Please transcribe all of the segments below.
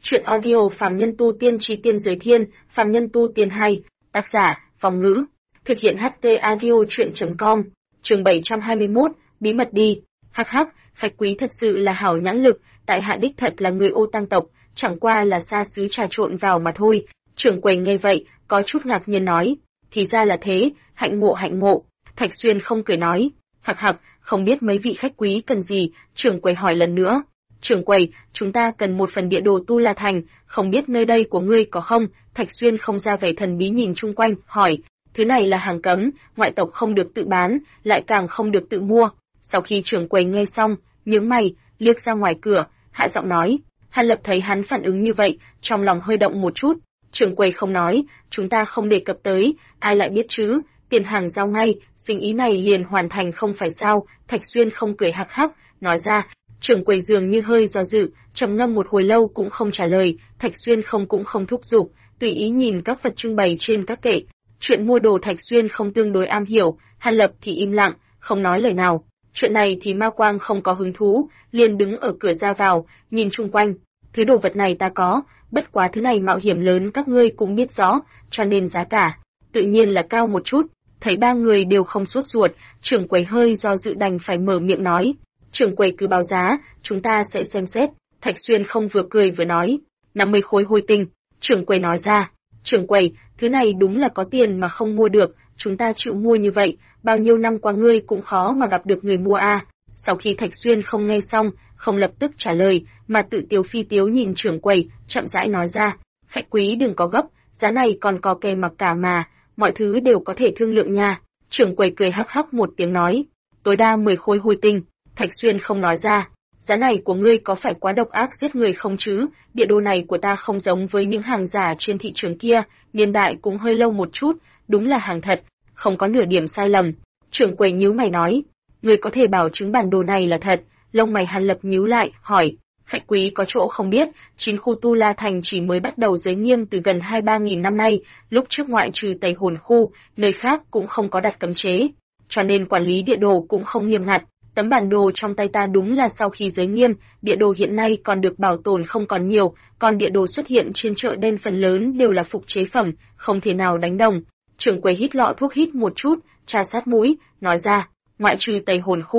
Chuyện audio Phàm Nhân Tu Tiên Chí Tiên Giới Thiên, Phàm Nhân Tu Tiên 2, tác giả, Phong Ngữ, thực hiện HT Audio Chuyện.com, chương 721, bí mật đi. Hắc hắc, khách quý thật sự là hảo nhãn lực, tại hạ đích thật là người Ô Tăng tộc, chẳng qua là xa xứ trà trộn vào mà thôi. Trưởng quầy nghe vậy, có chút ngạc nhiên nói, thì ra là thế, hạnh ngộ. Thạch Xuyên không cười nói, hắc hắc, không biết mấy vị khách quý cần gì, trưởng quầy hỏi lần nữa. Trưởng quầy, chúng ta cần một phần địa đồ Tu La Thành, không biết nơi đây của ngươi có không? Thạch Xuyên không ra vẻ thần bí nhìn chung quanh, hỏi, thứ này là hàng cấm, ngoại tộc không được tự bán, lại càng không được tự mua. Sau khi trưởng quầy nghe xong, nhướng mày, liếc ra ngoài cửa, hạ giọng nói. Hàn Lập thấy hắn phản ứng như vậy, trong lòng hơi động một chút. Trưởng quầy không nói, chúng ta không đề cập tới, ai lại biết chứ? Tiền hàng giao ngay, sinh ý này liền hoàn thành không phải sao? Thạch Xuyên không cười hắc hắc, nói ra. Trưởng quầy dường như hơi do dự, trầm ngâm một hồi lâu cũng không trả lời. Thạch Xuyên cũng không thúc giục, tùy ý nhìn các vật trưng bày trên các kệ. Chuyện mua đồ Thạch Xuyên không tương đối am hiểu, Hàn Lập thì im lặng, không nói lời nào. Chuyện này thì Ma Quang không có hứng thú, liền đứng ở cửa ra vào, nhìn chung quanh. Thứ đồ vật này ta có, bất quá thứ này mạo hiểm lớn các ngươi cũng biết rõ, cho nên giá cả tự nhiên là cao một chút. Thấy ba người đều không sốt ruột, trưởng quầy hơi do dự đành phải mở miệng nói. Trưởng quầy cứ báo giá, chúng ta sẽ xem xét. Thạch Xuyên không vừa cười vừa nói, 50 khối hôi tinh. Trưởng quầy nói ra, trưởng quầy, thứ này đúng là có tiền mà không mua được, chúng ta chịu mua như vậy, bao nhiêu năm qua ngươi cũng khó mà gặp được người mua a. Sau khi Thạch Xuyên không nghe xong, không lập tức trả lời, mà tự tiếu phi tiếu nhìn trưởng quầy, chậm rãi nói ra, khách quý đừng có gấp, giá này còn có kèm mặc cả mà, mọi thứ đều có thể thương lượng nha. Trưởng quầy cười hắc hắc một tiếng nói, tối đa 10 khối hôi tinh. Thạch Xuyên không nói ra, giá này của ngươi có phải quá độc ác giết người không chứ? Địa đồ này của ta không giống với những hàng giả trên thị trường kia, niên đại cũng hơi lâu một chút, đúng là hàng thật, không có nửa điểm sai lầm. Trưởng quầy nhíu mày nói, ngươi có thể bảo chứng bản đồ này là thật? Lông mày Hàn Lập nhíu lại, hỏi, khách quý có chỗ không biết, 9 khu Tu La Thành chỉ mới bắt đầu giới nghiêm từ gần 2-3 nghìn năm nay, lúc trước ngoại trừ Tây Hồn khu, nơi khác cũng không có đặt cấm chế, cho nên quản lý địa đồ cũng không nghiêm ngặt. Tấm bản đồ trong tay ta đúng là sau khi giới nghiêm, địa đồ hiện nay còn được bảo tồn không còn nhiều, còn địa đồ xuất hiện trên chợ đen phần lớn đều là phục chế phẩm, không thể nào đánh đồng. Trưởng quầy hít lọ thuốc hít một chút, trà sát mũi, nói ra, ngoại trừ Tây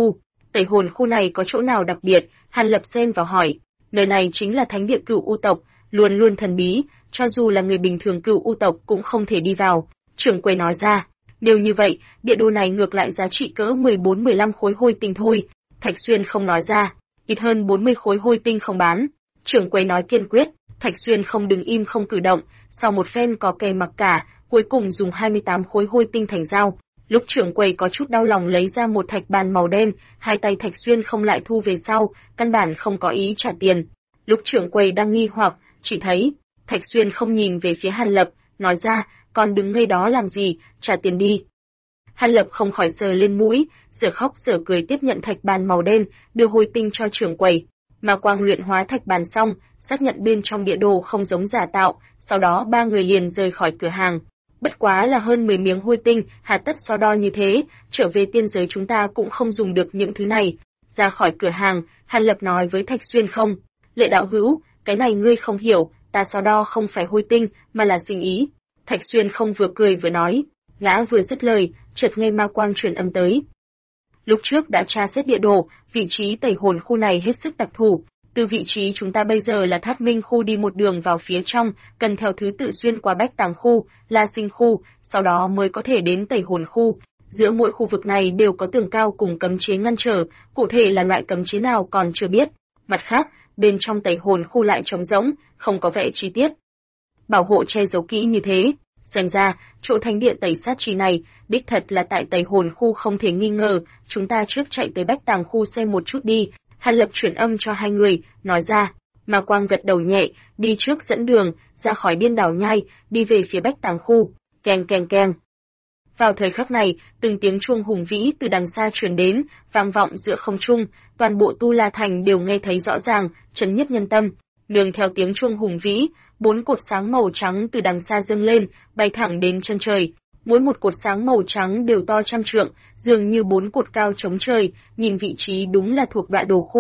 Hồn khu này có chỗ nào đặc biệt? Hàn Lập xen vào hỏi, nơi này chính là thánh địa Cửu U tộc, luôn luôn thần bí, cho dù là người bình thường Cửu U tộc cũng không thể đi vào. Trưởng quầy nói ra. Nếu như vậy, địa đồ này ngược lại giá trị cỡ 14-15 khối hôi tinh thôi. Thạch Xuyên không nói ra, ít hơn 40 khối hôi tinh không bán. Trưởng quầy nói kiên quyết, Thạch Xuyên không đứng im không cử động, sau một phen có kè mặc cả, cuối cùng dùng 28 khối hôi tinh thành dao. Lúc trưởng quầy có chút đau lòng lấy ra một thạch bàn màu đen, hai tay Thạch Xuyên không lại thu về sau, căn bản không có ý trả tiền. Lúc trưởng quầy đang nghi hoặc, chỉ thấy Thạch Xuyên không nhìn về phía Hàn Lập, nói ra, còn đứng ngay đó làm gì, trả tiền đi. Hàn Lập không khỏi sờ lên mũi, giờ khóc giờ cười tiếp nhận thạch bàn màu đen, đưa hôi tinh cho trưởng quầy. Ma Quang luyện hóa thạch bàn xong, xác nhận bên trong địa đồ không giống giả tạo, sau đó ba người liền rời khỏi cửa hàng. Bất quá là hơn 10 miếng hôi tinh, hà tất so đo như thế, trở về tiên giới chúng ta cũng không dùng được những thứ này. Ra khỏi cửa hàng, Hàn Lập nói với Thạch Xuyên không, Lệ đạo hữu, cái này ngươi không hiểu, ta so đo không phải hôi tinh, mà là sinh ý. Thạch Xuyên không vừa cười vừa nói, gã vừa dứt lời, chợt nghe Ma Quang truyền âm tới. Lúc trước đã tra xét địa đồ, vị trí Tây Hồn khu này hết sức đặc thù, từ vị trí chúng ta bây giờ là Tháp Minh khu đi một đường vào phía trong, cần theo thứ tự xuyên qua Bách Tàng khu, La Sinh khu, sau đó mới có thể đến Tây Hồn khu. Giữa mỗi khu vực này đều có tường cao cùng cấm chế ngăn trở, cụ thể là loại cấm chế nào còn chưa biết. Mặt khác, bên trong Tây Hồn khu lại trống rỗng, không có vẽ chi tiết bảo hộ che giấu kỹ như thế. Xem ra, chỗ thánh địa Tẩy Sát Trì này, đích thật là tại Tây Hồn khu không thể nghi ngờ, chúng ta trước chạy tới Bách Tàng khu xem một chút đi. Hàn Lập chuyển âm cho hai người, nói ra. Ma Quang gật đầu nhẹ, đi trước dẫn đường, ra khỏi điên đảo nhai, đi về phía Bách Tàng khu. Keng keng keng. Vào thời khắc này, từng tiếng chuông hùng vĩ từ đằng xa truyền đến, vang vọng giữa không trung, toàn bộ Tu La Thành đều nghe thấy rõ ràng, chấn nhiếp nhân tâm. Nương theo tiếng chuông hùng vĩ, 4 cột sáng màu trắng từ đằng xa dâng lên, bay thẳng đến chân trời. Mỗi một cột sáng màu trắng đều to trăm trượng, dường như 4 cột cao chống trời, nhìn vị trí đúng là thuộc Đoạn Đồ khu.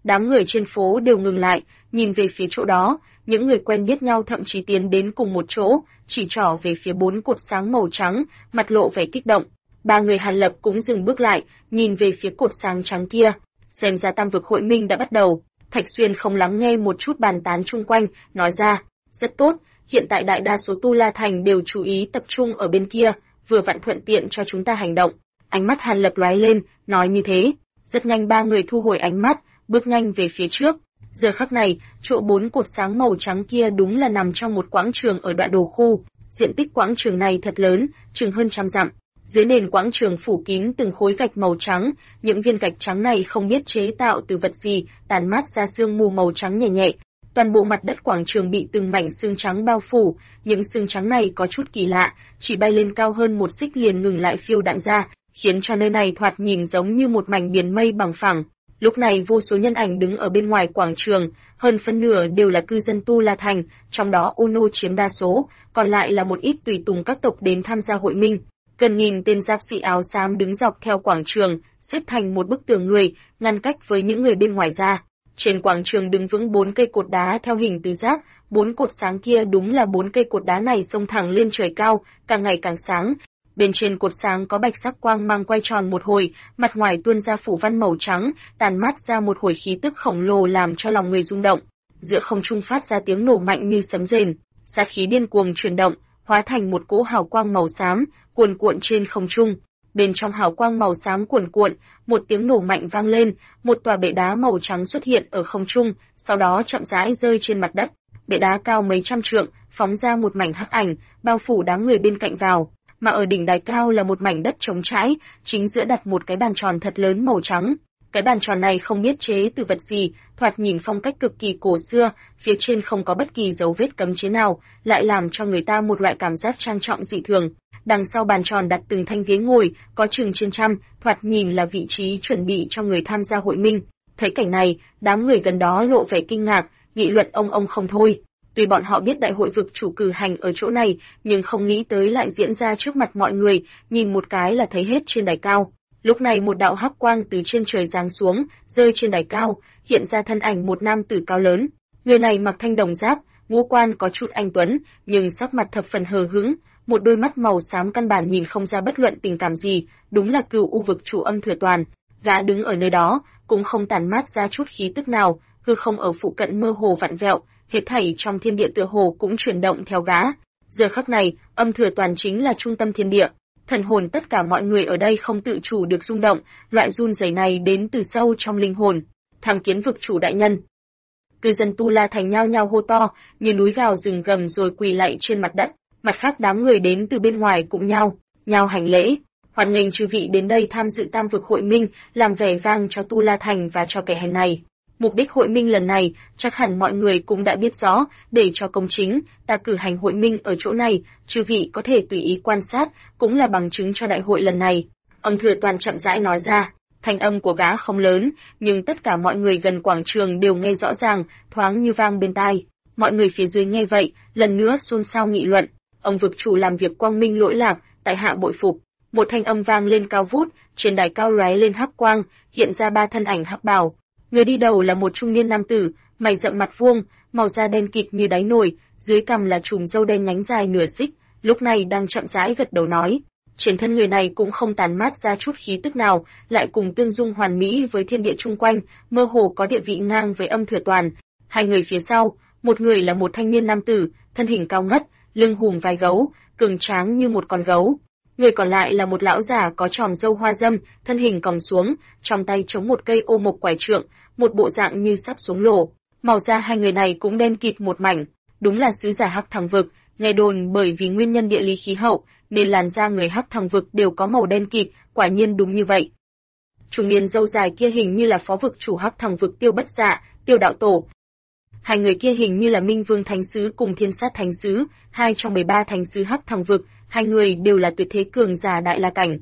Đám người trên phố đều ngừng lại, nhìn về phía chỗ đó, những người quen biết nhau thậm chí tiến đến cùng một chỗ, chỉ trỏ về phía 4 cột sáng màu trắng, mặt lộ vẻ kích động. 3 người Hàn Lập cũng dừng bước lại, nhìn về phía cột sáng trắng kia. Xem ra Tam vực hội minh đã bắt đầu. Thạch Xuyên không lắng nghe một chút bàn tán chung quanh, nói ra, rất tốt, hiện tại đại đa số Tu La Thành đều chú ý tập trung ở bên kia, vừa vặn thuận tiện cho chúng ta hành động. Ánh mắt Hàn Lập lóe lên, nói như thế. Rất nhanh 3 người thu hồi ánh mắt, bước nhanh về phía trước. Giờ khắc này, chỗ 4 cột sáng màu trắng kia đúng là nằm trong một quảng trường ở đoạn đồ khu. Diện tích quảng trường này thật lớn, chừng hơn 100 dặm. Dưới nền quảng trường phủ kín từng khối gạch màu trắng, những viên gạch trắng này không biết chế tạo từ vật gì, tản mát ra sương mù màu trắng nhẹ nhẹ. Toàn bộ mặt đất quảng trường bị từng mảnh sương trắng bao phủ, những sương trắng này có chút kỳ lạ, chỉ bay lên cao hơn một xích liền ngừng lại phiêu đạn ra, khiến cho nơi này thoạt nhìn giống như một mảnh biển mây bằng phẳng. Lúc này vô số nhân ảnh đứng ở bên ngoài quảng trường, hơn phân nửa đều là cư dân Tu La Thành, trong đó Uno chiếm đa số, còn lại là một ít tùy tùng các tộc đến tham gia hội minh. Gần nghìn tên giáp sĩ áo xám đứng dọc theo quảng trường, xếp thành một bức tường người, ngăn cách với những người bên ngoài ra. Trên quảng trường đứng vững 4 cây cột đá theo hình tứ giác, 4 cột sáng kia đúng là 4 cây cột đá này xông thẳng lên trời cao, càng ngày càng sáng. Bên trên cột sáng có bạch sắc quang mang quay tròn một hồi, mặt ngoài tuôn ra phủ văn màu trắng, tàn mát ra một hồi khí tức khổng lồ làm cho lòng người rung động. Giữa không trung phát ra tiếng nổ mạnh như sấm rền, sát khí điên cuồng chuyển động, hóa thành một cỗ hào quang màu xám, cuồn cuộn trên không trung. Bên trong hào quang màu xám cuồn cuộn, một tiếng nổ mạnh vang lên, một tòa bệ đá màu trắng xuất hiện ở không trung, sau đó chậm rãi rơi trên mặt đất. Bệ đá cao mấy trăm trượng, phóng ra một mảnh hắc ảnh, bao phủ đám người bên cạnh vào. Mà ở đỉnh đài cao là một mảnh đất trống trải, chính giữa đặt một cái bàn tròn thật lớn màu trắng. Cái bàn tròn này không biết chế từ vật gì, thoạt nhìn phong cách cực kỳ cổ xưa, phía trên không có bất kỳ dấu vết cấm chế nào, lại làm cho người ta một loại cảm giác trang trọng dị thường. Đằng sau bàn tròn đặt từng thanh ghế ngồi, có chừng trên trăm, thoạt nhìn là vị trí chuẩn bị cho người tham gia hội minh. Thấy cảnh này, đám người gần đó lộ vẻ kinh ngạc, nghị luận ông không thôi. Tuy bọn họ biết đại hội vực chủ cử hành ở chỗ này, nhưng không nghĩ tới lại diễn ra trước mặt mọi người, nhìn một cái là thấy hết trên đài cao. Lúc này một đạo hắc quang từ trên trời giáng xuống, rơi trên đài cao, hiện ra thân ảnh một nam tử cao lớn. Người này mặc thanh đồng giáp, ngũ quan có chút anh tuấn, nhưng sắc mặt thập phần hờ hững, một đôi mắt màu xám căn bản nhìn không ra bất luận tình cảm gì, đúng là Cửu U vực chủ Âm Thừa Toàn. Gã đứng ở nơi đó, cũng không tản mát ra chút khí tức nào, hư không ở phụ cận mơ hồ vặn vẹo, hết thảy trong thiên địa tựa hồ cũng chuyển động theo gã. Giờ khắc này, Âm Thừa Toàn chính là trung tâm thiên địa. Thần hồn tất cả mọi người ở đây không tự chủ được rung động, loại run rẩy này đến từ sâu trong linh hồn. Tham Kiến vực chủ đại nhân. Cư dân Tu La Thành nhao nhao hô to, như núi gào rừng gầm rồi quỳ lạy trên mặt đất. Mặt khác đám người đến từ bên ngoài cũng nhao hành lễ. Hoan nghênh chư vị đến đây tham dự Tam vực hội minh, làm vẻ vang cho Tu La Thành và cho kẻ hành này. Mục đích hội minh lần này, chắc hẳn mọi người cũng đã biết rõ, để cho công chính, ta cử hành hội minh ở chỗ này, chư vị có thể tùy ý quan sát, cũng là bằng chứng cho đại hội lần này. Ông Thừa Toàn chậm rãi nói ra, thanh âm của gã không lớn, nhưng tất cả mọi người gần quảng trường đều nghe rõ ràng, thoáng như vang bên tai. Mọi người phía dưới nghe vậy, lần nữa xôn xao nghị luận. Ông vực chủ làm việc quang minh lỗi lạc, tại hạ bội phục. Một thanh âm vang lên cao vút, trên đài cao lóe lên hắc quang, hiện ra 3 thân ảnh hắc bào. Người đi đầu là một trung niên nam tử, mày rậm mặt vuông, màu da đen kịt như đáy nồi, dưới cằm là chùm râu đen nhánh dài nửa xích, lúc này đang chậm rãi gật đầu nói. Trên thân người này cũng không tàn mát ra chút khí tức nào, lại cùng tương dung hoàn mỹ với thiên địa chung quanh, mơ hồ có địa vị ngang với Âm Thừa Toàn. Hai người phía sau, một người là một thanh niên nam tử, thân hình cao ngất, lưng hùm vai gấu, cường tráng như một con gấu. Người còn lại là một lão già có tròm râu hoa râm, thân hình còng xuống, trong tay chống một cây ô mộc quải trượng, một bộ dạng như sắp xuống lỗ. Màu da hai người này cũng đen kịt một mảnh, đúng là sứ giả Hắc Thằng vực, nghe đồn bởi vì nguyên nhân địa lý khí hậu, nên làn da người Hắc Thằng vực đều có màu đen kịt, quả nhiên đúng như vậy. Trung niên râu dài kia hình như là phó vực chủ Hắc Thằng vực Tiêu Bất Dạ, Tiêu đạo tổ. Hai người kia hình như là Minh Vương Thánh sứ cùng Thiên Sát Thánh sứ, hai trong 13 thánh sứ Hắc Thằng vực, hai người đều là tuyệt thế cường giả đại la cảnh.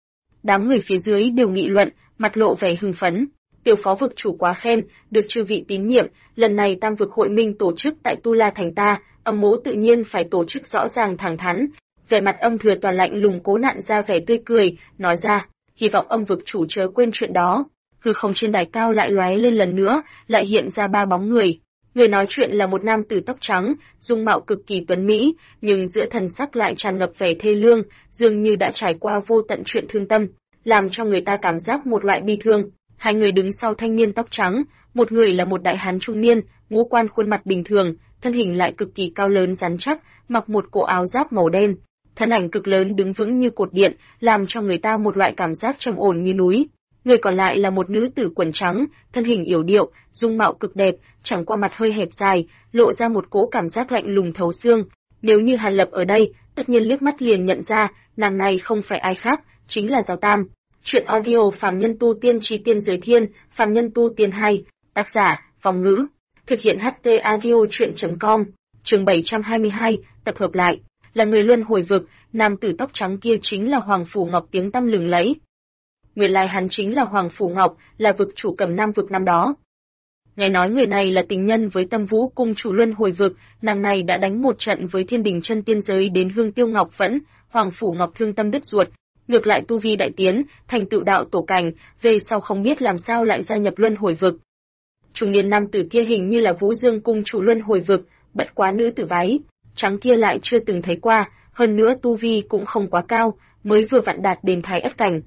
Đám người phía dưới đều nghị luận, mặt lộ vẻ hưng phấn. Tiêu phó vực chủ quá khen, được chư vị tín nhiệm, lần này Tam vực hội minh tổ chức tại Tu La Thành ta, Âm mỗ tự nhiên phải tổ chức rõ ràng thẳng thắn. Vẻ mặt Âm Thừa Toàn lạnh lùng cố nặn ra vẻ tươi cười, nói ra, hy vọng Âm vực chủ chớ quên chuyện đó. hư không trên đài cao lại lóe lên lần nữa, lại hiện ra 3 bóng người. Người nói chuyện là một nam tử tóc trắng, dung mạo cực kỳ tuấn mỹ, nhưng giữa thần sắc lại tràn ngập vẻ thê lương, dường như đã trải qua vô tận chuyện thương tâm, làm cho người ta cảm giác một loại bi thương. Hai người đứng sau thanh niên tóc trắng, một người là một đại hán trung niên, ngũ quan khuôn mặt bình thường, thân hình lại cực kỳ cao lớn rắn chắc, mặc một bộ áo giáp màu đen, thân ảnh cực lớn đứng vững như cột điện, làm cho người ta một loại cảm giác trầm ổn như núi. Người còn lại là một nữ tử quần trắng, thân hình yểu điệu, dung mạo cực đẹp, chẳng qua mặt hơi hẹp dài, lộ ra một cỗ cảm giác lạnh lùng thấu xương. Nếu như Hàn Lập ở đây, tất nhiên liếc mắt liền nhận ra, nàng này không phải ai khác, chính là Giao Tam. Chuyện audio Phàm Nhân Tu Tiên Chí Tiên Giới Thiên, Phàm Nhân Tu Tiên 2, tác giả, Phong Ngữ. Thực hiện HT audio chuyện.com, chương 722, tập hợp lại. Là người luân hồi vực, nam tử tóc trắng kia chính là Hoàng Phủ Ngọc tiếng tăm lừng lẫy. Nguyên lai hắn chính là Hoàng Phủ Ngọc, là vực chủ Cẩm Nam vực năm đó. Nghe nói người này là tình nhân với Tâm Vũ cung chủ luân hồi vực, nàng này đã đánh một trận với Thiên Đình chân tiên giới đến Hương Tiêu Ngọc Vẫn, Hoàng Phủ Ngọc thương tâm đứt ruột, ngược lại tu vi đại tiến, thành tựu đạo tổ cảnh, về sau không biết làm sao lại gia nhập luân hồi vực. Trung niên nam tử kia hình như là Vũ Dương cung chủ luân hồi vực, bất quá nữ tử váy trắng kia lại chưa từng thấy qua, hơn nữa tu vi cũng không quá cao, mới vừa vặn đạt đến thái ất cảnh.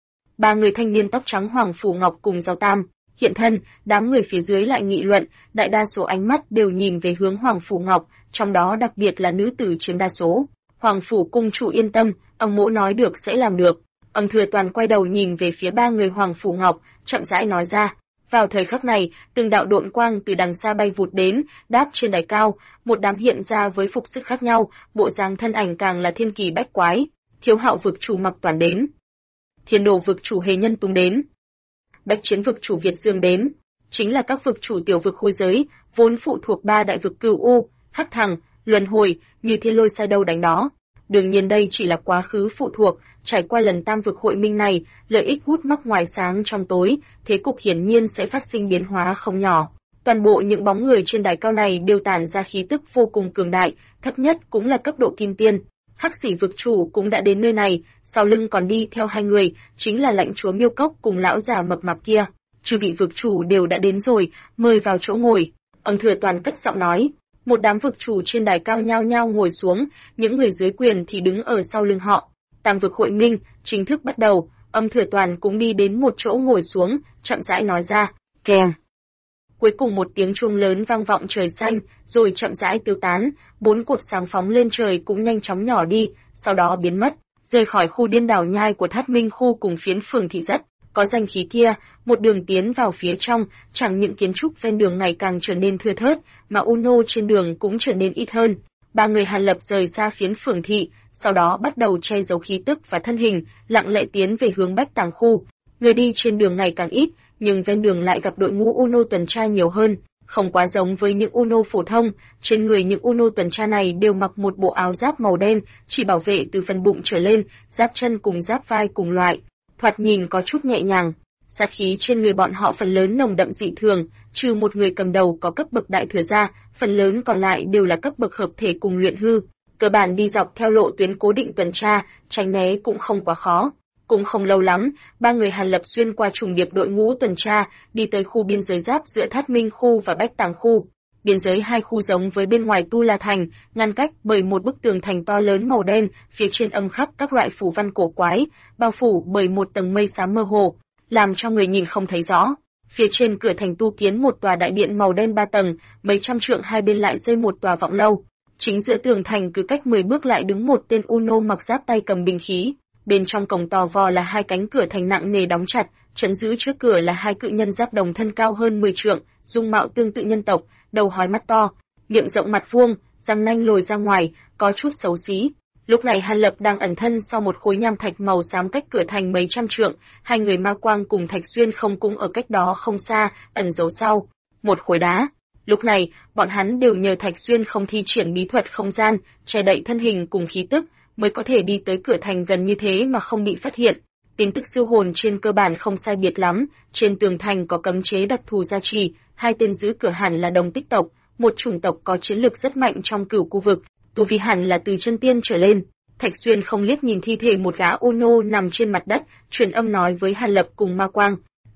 Ba người thanh niên tóc trắng Hoàng Phủ Ngọc cùng Giao Tam hiện thân, đám người phía dưới lại nghị luận, đại đa số ánh mắt đều nhìn về hướng Hoàng Phủ Ngọc, trong đó đặc biệt là nữ tử chiếm đa số. Hoàng Phủ cung chủ yên tâm, ông mỗ nói được sẽ làm được. Ông Thừa Toàn quay đầu nhìn về phía ba người Hoàng Phủ Ngọc, chậm rãi nói ra. Vào thời khắc này, từng đạo độn quang từ đằng xa bay vụt đến, đáp trên đài cao, một đám hiện ra với phục sức khác nhau, bộ dáng thân ảnh càng là thiên kỳ bách quái. Thiếu Hạo vực chủ Mặc Toàn đến, Thiên Đồ vực chủ Hề Nhân Tùng đến, Bách Chiến vực chủ Việt Dương đến, chính là các vực chủ tiểu vực hôi giới, vốn phụ thuộc ba đại vực Cửu U, Hắc Thằng, Luân Hồi, như thiên lôi sai đâu đánh đó. Đương nhiên đây chỉ là quá khứ phụ thuộc, trải qua lần tam vực hội minh này, lợi ích hút mắc ngoài sáng trong tối, thế cục hiển nhiên sẽ phát sinh biến hóa không nhỏ. Toàn bộ những bóng người trên đài cao này đều tản ra khí tức vô cùng cường đại, thấp nhất cũng là cấp độ kim tiên. Hắc Sĩ vực chủ cũng đã đến nơi này, sau lưng còn đi theo hai người, chính là lãnh chúa Miêu Cốc cùng lão già mập mạp kia. Chư vị vực chủ đều đã đến rồi, mời vào chỗ ngồi. Ông Thừa Toàn cất giọng nói. Một đám vực chủ trên đài cao nhao nhao ngồi xuống, những người dưới quyền thì đứng ở sau lưng họ. Tam vực hội minh chính thức bắt đầu, ông Thừa Toàn cũng đi đến một chỗ ngồi xuống, chậm rãi nói ra, kèm. Cuối cùng một tiếng chuông lớn vang vọng trời xanh, rồi chậm rãi tiêu tán, 4 cột sáng phóng lên trời cũng nhanh chóng nhỏ đi, sau đó biến mất, rời khỏi khu điên đảo nhai của Thát Minh khu cùng phiến phường thị rất có danh khí kia, một đường tiến vào phía trong, chẳng những kiến trúc ven đường ngày càng trở nên thưa thớt, mà Uno trên đường cũng trở nên ít hơn. Ba người Hàn Lập rời xa phiến phường thị, sau đó bắt đầu che giấu khí tức và thân hình, lặng lẽ tiến về hướng Bách Tàng khu. Người đi trên đường ngày càng ít, nhưng ven đường lại gặp đội ngũ Uno tuần tra nhiều hơn, không quá giống với những Uno phổ thông. Trên người những Uno tuần tra này đều mặc một bộ áo giáp màu đen, chỉ bảo vệ từ phần bụng trở lên, giáp chân cùng giáp vai cùng loại, thoạt nhìn có chút nhẹ nhàng. Sát khí trên người bọn họ phần lớn nồng đậm dị thường, trừ một người cầm đầu có cấp bậc đại thừa ra, phần lớn còn lại đều là cấp bậc hợp thể cùng luyện hư. Cơ bản đi dọc theo lộ tuyến cố định tuần tra, tránh né cũng không quá khó. Cũng không lâu lắm, ba người Hàn Lập xuyên qua trùng điệp đội ngũ tuần tra, đi tới khu biên giới giáp giữa Thát Minh khu và Bách Tàng khu. Biên giới hai khu giống với bên ngoài Tu La Thành, ngăn cách bởi một bức tường thành to lớn màu đen, phía trên âm khắc các loại phù văn cổ quái, bao phủ bởi một tầng mây xám mơ hồ, làm cho người nhìn không thấy rõ. Phía trên cửa thành tu kiến một tòa đại điện màu đen 3 tầng, mấy trăm trượng hai bên lại xây một tòa vọng lâu. Chính giữa tường thành cứ cách 10 bước lại đứng một tên Uno mặc giáp tay cầm binh khí. Bên trong cổng to vò là hai cánh cửa thành nặng nề đóng chặt, trấn giữ trước cửa là hai cự nhân giáp đồng thân cao hơn 10 trượng, dung mạo tương tự nhân tộc, đầu hói mắt to, miệng rộng mặt vuông, răng nanh lồi ra ngoài, có chút xấu xí. Lúc này Hàn Lập đang ẩn thân sau một khối nham thạch màu xám cách cửa thành mấy trăm trượng, hai người Ma Quang cùng Thạch Xuyên không cũng ở cách đó không xa, ẩn giấu sau một khối đá. Lúc này, bọn hắn đều nhờ Thạch Xuyên không thi triển bí thuật không gian, che đậy thân hình cùng khí tức, mới có thể đi tới cửa thành gần như thế mà không bị phát hiện. Tin tức siêu hồn trên cơ bản không sai biệt lắm, trên tường thành có cấm chế đặc thù gia trì, hai tên giữ cửa hẳn là Đồng Tích tộc, một chủng tộc có chiến lực rất mạnh trong cửu khu vực, tu vi hẳn là từ chân tiên trở lên. Thạch Xuyên không liếc nhìn thi thể một gã Uno nằm trên mặt đất, truyền âm nói với Hàn Lập cùng Ma Quang,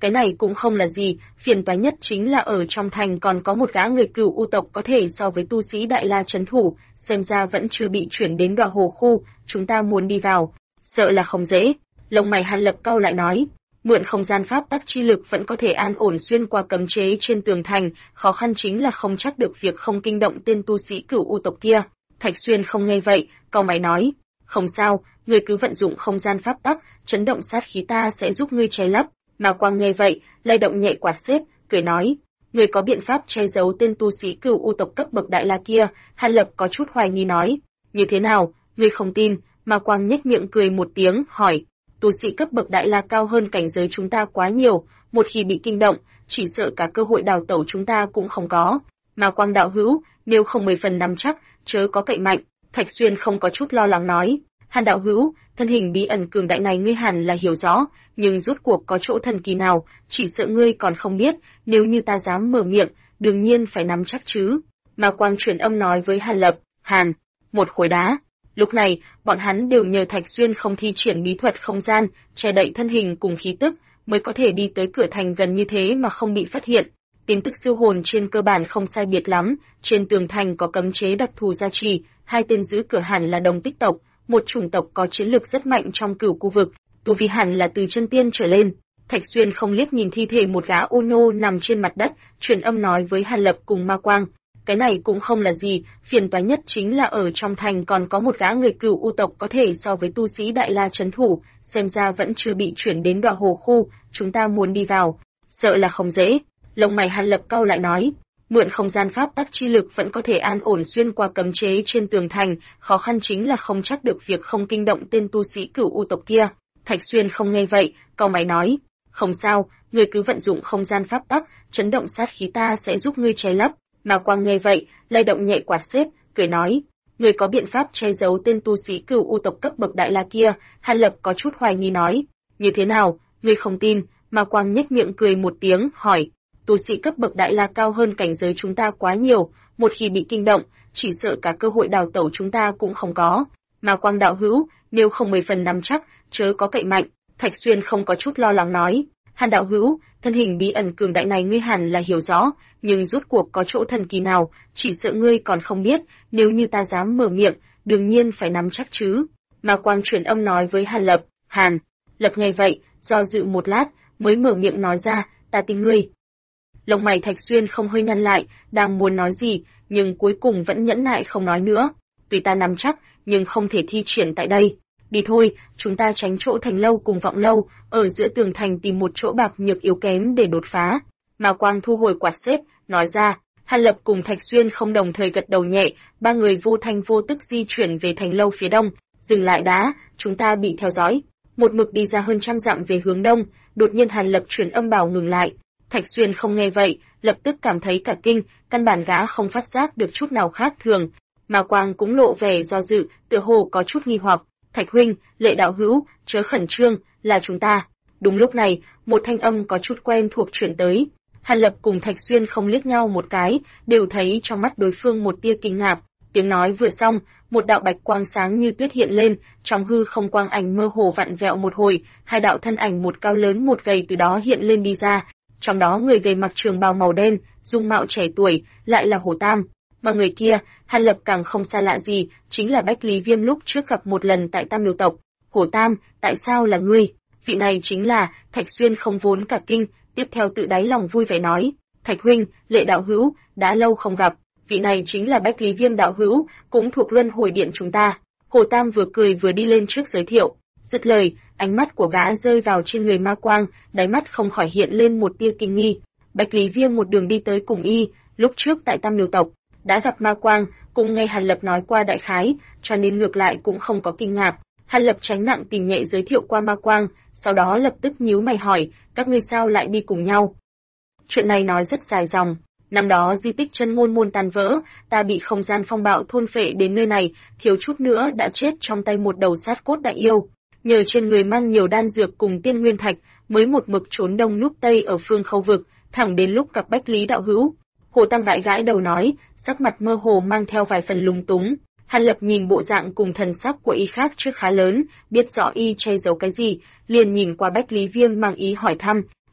Cái này cũng không là gì, phiền toái nhất chính là ở trong thành còn có một gã người Cửu U tộc có thể so với tu sĩ Đại La trấn thủ, xem ra vẫn chưa bị chuyển đến Đoạ Hồ khu, chúng ta muốn đi vào, sợ là không dễ. Lông mày Hàn Lập cau lại nói, mượn không gian pháp tắc chi lực vẫn có thể an ổn xuyên qua cấm chế trên tường thành, khó khăn chính là không chắc được việc không kinh động tên tu sĩ Cửu U tộc kia. Thạch Xuyên không nghe vậy, cau mày nói, không sao, ngươi cứ vận dụng không gian pháp tắc, chấn động sát khí ta sẽ giúp ngươi che lấp. Mà Quang nghe vậy, lay động nhẹ quạt xếp, cười nói, ngươi có biện pháp che giấu tên tu sĩ Cửu U tộc cấp bậc Đại La kia? Hàn Lập có chút hoài nghi nói, như thế nào, ngươi không tin? Mà Quang nhếch miệng cười một tiếng, hỏi, tu sĩ cấp bậc Đại La cao hơn cảnh giới chúng ta quá nhiều, một khi bị kinh động, chỉ sợ cả cơ hội đào tẩu chúng ta cũng không có. Mà Quang đạo hữu, nếu không 10 phần nắm chắc, chớ có cậy mạnh. Thạch Xuyên không có chút lo lắng nói, Hàn đạo hữu, thân hình bí ẩn cường đại này ngươi hẳn là hiểu rõ, nhưng rốt cuộc có chỗ thần kỳ nào, chỉ sợ ngươi còn không biết, nếu như ta dám mở miệng, đương nhiên phải nắm chắc chứ. Mà Quang truyền âm nói với Hàn Lập, Hàn, một khối đá. Lúc này, bọn hắn đều nhờ Thạch Xuyên không thi triển bí thuật không gian, che đậy thân hình cùng khí tức, mới có thể đi tới cửa thành gần như thế mà không bị phát hiện. Tin tức siêu hồn trên cơ bản không sai biệt lắm, trên tường thành có cấm chế đặc thù gia trì, hai tên giữ cửa hẳn là đồng tích tộc, một chủng tộc có chiến lược rất mạnh trong Cửu khu vực, tu vi hẳn là từ chân tiên trở lên. Thạch Xuyên không liếc nhìn thi thể một gã ô nô nằm trên mặt đất, truyền âm nói với Hàn Lập cùng Ma Quang, cái này cũng không là gì, phiền toái nhất chính là ở trong thành còn có một gã người Cửu U tộc có thể so với tu sĩ Đại La trấn thủ, xem ra vẫn chưa bị chuyển đến Đoạ Hồ khu, chúng ta muốn đi vào, sợ là không dễ. Lông mày Hàn Lập cau lại nói, mượn không gian pháp tắc chi lực vẫn có thể an ổn xuyên qua cấm chế trên tường thành, khó khăn chính là không chắc được việc không kinh động tên tu sĩ Cửu U tộc kia. Thạch Xuyên không nghe vậy, cau mày nói, không sao, ngươi cứ vận dụng không gian pháp tắc, chấn động sát khí ta sẽ giúp ngươi che lấp. Mà Quang nghe vậy, lay động nhẹ quạt xếp, cười nói, ngươi có biện pháp che giấu tên tu sĩ Cửu U tộc cấp bậc Đại La kia? Hàn Lập có chút hoài nghi nói, như thế nào, ngươi không tin? Mà Quang nhếch miệng cười một tiếng, hỏi, tu sĩ cấp bậc Đại La cao hơn cảnh giới chúng ta quá nhiều, một khi bị kinh động, chỉ sợ cả cơ hội đào tẩu chúng ta cũng không có. Mà Quang đạo hữu, nếu không 10 phần nắm chắc, chớ có cậy mạnh. Thạch Xuyên không có chút lo lắng nói, Hàn đạo hữu, thân hình bí ẩn cường đại này ngươi hẳn là hiểu rõ, nhưng rốt cuộc có chỗ thần kỳ nào, chỉ sợ ngươi còn không biết, nếu như ta dám mở miệng, đương nhiên phải nắm chắc chứ. Mà Quang truyền âm nói với Hàn Lập, Hàn Lập nghe vậy, do dự một lát, mới mở miệng nói ra, ta tin ngươi. Lông mày Thạch Xuyên không hơi nhăn lại, đang muốn nói gì, nhưng cuối cùng vẫn nhẫn nại không nói nữa. Tùy ta nắm chắc, nhưng không thể thi triển tại đây. Đi thôi, chúng ta tránh chỗ thành lâu cùng vọng lâu, ở giữa tường thành tìm một chỗ bạc nhược yếu kém để đột phá. Mà Quang thu hồi quạt xếp, nói ra, Hàn Lập cùng Thạch Xuyên không đồng thời gật đầu nhẹ, ba người vô thanh vô tức di chuyển về thành lâu phía đông, dừng lại đã, chúng ta bị theo dõi. Một mực đi ra hơn 100 dặm về hướng đông, đột nhiên Hàn Lập truyền âm bảo ngừng lại. Thạch Xuyên không nghe vậy, lập tức cảm thấy cả kinh, căn bản gã không phát giác được chút nào khác thường. Mà Quang cũng lộ vẻ do dự, tựa hồ có chút nghi hoặc. Thạch huynh, Lệ đạo hữu, chớ khẩn trương, là chúng ta. Đúng lúc này, một thanh âm có chút quen thuộc truyền tới. Hàn Lập cùng Thạch Xuyên không liếc nhau một cái, đều thấy trong mắt đối phương một tia kinh ngạc. Tiếng nói vừa xong, một đạo bạch quang sáng như tuyết hiện lên, trong hư không quang ảnh mơ hồ vặn vẹo một hồi, hai đạo thân ảnh một cao lớn một gầy từ đó hiện lên đi ra. Trong đó người gầy mặc trường bào màu đen, dung mạo trẻ tuổi, lại là Hồ Tam. Mà người kia, Hàn Lập càng không xa lạ gì, chính là Bách Lý Viêm lúc trước gặp một lần tại Tam Miêu tộc. Hồ Tam, tại sao là ngươi? Vị này chính là, Thạch Xuyên không vốn cả kinh, tiếp theo tự đáy lòng vui vẻ nói, Thạch huynh, Lệ đạo hữu, đã lâu không gặp, vị này chính là Bách Lý Viêm đạo hữu, cũng thuộc Luân Hồi Điện chúng ta. Hồ Tam vừa cười vừa đi lên trước giới thiệu, dứt lời, ánh mắt của gã rơi vào trên người Ma Quang, đáy mắt không khỏi hiện lên một tia kinh nghi. Bách Lý Viêm một đường đi tới cùng y, lúc trước tại Tam Miêu tộc đã gặp Ma Quang, cũng nghe Hàn Lập nói qua đại khái, cho nên ngược lại cũng không có kinh ngạc. Hàn Lập tránh nặng tìm nhẹ giới thiệu qua Ma Quang, sau đó lập tức nhíu mày hỏi, các ngươi sao lại đi cùng nhau? Chuyện này nói rất dài dòng. Năm đó di tích Chân Ngôn môn tan vỡ, ta bị không gian phong bạo thôn phệ đến nơi này, thiếu chút nữa đã chết trong tay một đầu sát cốt đại yêu. Nhờ trên người mang nhiều đan dược cùng tiên nguyên thạch, mới một mực trốn đông núp tây ở phương Khâu vực, thẳng đến lúc gặp Bách Lý đạo hữu. Hồ Tam gãi gãi đầu nói, sắc mặt mơ hồ mang theo vài phần lúng túng. Hàn Lập nhìn bộ dạng cùng thần sắc của y khác trước khá lớn, biết rõ y che giấu cái gì, liền nhìn qua Bách Lý Viêm mang ý hỏi thăm,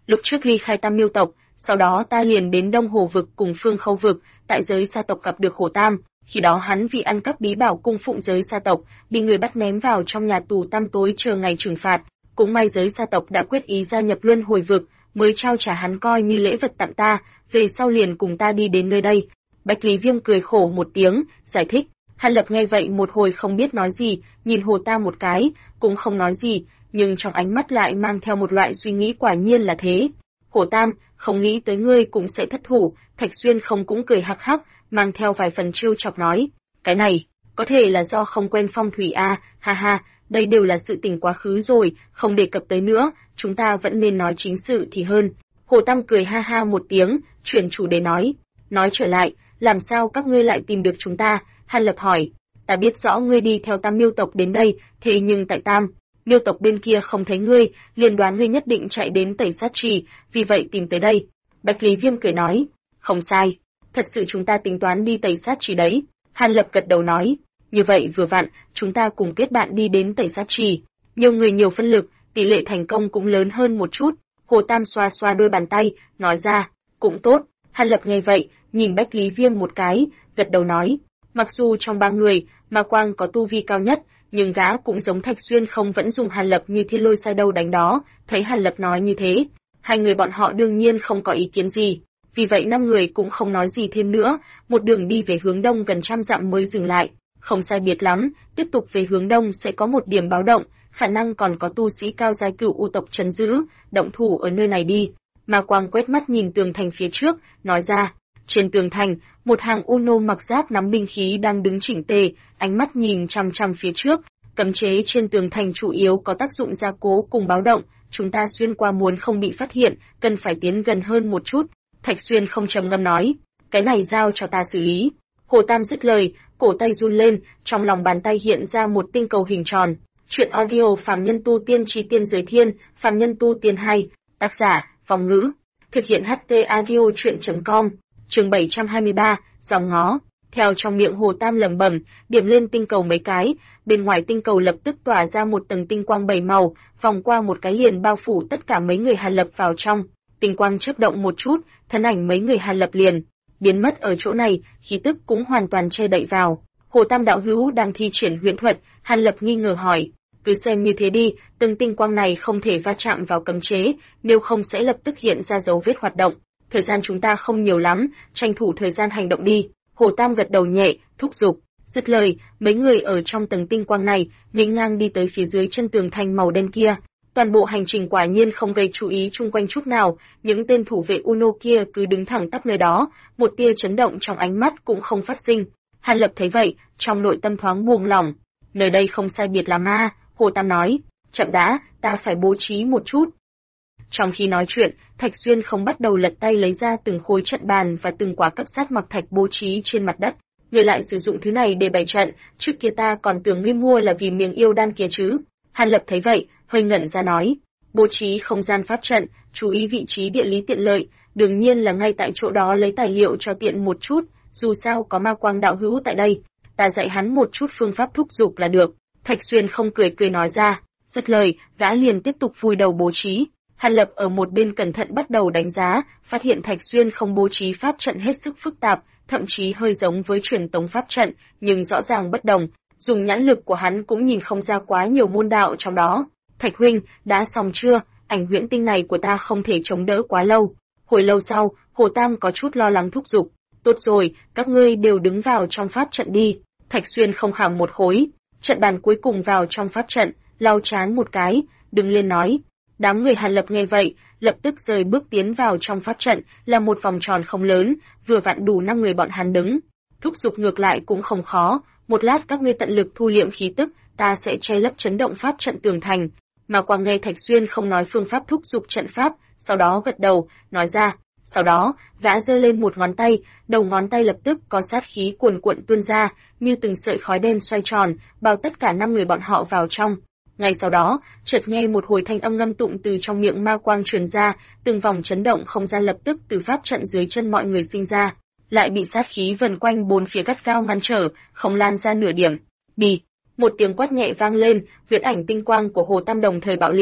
Lúc trước ly khai Tam Miêu tộc, sau đó ta liền đến Đông Hồ vực cùng Phương Khâu vực, tại giới sa tộc gặp được Hồ Tam. Khi đó hắn vì ăn cắp bí bảo cung phụng giới sa tộc, bị người bắt ném vào trong nhà tù tăm tối chờ ngày trừng phạt. Cũng may giới sa tộc đã quyết ý gia nhập Luân Hồi vực, mới trao trả hắn coi như lễ vật tặng ta, về sau liền cùng ta đi đến nơi đây. Bạch Lý Viêm cười khổ một tiếng, giải thích. Hàn Lập nghe vậy một hồi không biết nói gì, nhìn Hồ Tam một cái, cũng không nói gì, nhưng trong ánh mắt lại mang theo một loại suy nghĩ quả nhiên là thế. Hồ Tam, không nghĩ tới ngươi cũng sẽ thất thủ, Thạch Xuyên không cũng cười hắc hắc, mang theo vài phần trêu chọc nói. Cái này, có thể là do không quen phong thủy a, ha ha, đây đều là sự tình quá khứ rồi, không đề cập tới nữa, chúng ta vẫn nên nói chính sự thì hơn. Hồ Tam cười ha ha một tiếng, chuyển chủ đề nói. Nói trở lại, làm sao các ngươi lại tìm được chúng ta? Hàn Lập hỏi. Ta biết rõ ngươi đi theo Tam Miêu tộc đến đây, thế nhưng tại Tam Miêu tộc bên kia không thấy ngươi, liền đoán ngươi nhất định chạy đến Tẩy Sát Trì, vì vậy tìm tới đây. Bạch Lý Viêm cười nói. Không sai, thật sự chúng ta tính toán đi Tẩy Sát Trì đấy. Hàn Lập gật đầu nói. Như vậy vừa vặn, chúng ta cùng kết bạn đi đến Tẩy Sát Trì. Nhiều người nhiều phân lực, tỷ lệ thành công cũng lớn hơn một chút. Hồ Tam xoa xoa đôi bàn tay, nói ra. Cũng tốt. Hàn Lập nghe vậy, nhìn Bạch Lý Viêm một cái, gật đầu nói. Mặc dù trong ba người, Ma Quang có tu vi cao nhất, nhưng gã cũng giống Thạch Xuyên không vẫn dùng Hàn Lập như thiên lôi sai đâu đánh đó. Thấy Hàn Lập nói như thế, hai người bọn họ đương nhiên không có ý kiến gì. Vì vậy 5 người cũng không nói gì thêm nữa, một đường đi về hướng đông gần 100 dặm mới dừng lại. Không sai biệt lắm, tiếp tục về hướng đông sẽ có một điểm báo động, khả năng còn có tu sĩ cao giai Cửu U tộc trấn giữ, động thủ ở nơi này đi. Ma Quang quét mắt nhìn tường thành phía trước, nói ra. Trên tường thành, một hàng Uno mặc giáp nắm binh khí đang đứng chỉnh tề, ánh mắt nhìn chằm chằm phía trước. Cấm chế trên tường thành chủ yếu có tác dụng gia cố cùng báo động, chúng ta xuyên qua muốn không bị phát hiện, cần phải tiến gần hơn một chút. Thạch Xuyên không trầm ngâm nói, cái này giao cho ta xử lý. Hồ Tam dứt lời, cổ tay run lên, trong lòng bàn tay hiện ra một tinh cầu hình tròn. Chuyện audio Phàm Nhân Tu Tiên Chí Tiên Giới Thiên, Phàm Nhân Tu Tiên 2, tác giả, Vong Ngữ, thực hiện HT audio chuyện.com. Chương 723, dòng ngó. Theo trong miệng Hồ Tam lẩm bẩm, điểm lên tinh cầu mấy cái, bên ngoài tinh cầu lập tức tỏa ra một tầng tinh quang 7 màu, vòng qua một cái liền bao phủ tất cả mấy người Hàn Lập vào trong. Tinh quang chớp động một chút, thân ảnh mấy người Hàn Lập liền biến mất ở chỗ này, khí tức cũng hoàn toàn che đậy vào. Hồ Tam đạo hữu đang thi triển huyễn thuật, Hàn Lập nghi ngờ hỏi, cứ xem như thế đi, từng tinh quang này không thể va chạm vào cấm chế, nếu không sẽ lập tức hiện ra dấu vết hoạt động. Thời gian chúng ta không nhiều lắm, tranh thủ thời gian hành động đi. Hồ Tam gật đầu nhẹ, thúc giục. Dứt lời, mấy người ở trong tầng tinh quang này, nghênh ngang đi tới phía dưới chân tường thành màu đen kia. Toàn bộ hành trình quả nhiên không gây chú ý chung quanh chút nào, những tên thủ vệ Uno kia cứ đứng thẳng tắp nơi đó, một tia chấn động trong ánh mắt cũng không phát sinh. Hàn Lập thấy vậy, trong nội tâm thoáng buông lỏng. Nơi đây không sai biệt lắm a, Hồ Tam nói. Chậm đã, ta phải bố trí một chút. Trong khi nói chuyện, Thạch Xuyên không bắt đầu lật tay lấy ra từng khối trận bàn và từng quả cấp sát mặc thạch bố trí trên mặt đất. Người lại sử dụng thứ này để bày trận, trước kia ta còn tưởng ngươi mua là vì miếng yêu đan kia chứ. Hàn Lập thấy vậy, hơi ngẩn ra nói. Bố trí không gian pháp trận, chú ý vị trí địa lý tiện lợi, đương nhiên là ngay tại chỗ đó lấy tài liệu cho tiện một chút, dù sao có Ma Quang đạo hữu tại đây. Ta dạy hắn một chút phương pháp thúc giục là được. Thạch Xuyên không cười nói ra. Dứt lời, gã liền tiếp tục vùi đầu bố trí. Hàn Lập ở một bên cẩn thận bắt đầu đánh giá, phát hiện Thạch Xuyên không bố trí pháp trận hết sức phức tạp, thậm chí hơi giống với truyền tống pháp trận, nhưng rõ ràng bất đồng. Dùng nhãn lực của hắn cũng nhìn không ra quá nhiều môn đạo trong đó. Thạch huynh, đã xong chưa? Ảnh huyễn tinh này của ta không thể chống đỡ quá lâu. Hồi lâu sau, Hồ Tam có chút lo lắng thúc giục. Tốt rồi, các ngươi đều đứng vào trong pháp trận đi. Thạch Xuyên không khẳng một khối. Trận bàn cuối cùng vào trong pháp trận, lau chán một cái, đứng lên nói. Đám người Hàn Lập nghe vậy, lập tức rời bước tiến vào trong pháp trận, là một vòng tròn không lớn, vừa vặn đủ 5 người bọn hắn đứng. Thúc giục ngược lại cũng không khó, một lát các ngươi tận lực thu liệm khí tức, ta sẽ che lấp chấn động pháp trận tường thành. Mà Quang nghe Thạch Xuyên không nói phương pháp thúc giục trận pháp, sau đó gật đầu, nói ra. Sau đó, gã giơ lên một ngón tay, đầu ngón tay lập tức có sát khí cuồn cuộn tuôn ra, như từng sợi khói đen xoay tròn, bao tất cả 5 người bọn họ vào trong. Ngay sau đó, chợt nghe một hồi thanh âm ngâm tụng từ trong miệng Ma Quang truyền ra, từng vòng chấn động không gian lập tức từ pháp trận dưới chân mọi người sinh ra, lại bị sát khí vần quanh bốn phía gắt gao ngăn trở, không lan ra nửa điểm. Đi! Một tiếng quát nhẹ vang lên, huyễn ảnh tinh quang của Hồ Tam đồng thời bạo liệt.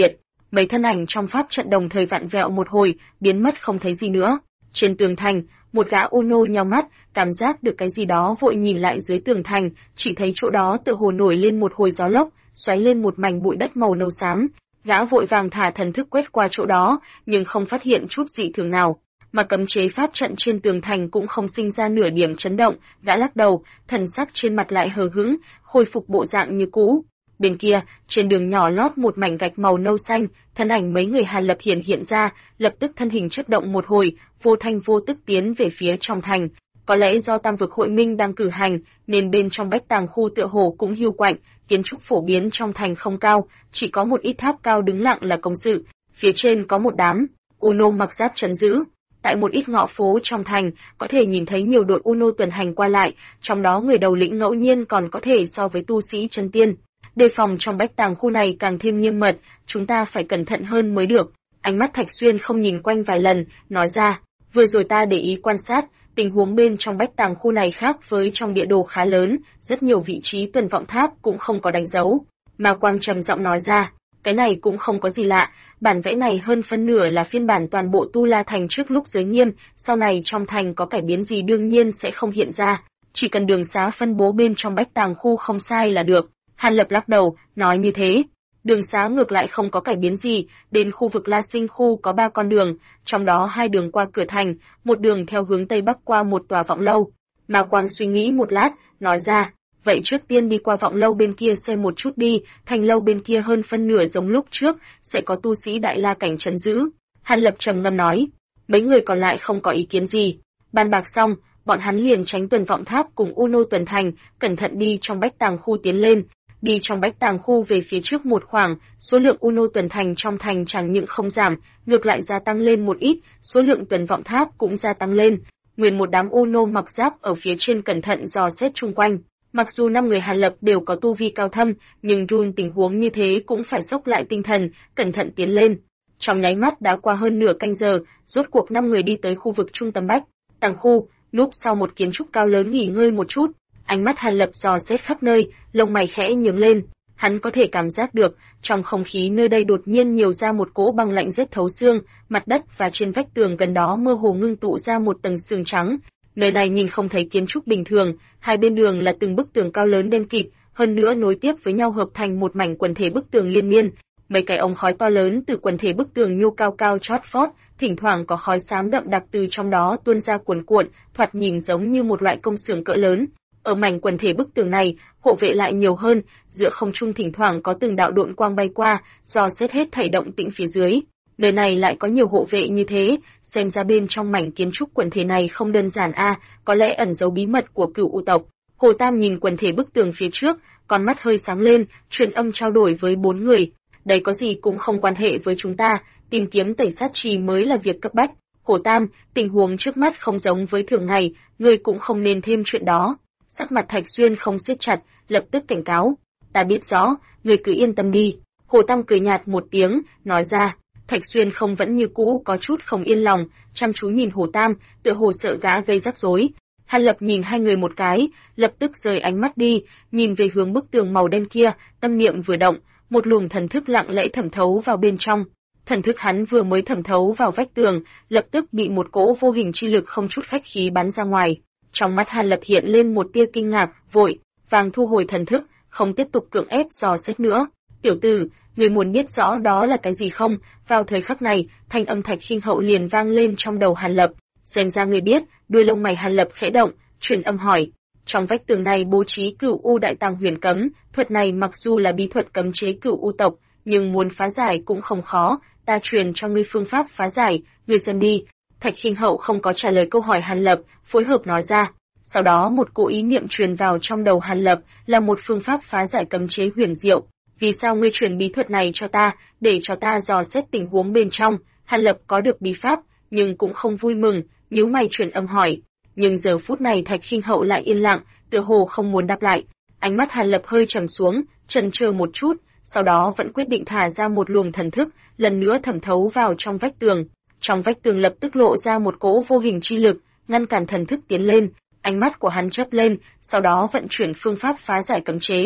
mấy thân ảnh trong pháp trận đồng thời vặn vẹo một hồi, biến mất không thấy gì nữa. Trên tường thành, một gã Uno nheo mắt, cảm giác được cái gì đó vội nhìn lại dưới tường thành, chỉ thấy chỗ đó tựa hồ nổi lên một hồi gió lốc, xoáy lên một mảnh bụi đất màu nâu xám. Gã vội vàng thả thần thức quét qua chỗ đó, nhưng không phát hiện chút dị thường nào, mà cấm chế pháp trận trên tường thành cũng không sinh ra nửa điểm chấn động. Gã lắc đầu, thần sắc trên mặt lại hờ hững, khôi phục bộ dạng như cũ. Bên kia, trên đường nhỏ lót một mảnh gạch màu nâu xanh, thân ảnh mấy người Hàn Lập hiện ra, lập tức thân hình chớp động một hồi, vô thanh vô tức tiến về phía trong thành. Có lẽ do Tam vực hội minh đang cử hành, nên bên trong Bách Tàng khu tựa hồ cũng hiu quạnh, kiến trúc phổ biến trong thành không cao, chỉ có một ít tháp cao đứng lặng là công sự. Phía trên có một đám Uno mặc giáp trấn giữ. Tại một ít ngõ phố trong thành, có thể nhìn thấy nhiều đội Uno tuần hành qua lại, trong đó người đầu lĩnh ngẫu nhiên còn có thể so với tu sĩ chân tiên. Đề phòng trong Bách Tàng khu này càng thêm nghiêm mật, chúng ta phải cẩn thận hơn mới được. Ánh mắt Thạch Xuyên không nhìn quanh vài lần, nói ra, vừa rồi ta để ý quan sát, tình huống bên trong Bách Tàng khu này khác với trong địa đồ khá lớn, rất nhiều vị trí tuần vọng tháp cũng không có đánh dấu. Mà Quang trầm giọng nói ra, cái này cũng không có gì lạ, bản vẽ này hơn phân nửa là phiên bản toàn bộ Tu La Thành trước lúc giới nghiêm, sau này trong thành có cải biến gì đương nhiên sẽ không hiện ra, chỉ cần đường xá phân bố bên trong Bách Tàng khu không sai là được. Hàn Lập lắc đầu, nói như thế. Đường xá ngược lại không có cải biến gì, đến khu vực La Sinh khu có 3 con đường, trong đó 2 đường qua cửa thành, một đường theo hướng Tây Bắc qua một tòa vọng lâu. Mà Quang suy nghĩ một lát, nói ra, vậy trước tiên đi qua vọng lâu bên kia xem một chút đi, thành lâu bên kia hơn phân nửa giống lúc trước, sẽ có tu sĩ Đại La cảnh trấn giữ. Hàn Lập trầm ngâm nói, mấy người còn lại không có ý kiến gì. Bàn bạc xong, bọn hắn liền tránh tuần vọng tháp cùng Uno tuần thành, cẩn thận đi trong Bách Tàng khu tiến lên. Đi trong Bách Tàng khu về phía trước một khoảng, số lượng Uno tuần thành trong thành chẳng những không giảm, ngược lại gia tăng lên một ít, số lượng tuần vọng tháp cũng gia tăng lên. Nguyên một đám Uno mặc giáp ở phía trên cẩn thận dò xét chung quanh. Mặc dù 5 người Hàn Lập đều có tu vi cao thâm, nhưng Run tình huống như thế cũng phải xốc lại tinh thần, cẩn thận tiến lên. Trong nháy mắt đã qua hơn nửa canh giờ, rốt cuộc 5 người đi tới khu vực trung tâm Bách Tàng khu, núp sau một kiến trúc cao lớn nghỉ ngơi một chút. Ánh mắt Hàn Lập dò xét khắp nơi, lông mày khẽ nhướng lên, hắn có thể cảm giác được, trong không khí nơi đây đột nhiên nhiều ra một cỗ băng lạnh rét thấu xương, mặt đất và trên vách tường gần đó mơ hồ ngưng tụ ra một tầng sương trắng. Nơi này nhìn không thấy kiến trúc bình thường, hai bên đường là từng bức tường cao lớn đen kịt, hơn nữa nối tiếp với nhau hợp thành một mảnh quần thể bức tường liên miên. Mấy cái ống khói to lớn từ quần thể bức tường nhô cao cao chót vót, thỉnh thoảng có khói xám đậm đặc từ trong đó tuôn ra cuồn cuộn, thoạt nhìn giống như một loại công xưởng cỡ lớn. Ở mảnh quần thể bức tường này, hộ vệ lại nhiều hơn, giữa không trung thỉnh thoảng có từng đạo độn quang bay qua, dò xét hết thảy động tĩnh phía dưới. Nơi này lại có nhiều hộ vệ như thế, xem ra bên trong mảnh kiến trúc quần thể này không đơn giản có lẽ ẩn giấu bí mật của Cửu U tộc. Hồ Tam nhìn quần thể bức tường phía trước, con mắt hơi sáng lên, truyền âm trao đổi với 4 người. Đây có gì cũng không quan hệ với chúng ta, tìm kiếm tẩy sát trì mới là việc cấp bách. Hồ Tam, tình huống trước mắt không giống với thường ngày, người cũng không nên thêm chuyện đó. Sắc mặt Thạch Xuyên không siết chặt, lập tức cảnh cáo. Ta biết rõ, người cứ yên tâm đi. Hồ Tam cười nhạt một tiếng, nói ra. Thạch Xuyên không vẫn như cũ có chút không yên lòng, chăm chú nhìn Hồ Tam, tựa hồ sợ gã gây rắc rối. Hàn Lập nhìn hai người một cái, lập tức rời ánh mắt đi, nhìn về hướng bức tường màu đen kia, tâm niệm vừa động, một luồng thần thức lặng lẽ thẩm thấu vào bên trong. Thần thức hắn vừa mới thẩm thấu vào vách tường, lập tức bị một cỗ vô hình chi lực không chút khách khí bắn ra ngoài. Trong mắt Hàn Lập hiện lên một tia kinh ngạc, vội vàng thu hồi thần thức, không tiếp tục cưỡng ép dò xét nữa. Tiểu tử, người muốn biết rõ đó là cái gì không? Vào thời khắc này, thanh âm Thạch Khinh Hậu liền vang lên trong đầu Hàn Lập. Xem ra người biết, đuôi lông mày Hàn Lập khẽ động, truyền âm hỏi. Trong vách tường này bố trí Cửu U Đại Tàng Huyền Cấm, thuật này mặc dù là bí thuật cấm chế Cửu U tộc, nhưng muốn phá giải cũng không khó, ta truyền cho ngươi phương pháp phá giải, ngươi xem đi. Thạch Khinh Hậu không có trả lời câu hỏi Hàn Lập, phối hợp nói ra. Sau đó một cỗ ý niệm truyền vào trong đầu Hàn Lập, là một phương pháp phá giải cấm chế huyền diệu. Vì sao ngươi truyền bí thuật này cho ta, để cho ta dò xét tình huống bên trong? Hàn Lập có được bí pháp, nhưng cũng không vui mừng, nhíu mày truyền âm hỏi. Nhưng giờ phút này Thạch Khinh Hậu lại yên lặng, tựa hồ không muốn đáp lại. Ánh mắt Hàn Lập hơi trầm xuống, chần chờ một chút, sau đó vẫn quyết định thả ra một luồng thần thức, lần nữa thẩm thấu vào trong vách tường. Trong vách tường lập tức lộ ra một cỗ vô hình chi lực, ngăn cản thần thức tiến lên. Ánh mắt của hắn chớp lên, sau đó vận chuyển phương pháp phá giải cấm chế.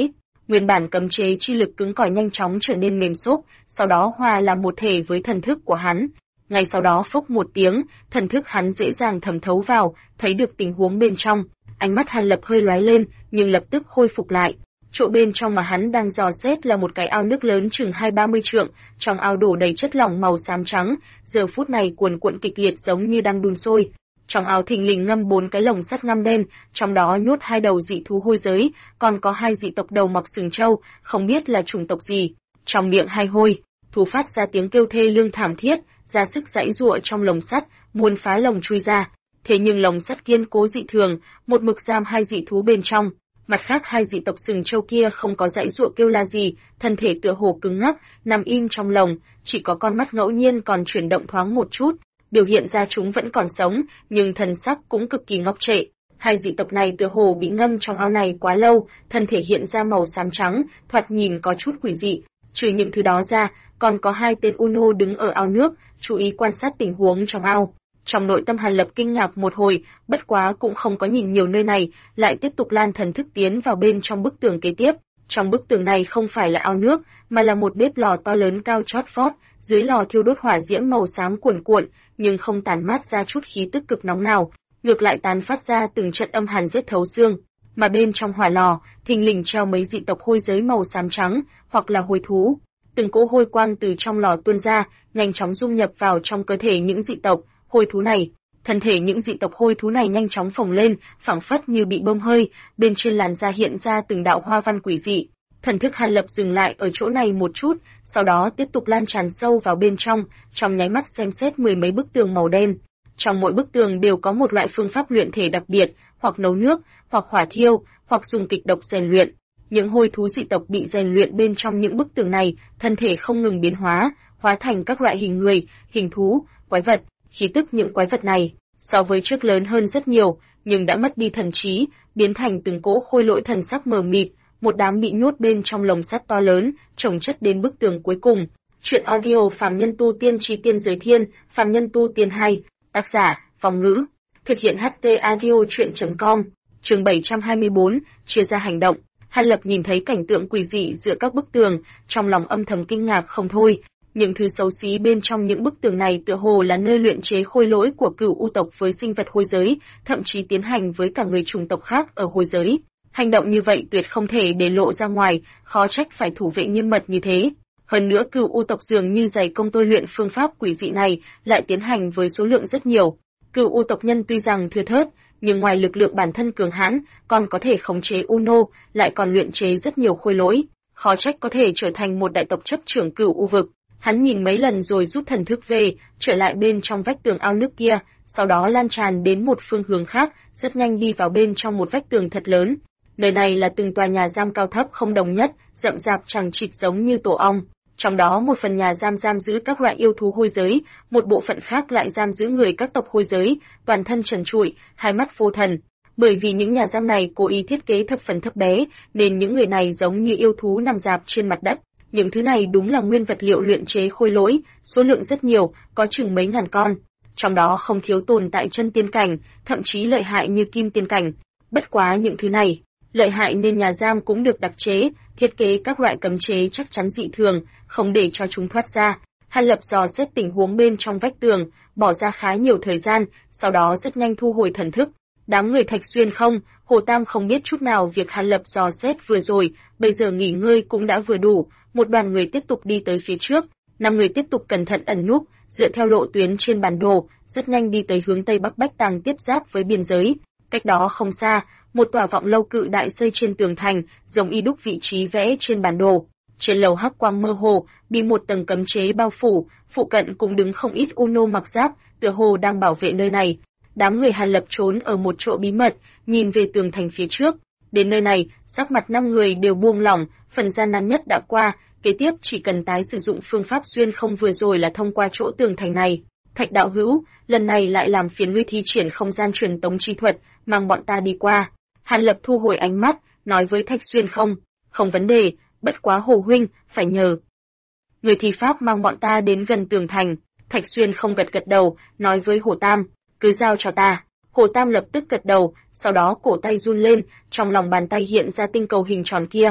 Nguyên bản cấm chế chi lực cứng cỏi nhanh chóng trở nên mềm xốp, sau đó hòa làm một thể với thần thức của hắn. Ngay sau đó phốc một tiếng, thần thức hắn dễ dàng thẩm thấu vào, thấy được tình huống bên trong. Ánh mắt Hàn Lập hơi lóe lên, nhưng lập tức khôi phục lại. Chỗ bên trong mà hắn đang dò xét là một cái ao nước lớn chừng 20-30 trượng, trong ao đổ đầy chất lỏng màu xám trắng, giờ phút này cuồn cuộn kịch liệt giống như đang đun sôi. Trong ao thình lình ngâm 4 cái lồng sắt ngăm đen, trong đó nhốt 2 đầu dị thú hôi giới, còn có 2 dị tộc đầu mọc sừng trâu, không biết là chủng tộc gì. Trong miệng 2 hôi thú phát ra tiếng kêu thê lương thảm thiết, ra sức giãy giụa trong lồng sắt, muốn phá lồng chui ra. Thế nhưng lồng sắt kiên cố dị thường, một mực giam 2 dị thú bên trong. Mặt khác 2 dị tộc sừng trâu kia không có giãy giụa kêu la gì, thân thể tựa hồ cứng ngắc, nằm im trong lồng, chỉ có con mắt ngẫu nhiên còn chuyển động thoáng một chút, biểu hiện ra chúng vẫn còn sống, nhưng thần sắc cũng cực kỳ ngốc trệ. 2 dị tộc này tựa hồ bị ngâm trong ao này quá lâu, thân thể hiện ra màu xám trắng, thoạt nhìn có chút quỷ dị. Trừ những thứ đó ra, còn có 2 tên Uno đứng ở ao nước, chú ý quan sát tình huống trong ao. Trong nội tâm Hàn Lập kinh ngạc một hồi, bất quá cũng không có nhìn nhiều nơi này, lại tiếp tục lan thần thức tiến vào bên trong bức tường kế tiếp. Trong bức tường này không phải là ao nước, mà là một bếp lò to lớn cao chót vót, dưới lò thiêu đốt hỏa diễm màu xám cuồn cuộn, nhưng không tản mát ra chút khí tức cực nóng nào, ngược lại tán phát ra từng trận âm hàn giết thấu xương. Mà bên trong hỏa lò, thình lình treo mấy dị tộc hôi giới màu xám trắng, hoặc là hôi thú. Từng cỗ hôi quang từ trong lò tuôn ra, nhanh chóng dung nhập vào trong cơ thể những dị tộc hôi thú này. Thân thể những dị tộc hôi thú này nhanh chóng phồng lên, phảng phất như bị bơm hơi, bên trên làn da hiện ra từng đạo hoa văn quỷ dị. Thần thức Hàn Lập dừng lại ở chỗ này một chút, sau đó tiếp tục lan tràn sâu vào bên trong nháy mắt xem xét 10 mấy bức tường màu đen. Trong mỗi bức tường đều có một loại phương pháp luyện thể đặc biệt, hoặc nấu nước, hoặc hỏa thiêu, hoặc dùng kịch độc rèn luyện. Những hôi thú dị tộc bị rèn luyện bên trong những bức tường này, thân thể không ngừng biến hóa thành các loại hình người, hình thú, quái vật. Khí tức những quái vật này, so với trước lớn hơn rất nhiều, nhưng đã mất đi thần trí, biến thành từng cỗ khôi lỗi thần sắc mờ mịt, một đám bị nhốt bên trong lồng sắt to lớn, chồng chất đến bức tường cuối cùng. Truyện audio Phàm Nhân Tu Tiên Chí Tiên Giới Thiên, Phàm Nhân Tu Tiên 2, tác giả, Phong Ngữ, thực hiện HT audio truyện.com, chương 724, chia ra hành động. Hàn Lập nhìn thấy cảnh tượng quỷ dị giữa các bức tường, trong lòng âm thầm kinh ngạc không thôi. Những thứ xấu xí bên trong những bức tường này tựa hồ là nơi luyện chế khôi lỗi của Cửu U tộc với sinh vật hôi giới, thậm chí tiến hành với cả người chủng tộc khác ở hôi giới. Hành động như vậy tuyệt không thể để lộ ra ngoài, khó trách phải thủ vệ nghiêm mật như thế. Hơn nữa Cửu U tộc dường như dày công tôi luyện phương pháp quỷ dị này, lại tiến hành với số lượng rất nhiều. Cửu U tộc nhân tuy rằng thưa thớt, nhưng ngoài lực lượng bản thân cường hãn, còn có thể khống chế Uno, lại còn luyện chế rất nhiều khôi lỗi, khó trách có thể trở thành một đại tộc chấp trưởng Cửu U vực. Hắn nhìn mấy lần rồi rút thần thức về, trở lại bên trong vách tường ao nước kia, sau đó lan tràn đến một phương hướng khác, rất nhanh đi vào bên trong một vách tường thật lớn. Nơi này là từng tòa nhà giam cao thấp không đồng nhất, rậm rạp chằng chịt giống như tổ ong. Trong đó một phần nhà giam giam giữ các loại yêu thú hôi giới, một bộ phận khác lại giam giữ người các tộc hôi giới, toàn thân trần trụi, hai mắt vô thần. Bởi vì những nhà giam này cố ý thiết kế thập phần thấp bé, nên những người này giống như yêu thú nằm rạp trên mặt đất. Những thứ này đúng là nguyên vật liệu luyện chế khôi lỗi, số lượng rất nhiều, có chừng mấy ngàn con. Trong đó không thiếu tồn tại chân tiên cảnh, thậm chí lợi hại như kim tiên cảnh. Bất quá những thứ này, lợi hại nên nhà giam cũng được đặc chế, thiết kế các loại cấm chế chắc chắn dị thường, không để cho chúng thoát ra. Hàn Lập dò xét tình huống bên trong vách tường, bỏ ra khá nhiều thời gian, sau đó rất nhanh thu hồi thần thức. Đám người Thạch Xuyên không, Hồ Tam không biết chút nào việc Hàn Lập dò xét vừa rồi, bây giờ nghỉ ngơi cũng đã vừa đủ. Một đoàn người tiếp tục đi tới phía trước, 5 người tiếp tục cẩn thận ẩn núp, dựa theo lộ tuyến trên bản đồ, rất nhanh đi tới hướng tây bắc Bách Tàng tiếp giáp với biên giới. Cách đó không xa, một tòa vọng lâu cự đại xây trên tường thành, giống y đúc vị trí vẽ trên bản đồ. Trên lầu hắc quang mơ hồ, bị một tầng cấm chế bao phủ, phụ cận cũng đứng không ít Uno mặc giáp, tựa hồ đang bảo vệ nơi này. Đám người Hàn Lập trốn ở một chỗ bí mật, nhìn về tường thành phía trước. Đến nơi này, sắc mặt 5 người đều buông lỏng, phần gian nan nhất đã qua, kế tiếp chỉ cần tái sử dụng phương pháp xuyên không vừa rồi là thông qua chỗ tường thành này. Thạch đạo hữu, lần này lại làm phiền ngươi thi triển không gian truyền tống chi thuật, mang bọn ta đi qua. Hàn Lập thu hồi ánh mắt, nói với Thạch Xuyên không vấn đề, bất quá Hồ huynh, phải nhờ người thi pháp mang bọn ta đến gần tường thành. Thạch Xuyên không gật đầu, nói với Hồ Tam, cứ giao cho ta. Hồ Tam lập tức gật đầu, sau đó cổ tay run lên, trong lòng bàn tay hiện ra tinh cầu hình tròn kia.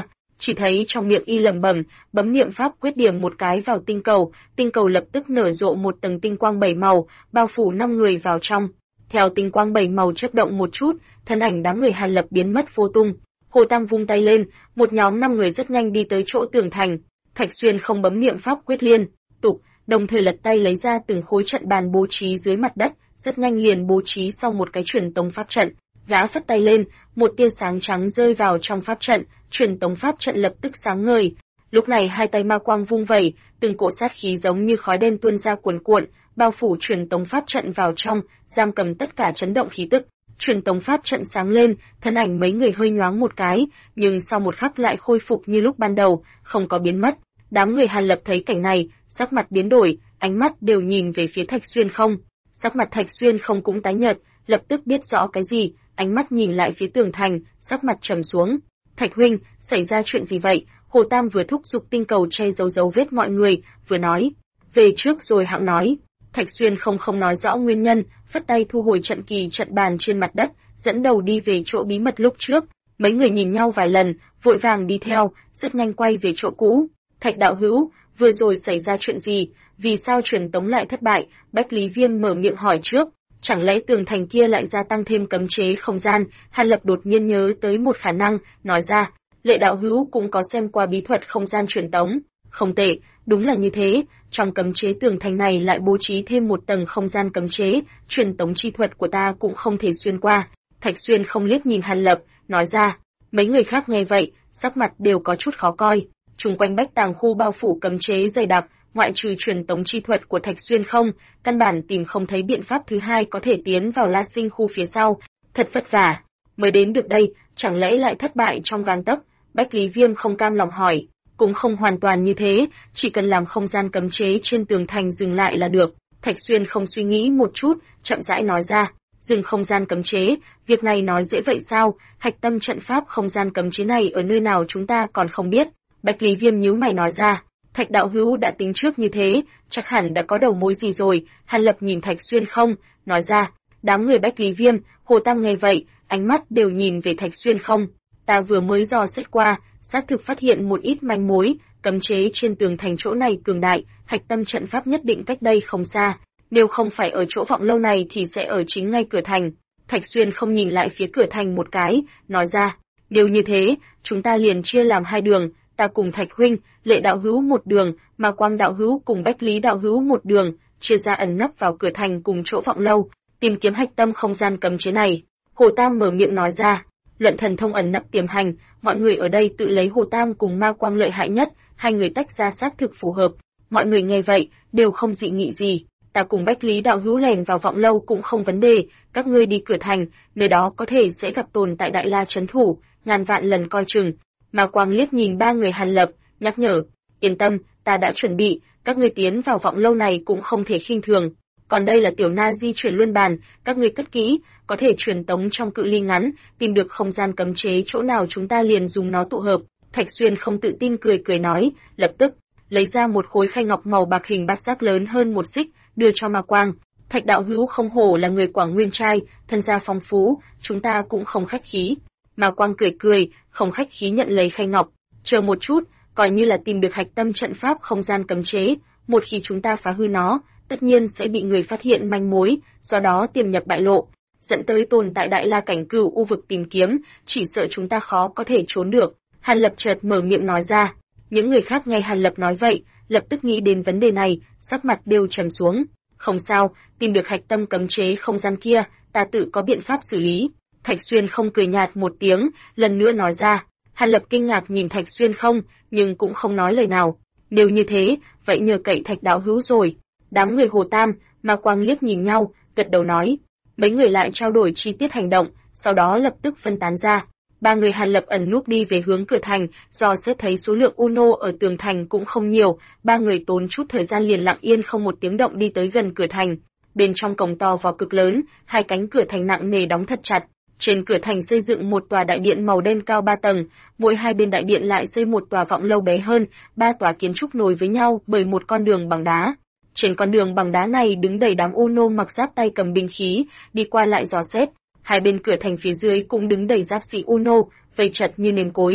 Chỉ thấy trong miệng y lẩm bẩm, bấm niệm pháp quyết điểm một cái vào tinh cầu lập tức nở rộ một tầng tinh quang 7 màu, bao phủ 5 người vào trong. Theo tinh quang 7 màu chớp động một chút, thân ảnh đám người Hàn Lập biến mất vô tung. Hồ Tam vung tay lên, một nhóm 5 người rất nhanh đi tới chỗ tường thành. Thạch Xuyên không bấm niệm pháp quyết liên tục, đồng thời lật tay lấy ra từng khối trận bàn bố trí dưới mặt đất, rất nhanh liền bố trí xong một cái truyền tống pháp trận. Gã phất tay lên, một tia sáng trắng rơi vào trong pháp trận, truyền tống pháp trận lập tức sáng ngời. Lúc này hai tay ma quang vung vẩy, từng cỗ sát khí giống như khói đen tuôn ra cuồn cuộn, bao phủ truyền tống pháp trận vào trong, giam cầm tất cả chấn động khí tức. Truyền tống pháp trận sáng lên, thân ảnh mấy người hơi nhoáng một cái, nhưng sau một khắc lại khôi phục như lúc ban đầu, không có biến mất. Đám người Hàn Lập thấy cảnh này, sắc mặt biến đổi, ánh mắt đều nhìn về phía Thạch Xuyên không. Sắc mặt Thạch Xuyên không cũng tái nhợt, lập tức biết rõ cái gì, ánh mắt nhìn lại phía tường thành, sắc mặt trầm xuống. Thạch huynh, xảy ra chuyện gì vậy? Hồ Tam vừa thúc giục tinh cầu che giấu dấu vết mọi người, vừa nói. Về trước rồi hãng nói. Thạch Xuyên không nói rõ nguyên nhân, phất tay thu hồi trận kỳ trận bàn trên mặt đất, dẫn đầu đi về chỗ bí mật lúc trước. Mấy người nhìn nhau vài lần, vội vàng đi theo, rất nhanh quay về chỗ cũ. Thạch đạo hữu, vừa rồi xảy ra chuyện gì? Vì sao truyền tống lại thất bại? Bách Lý Viêm mở miệng hỏi trước. Chẳng lẽ tường thành kia lại gia tăng thêm cấm chế không gian? Hàn Lập đột nhiên nhớ tới một khả năng, nói ra. Lệ đạo hữu cũng có xem qua bí thuật không gian truyền tống. Không tệ, đúng là như thế, trong cấm chế tường thành này lại bố trí thêm một tầng không gian cấm chế, truyền tống chi thuật của ta cũng không thể xuyên qua. Thạch Xuyên không liếc nhìn Hàn Lập, nói ra. Mấy người khác nghe vậy, sắc mặt đều có chút khó coi. Chung quanh Bách Tàng khu bao phủ cấm chế dày đặc, ngoại trừ truyền tống chi thuật của Thạch Xuyên không, căn bản tìm không thấy biện pháp thứ hai có thể tiến vào La Sinh khu phía sau. Thật vất vả, mới đến được đây, chẳng lẽ lại thất bại trong gang tấc? Bách Lý Viêm không cam lòng hỏi. Cũng không hoàn toàn như thế, chỉ cần làm không gian cấm chế trên tường thành dừng lại là được. Thạch Xuyên không suy nghĩ một chút, chậm rãi nói ra. Dừng không gian cấm chế, việc này nói dễ vậy sao? Hạch tâm trận pháp không gian cấm chế này ở nơi nào chúng ta còn không biết. Bách Lý Viêm nhíu mày nói ra. Thạch đạo hữu đã tính trước như thế, chắc hẳn đã có đầu mối gì rồi. Hàn Lập nhìn Thạch Xuyên không, nói ra. Đám người Bách Lý Viêm, Hồ Tam nghe vậy, ánh mắt đều nhìn về Thạch Xuyên không. Ta vừa mới dò xét qua, xác thực phát hiện một ít manh mối, cấm chế trên tường thành chỗ này cường đại, hạch tâm trận pháp nhất định cách đây không xa. Nếu không phải ở chỗ vọng lâu này thì sẽ ở chính ngay cửa thành. Thạch Xuyên không nhìn lại phía cửa thành một cái, nói ra. Nếu như thế, chúng ta liền chia làm hai đường, ta cùng Thạch huynh, Lệ đạo hữu một đường, mà Quang đạo hữu cùng Bách Lý đạo hữu một đường, chia ra ẩn nấp vào cửa thành cùng chỗ vọng lâu, tìm kiếm hạch tâm không gian cấm chế này. Hồ Tam mở miệng nói ra. Luận thần thông ẩn nấp tiềm hành, mọi người ở đây tự lấy Hồ Tam cùng Ma Quang lợi hại nhất, hai người tách ra xác thực phù hợp. Mọi người nghe vậy, đều không dị nghị gì. Ta cùng Bách Lý đạo hữu lèn vào vọng lâu cũng không vấn đề, các ngươi đi cửa thành, nơi đó có thể sẽ gặp tồn tại Đại La trấn thủ, ngàn vạn lần coi chừng. Ma Quang liếc nhìn ba người Hàn Lập, nhắc nhở, yên tâm, ta đã chuẩn bị, các ngươi tiến vào vọng lâu này cũng không thể khinh thường. Còn đây là tiểu na di chuyển luân bàn, các ngươi cất kỹ, có thể truyền tống trong cự ly ngắn, tìm được không gian cấm chế chỗ nào chúng ta liền dùng nó tụ hợp. Thạch Xuyên không tự tin cười nói, lập tức lấy ra một khối khay ngọc màu bạc hình bát giác lớn hơn một xích, đưa cho Ma Quang. Thạch đạo hữu không hổ là người Quảng Nguyên trai, thân gia phong phú, chúng ta cũng không khách khí. Ma Quang cười, không khách khí nhận lấy khay ngọc. Chờ một chút, coi như là tìm được hạch tâm trận pháp không gian cấm chế, một khi chúng ta phá hư nó, tất nhiên sẽ bị người phát hiện manh mối, do đó tiềm nhập bại lộ, dẫn tới tồn tại Đại La cảnh cửu u vực tìm kiếm, chỉ sợ chúng ta khó có thể trốn được. Hàn Lập chợt mở miệng nói ra. Những người khác nghe Hàn Lập nói vậy, lập tức nghĩ đến vấn đề này, sắc mặt đều trầm xuống. Không sao, tìm được hạch tâm cấm chế không gian kia, ta tự có biện pháp xử lý. Thạch Xuyên không cười nhạt một tiếng, lần nữa nói ra. Hàn Lập kinh ngạc nhìn Thạch Xuyên không, nhưng cũng không nói lời nào. Nếu như thế, vậy nhờ cậy Thạch đạo hữu rồi. Đám người Hồ Tam, Ma Quang liếc nhìn nhau, gật đầu nói. Mấy người lại trao đổi chi tiết hành động, sau đó lập tức phân tán ra. Ba người Hàn Lập ẩn núp đi về hướng cửa thành, do xét thấy số lượng Uno ở tường thành cũng không nhiều, ba người tốn chút thời gian liền lặng yên không một tiếng động đi tới gần cửa thành. Bên trong cổng to vào cực lớn, hai cánh cửa thành nặng nề đóng thật chặt. Trên cửa thành xây dựng một tòa đại điện màu đen cao 3 tầng, mỗi hai bên đại điện lại xây một tòa vọng lâu bé hơn, ba tòa kiến trúc nối với nhau bởi một con đường bằng đá. Trên con đường bằng đá này đứng đầy đám Uno mặc giáp tay cầm binh khí, đi qua lại dò xét. Hai bên cửa thành phía dưới cũng đứng đầy giáp sĩ Uno, vây chật như nêm cối.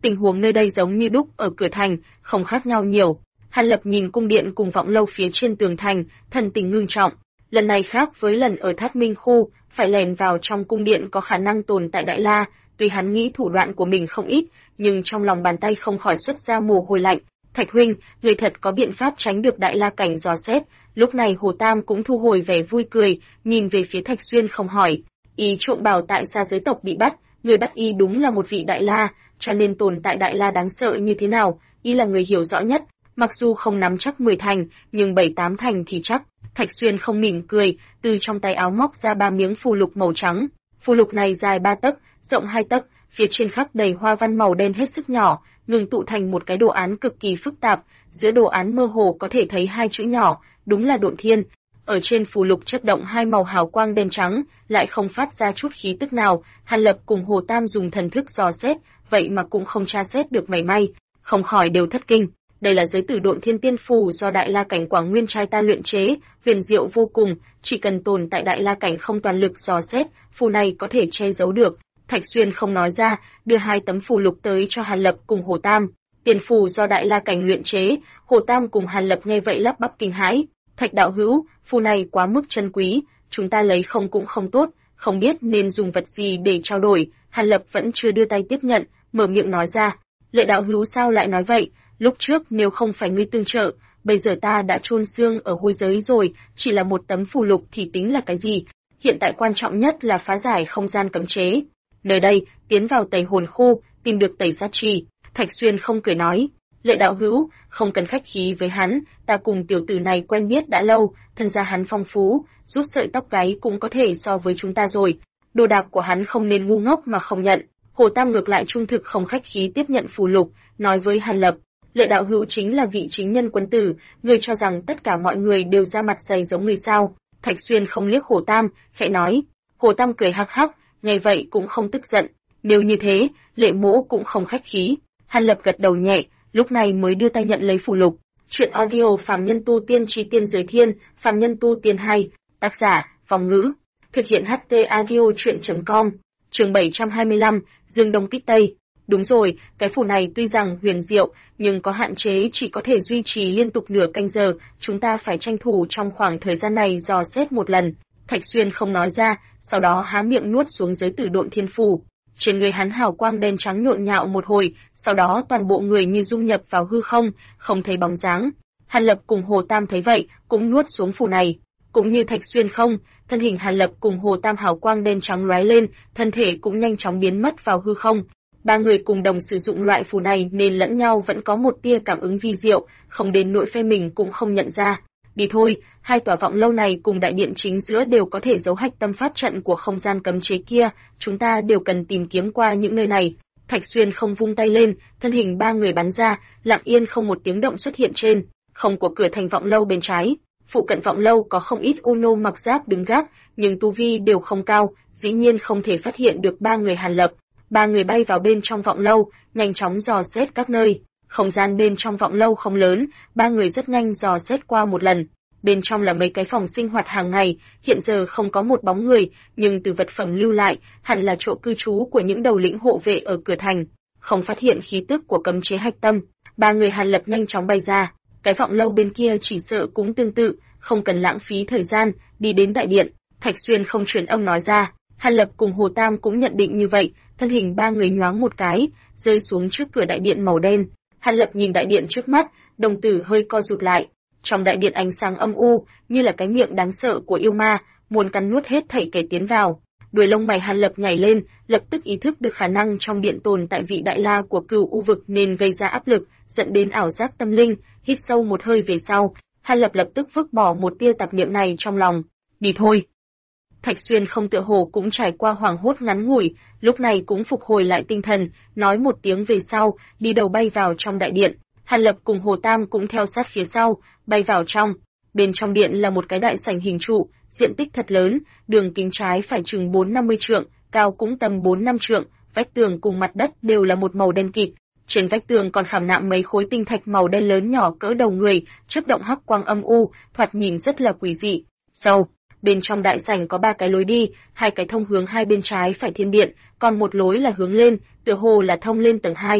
Tình huống nơi đây giống như đúc ở cửa thành, không khác nhau nhiều. Hàn Lập nhìn cung điện cùng vọng lâu phía trên tường thành, thần tình ngưng trọng. Lần này khác với lần ở Thát Minh khu, phải lèn vào trong cung điện có khả năng tồn tại Đại La. Tuy hắn nghĩ thủ đoạn của mình không ít, nhưng trong lòng bàn tay không khỏi xuất ra mồ hôi lạnh. Thạch huynh, người thật có biện pháp tránh được Đại La cảnh dò xét. Lúc này Hồ Tam cũng thu hồi vẻ vui cười, nhìn về phía Thạch Xuyên không hỏi. Y trộm bảo tại Sa giới tộc bị bắt, người bắt y đúng là một vị Đại La, cho nên tồn tại Đại La đáng sợ như thế nào, y là người hiểu rõ nhất. Mặc dù không nắm chắc 10 thành, nhưng 7-8 thành thì chắc. Thạch Xuyên không mỉm cười, từ trong tay áo móc ra 3 miếng phù lục màu trắng. Phù lục này dài 3 tấc, rộng 2 tấc, phía trên khắc đầy hoa văn màu đen hết sức nhỏ, ngừng tụ thành một cái đồ án cực kỳ phức tạp. Giữa đồ án mơ hồ có thể thấy 2 chữ nhỏ, đúng là Độn Thiên. Ở trên phù lục chớp động 2 màu hào quang đen trắng, lại không phát ra chút khí tức nào. Hàn Lập cùng Hồ Tam dùng thần thức dò xét, vậy mà cũng không tra xét được mảy may, không khỏi đều thất kinh. Đây là giới tử Độn Thiên tiên phù do Đại La cảnh Quảng Nguyên trai ta luyện chế, huyền diệu vô cùng, chỉ cần tồn tại Đại La cảnh không toàn lực dò xét, phù này có thể che giấu được. Thạch Xuyên không nói ra, đưa 2 tấm phù lục tới cho Hàn Lập cùng Hồ Tam. Tiền phù do Đại La cảnh luyện chế, Hồ Tam cùng Hàn Lập nghe vậy lắp bắp kinh hãi. Thạch đạo hữu, phù này quá mức chân quý, chúng ta lấy không cũng không tốt, không biết nên dùng vật gì để trao đổi. Hàn Lập vẫn chưa đưa tay tiếp nhận, mở miệng nói ra. Lệ đạo hữu sao lại nói vậy? Lúc trước nếu không phải ngươi tương trợ, bây giờ ta đã chôn xương ở hôi giới rồi, chỉ là một tấm phù lục thì tính là cái gì? Hiện tại quan trọng nhất là phá giải không gian cấm chế. Nơi đây, tiến vào Tẩy Hồn khu, tìm được Tẩy Sát Trì. Thạch Xuyên không cười nói, Lệ đạo hữu, không cần khách khí với hắn, ta cùng tiểu tử này quen biết đã lâu, thân gia hắn phong phú, rút sợi tóc gáy cũng có thể so với chúng ta rồi. Đồ đạc của hắn không nên ngu ngốc mà không nhận. Hồ Tam ngược lại trung thực không khách khí tiếp nhận phù lục, nói với Hàn Lập, Lệ đạo hữu chính là vị chính nhân quân tử, người cho rằng tất cả mọi người đều ra mặt dày giống người sao? Thạch Xuyên không liếc Hồ Tam, khẽ nói. Hồ Tam cười hắc hắc, nghe vậy cũng không tức giận. Nếu như thế, Lệ mỗ cũng không khách khí. Hàn Lập gật đầu nhẹ, lúc này mới đưa tay nhận lấy phù lục. Chuyện audio Phàm Nhân Tu Tiên Chí Tiên Giới Thiên, Phàm Nhân Tu Tiên 2, tác giả, Phong Ngữ. Thực hiện HT audio chuyện.com, chương 725, Dương Đông Kích Tây. Đúng rồi, cái phù này tuy rằng huyền diệu, nhưng có hạn chế chỉ có thể duy trì liên tục nửa canh giờ, chúng ta phải tranh thủ trong khoảng thời gian này dò xét một lần. Thạch Xuyên không nói ra, sau đó há miệng nuốt xuống giới tử Độn Thiên phù. Trên người hắn hào quang đen trắng nhộn nhạo một hồi, sau đó toàn bộ người như dung nhập vào hư không, không thấy bóng dáng. Hàn Lập cùng Hồ Tam thấy vậy, cũng nuốt xuống phù này. Cũng như Thạch Xuyên không, thân hình Hàn Lập cùng Hồ Tam hào quang đen trắng lóe lên, thân thể cũng nhanh chóng biến mất vào hư không. Ba người cùng đồng sử dụng loại phù này nên lẫn nhau vẫn có một tia cảm ứng vi diệu, không đến nỗi phe mình cũng không nhận ra. Đi thôi, 2 tòa vọng lâu này cùng đại điện chính giữa đều có thể giấu hạch tâm pháp trận của không gian cấm chế kia, chúng ta đều cần tìm kiếm qua những nơi này. Thạch Xuyên không vung tay lên, thân hình 3 người bắn ra, lặng yên không một tiếng động xuất hiện trên không của cửa thành vọng lâu bên trái. Phụ cận vọng lâu có không ít Uno mặc giáp đứng gác, nhưng tu vi đều không cao, dĩ nhiên không thể phát hiện được 3 người Hàn Lập. 3 người bay vào bên trong vọng lâu, nhanh chóng dò xét các nơi. Không gian bên trong vọng lâu không lớn, 3 người rất nhanh dò xét qua một lần. Bên trong là mấy cái phòng sinh hoạt hàng ngày, hiện giờ không có một bóng người, nhưng từ vật phẩm lưu lại, hẳn là chỗ cư trú của những đầu lĩnh hộ vệ ở cửa thành. Không phát hiện khí tức của cấm chế hạch tâm, 3 người Hàn Lập nhanh chóng bay ra. Cái vọng lâu bên kia chỉ sợ cũng tương tự, không cần lãng phí thời gian, đi đến đại điện. Thạch Xuyên không truyền âm nói ra. Hàn Lập cùng Hồ Tam cũng nhận định như vậy, thân hình 3 người nhoáng một cái, rơi xuống trước cửa đại điện màu đen. Hàn Lập nhìn đại điện trước mắt, đồng tử hơi co rụt lại. Trong đại điện ánh sáng âm u, như là cái miệng đáng sợ của yêu ma, muốn cắn nuốt hết thảy kẻ tiến vào. Đuôi lông mày Hàn Lập nhảy lên, lập tức ý thức được khả năng trong điện tồn tại vị đại la của Cửu U vực nên gây ra áp lực, dẫn đến ảo giác tâm linh. Hít sâu một hơi về sau, Hàn Lập lập tức vứt bỏ một tia tạp niệm này trong lòng. Đi thôi. Thạch Xuyên không tựa hồ cũng trải qua hoảng hốt ngắn ngủi, lúc này cũng phục hồi lại tinh thần, nói một tiếng về sau, đi đầu bay vào trong đại điện. Hàn Lập cùng Hồ Tam cũng theo sát phía sau, bay vào trong. Bên trong điện là một cái đại sảnh hình trụ, diện tích thật lớn, đường kính trái phải chừng 4-50 trượng, cao cũng tầm 4-5 trượng, vách tường cùng mặt đất đều là một màu đen kịt. Trên vách tường còn khảm nạm mấy khối tinh thạch màu đen lớn nhỏ cỡ đầu người, chớp động hắc quang âm u, thoạt nhìn rất là quỷ dị. Sau, bên trong đại sảnh có 3 cái lối đi, 2 cái thông hướng hai bên trái phải thiên điện, còn một lối là hướng lên, tựa hồ là thông lên tầng 2.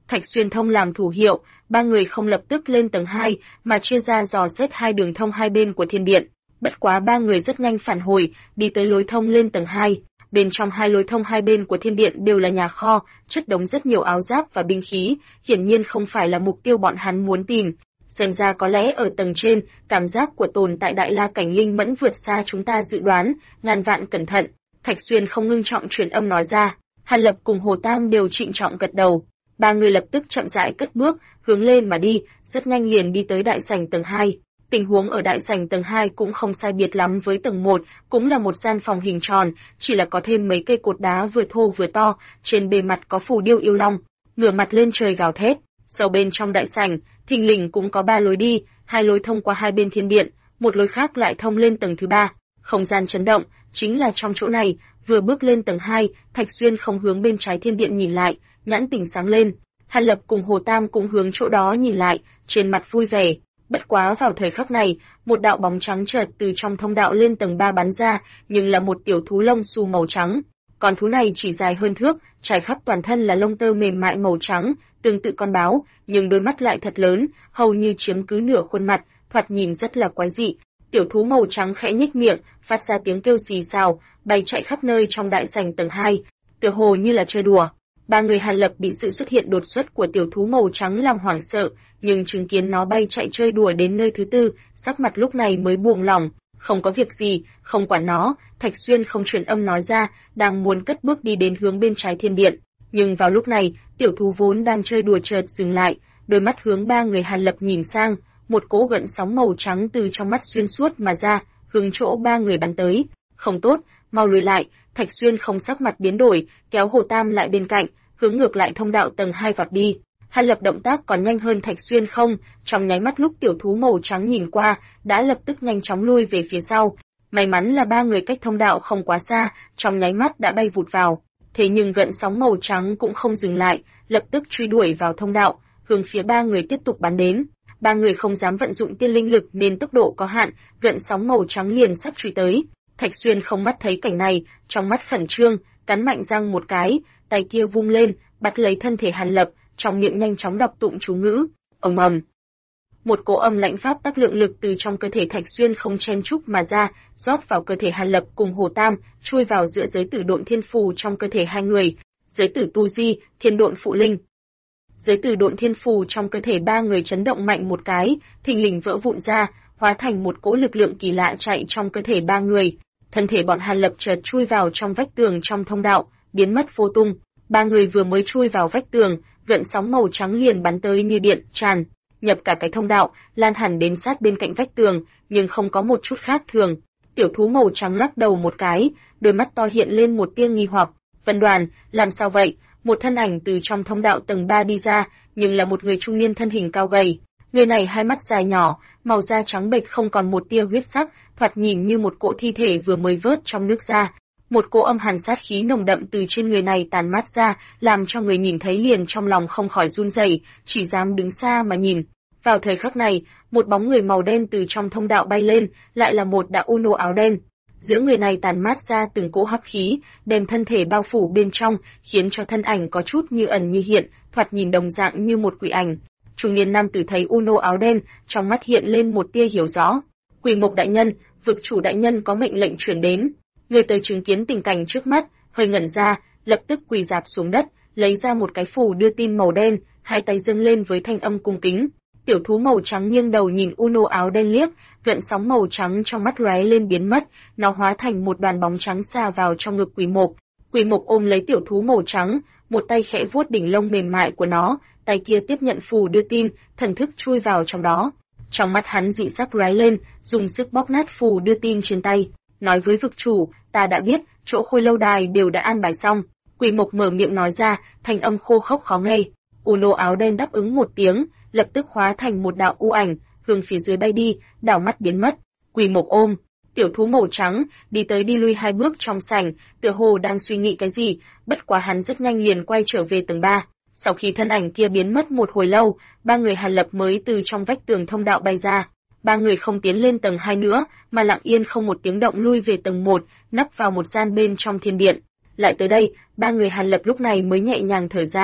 Thạch Xuyên thông làm thủ hiệu, ba người không lập tức lên tầng 2, mà chia ra dò xét hai đường thông hai bên của thiên điện. Bất quá ba người rất nhanh phản hồi, đi tới lối thông lên tầng 2. Bên trong hai lối thông hai bên của thiên điện đều là nhà kho, chất đống rất nhiều áo giáp và binh khí, hiển nhiên không phải là mục tiêu bọn hắn muốn tìm. Xem ra có lẽ ở tầng trên, cảm giác của tồn tại Đại La cảnh linh mẫn vượt xa chúng ta dự đoán, ngàn vạn cẩn thận. Thạch Xuyên không ngưng trọng truyền âm nói ra. Hàn Lập cùng Hồ Tam đều trịnh trọng gật đầu. Ba người lập tức chậm rãi cất bước, hướng lên mà đi, rất nhanh liền đi tới đại sảnh tầng 2. Tình huống ở đại sảnh tầng 2 cũng không sai biệt lắm với tầng 1, cũng là một gian phòng hình tròn, chỉ là có thêm mấy cây cột đá vừa thô vừa to, trên bề mặt có phù điêu yêu long, ngửa mặt lên trời gào thét. Sâu bên trong đại sảnh, thình lình cũng có 3 lối đi, 2 lối thông qua hai bên thiên điện, một lối khác lại thông lên tầng thứ 3. Không gian chấn động, chính là trong chỗ này. Vừa bước lên tầng 2, Thạch Xuyên không hướng bên trái thiên điện nhìn lại, nhãn tỉnh sáng lên. Hàn Lập cùng Hồ Tam cũng hướng chỗ đó nhìn lại, trên mặt vui vẻ. Bất quá vào thời khắc này, một đạo bóng trắng chợt từ trong thông đạo lên tầng 3 bắn ra, nhưng là một tiểu thú lông xù màu trắng. Con thú này chỉ dài hơn thước, trải khắp toàn thân là lông tơ mềm mại màu trắng, tương tự con báo, nhưng đôi mắt lại thật lớn, hầu như chiếm cứ nửa khuôn mặt, thoạt nhìn rất là quái dị. Tiểu thú màu trắng khẽ nhếch miệng, phát ra tiếng kêu xì xào, bay chạy khắp nơi trong đại sảnh tầng 2, tựa hồ như là chơi đùa. Ba người Hàn Lập bị sự xuất hiện đột xuất của tiểu thú màu trắng làm hoảng sợ, nhưng chứng kiến nó bay chạy chơi đùa đến nơi thứ 4, sắc mặt lúc này mới buông lỏng. Không có việc gì, không quản nó. Thạch Xuyên không truyền âm nói ra, đang muốn cất bước đi đến hướng bên trái thiên điện. Nhưng vào lúc này, tiểu thú vốn đang chơi đùa chợt dừng lại, đôi mắt hướng ba người Hàn Lập nhìn sang, một cỗ gợn sóng màu trắng từ trong mắt xuyên suốt mà ra, hướng chỗ ba người bắn tới. Không tốt, mau lùi lại. Thạch Xuyên không sắc mặt biến đổi, kéo Hồ Tam lại bên cạnh, hướng ngược lại thông đạo tầng 2 vọt đi. Hàn Lập động tác còn nhanh hơn Thạch Xuyên không, trong nháy mắt lúc tiểu thú màu trắng nhìn qua, đã lập tức nhanh chóng lui về phía sau. May mắn là ba người cách thông đạo không quá xa, trong nháy mắt đã bay vụt vào. Thế nhưng gợn sóng màu trắng cũng không dừng lại, lập tức truy đuổi vào thông đạo, hướng phía ba người tiếp tục bắn đến. Ba người không dám vận dụng tiên linh lực nên tốc độ có hạn, gợn sóng màu trắng liền sắp truy tới. Thạch Xuyên không mắt thấy cảnh này, trong mắt khẩn trương, cắn mạnh răng một cái, tay kia vung lên, bắt lấy thân thể Hàn Lập, trong miệng nhanh chóng đọc tụng chú ngữ. Ầm ầm. Một cỗ âm lãnh pháp tắc lượng lực từ trong cơ thể Thạch Xuyên không chen chúc mà ra, rót vào cơ thể Hàn Lập cùng Hồ Tam, chui vào giữa giới tử độn thiên phù trong cơ thể hai người. Giới tử tu di, thiên độn phụ linh. Giới tử độn thiên phù trong cơ thể ba người chấn động mạnh một cái, thình lình vỡ vụn ra, hóa thành một cỗ lực lượng kỳ lạ chạy trong cơ thể ba người. Thân thể bọn Hàn Lập chợt chui vào trong vách tường trong thông đạo, biến mất vô tung. Ba người vừa mới chui vào vách tường, gợn sóng màu trắng liền bắn tới như điện, tràn nhập cả cái thông đạo, lan hẳn đến sát bên cạnh vách tường, nhưng không có một chút khác thường. Tiểu thú màu trắng lắc đầu một cái, đôi mắt to hiện lên một tia nghi hoặc. Vân Đoàn, làm sao vậy? Một thân ảnh từ trong thông đạo tầng 3 đi ra, nhưng là một người trung niên thân hình cao gầy. Người này hai mắt dài nhỏ, màu da trắng bệch không còn một tia huyết sắc, thoạt nhìn như một cỗ thi thể vừa mới vớt trong nước ra. Một cỗ âm hàn sát khí nồng đậm từ trên người này tàn mát ra, làm cho người nhìn thấy liền trong lòng không khỏi run rẩy, chỉ dám đứng xa mà nhìn. Vào thời khắc này, một bóng người màu đen từ trong thông đạo bay lên, lại là một đạo Uno áo đen. Giữa người này tàn mát ra từng cỗ hắc khí, đem thân thể bao phủ bên trong, khiến cho thân ảnh có chút như ẩn như hiện, thoạt nhìn đồng dạng như một quỷ ảnh. Trung niên nam tử thấy Uno áo đen, trong mắt hiện lên một tia hiểu rõ. Quỷ Mộc đại nhân, vực chủ đại nhân có mệnh lệnh truyền đến. Người tới chứng kiến tình cảnh trước mắt, hơi ngẩn ra, lập tức quỳ rạp xuống đất, lấy ra một cái phù đưa tin màu đen, hai tay dâng lên với thanh âm cung kính. Tiểu thú màu trắng nghiêng đầu nhìn Uno áo đen liếc, gợn sóng màu trắng trong mắt lóe lên biến mất, nó hóa thành một đoàn bóng trắng xa vào trong ngực Quỷ Mộc. Quỷ Mộc ôm lấy tiểu thú màu trắng, một tay khẽ vuốt đỉnh lông mềm mại của nó, tay kia tiếp nhận phù đưa tin, thần thức chui vào trong đó. Trong mắt hắn dị sắc lóe lên, dùng sức bóp nát phù đưa tin trên tay, nói với vực chủ, ta đã biết, chỗ Khôi lâu đài đều đã an bài xong. Quỷ Mộc mở miệng nói ra, thanh âm khô khốc khó nghe. Uno áo đen đáp ứng một tiếng, lập tức hóa thành một đạo u ảnh, hướng phía dưới bay đi, đảo mắt biến mất. Quỷ Mộc ôm tiểu thú màu trắng, đi tới đi lui hai bước trong sảnh, tựa hồ đang suy nghĩ cái gì, bất quá hắn rất nhanh liền quay trở về tầng 3. Sau khi thân ảnh kia biến mất một hồi lâu, ba người Hàn Lập mới từ trong vách tường thông đạo bay ra. Ba người không tiến lên tầng 2 nữa, mà lặng yên không một tiếng động lui về tầng 1, nấp vào một gian bên trong thiên điện. Lại tới đây, ba người Hàn Lập lúc này mới nhẹ nhàng thở ra.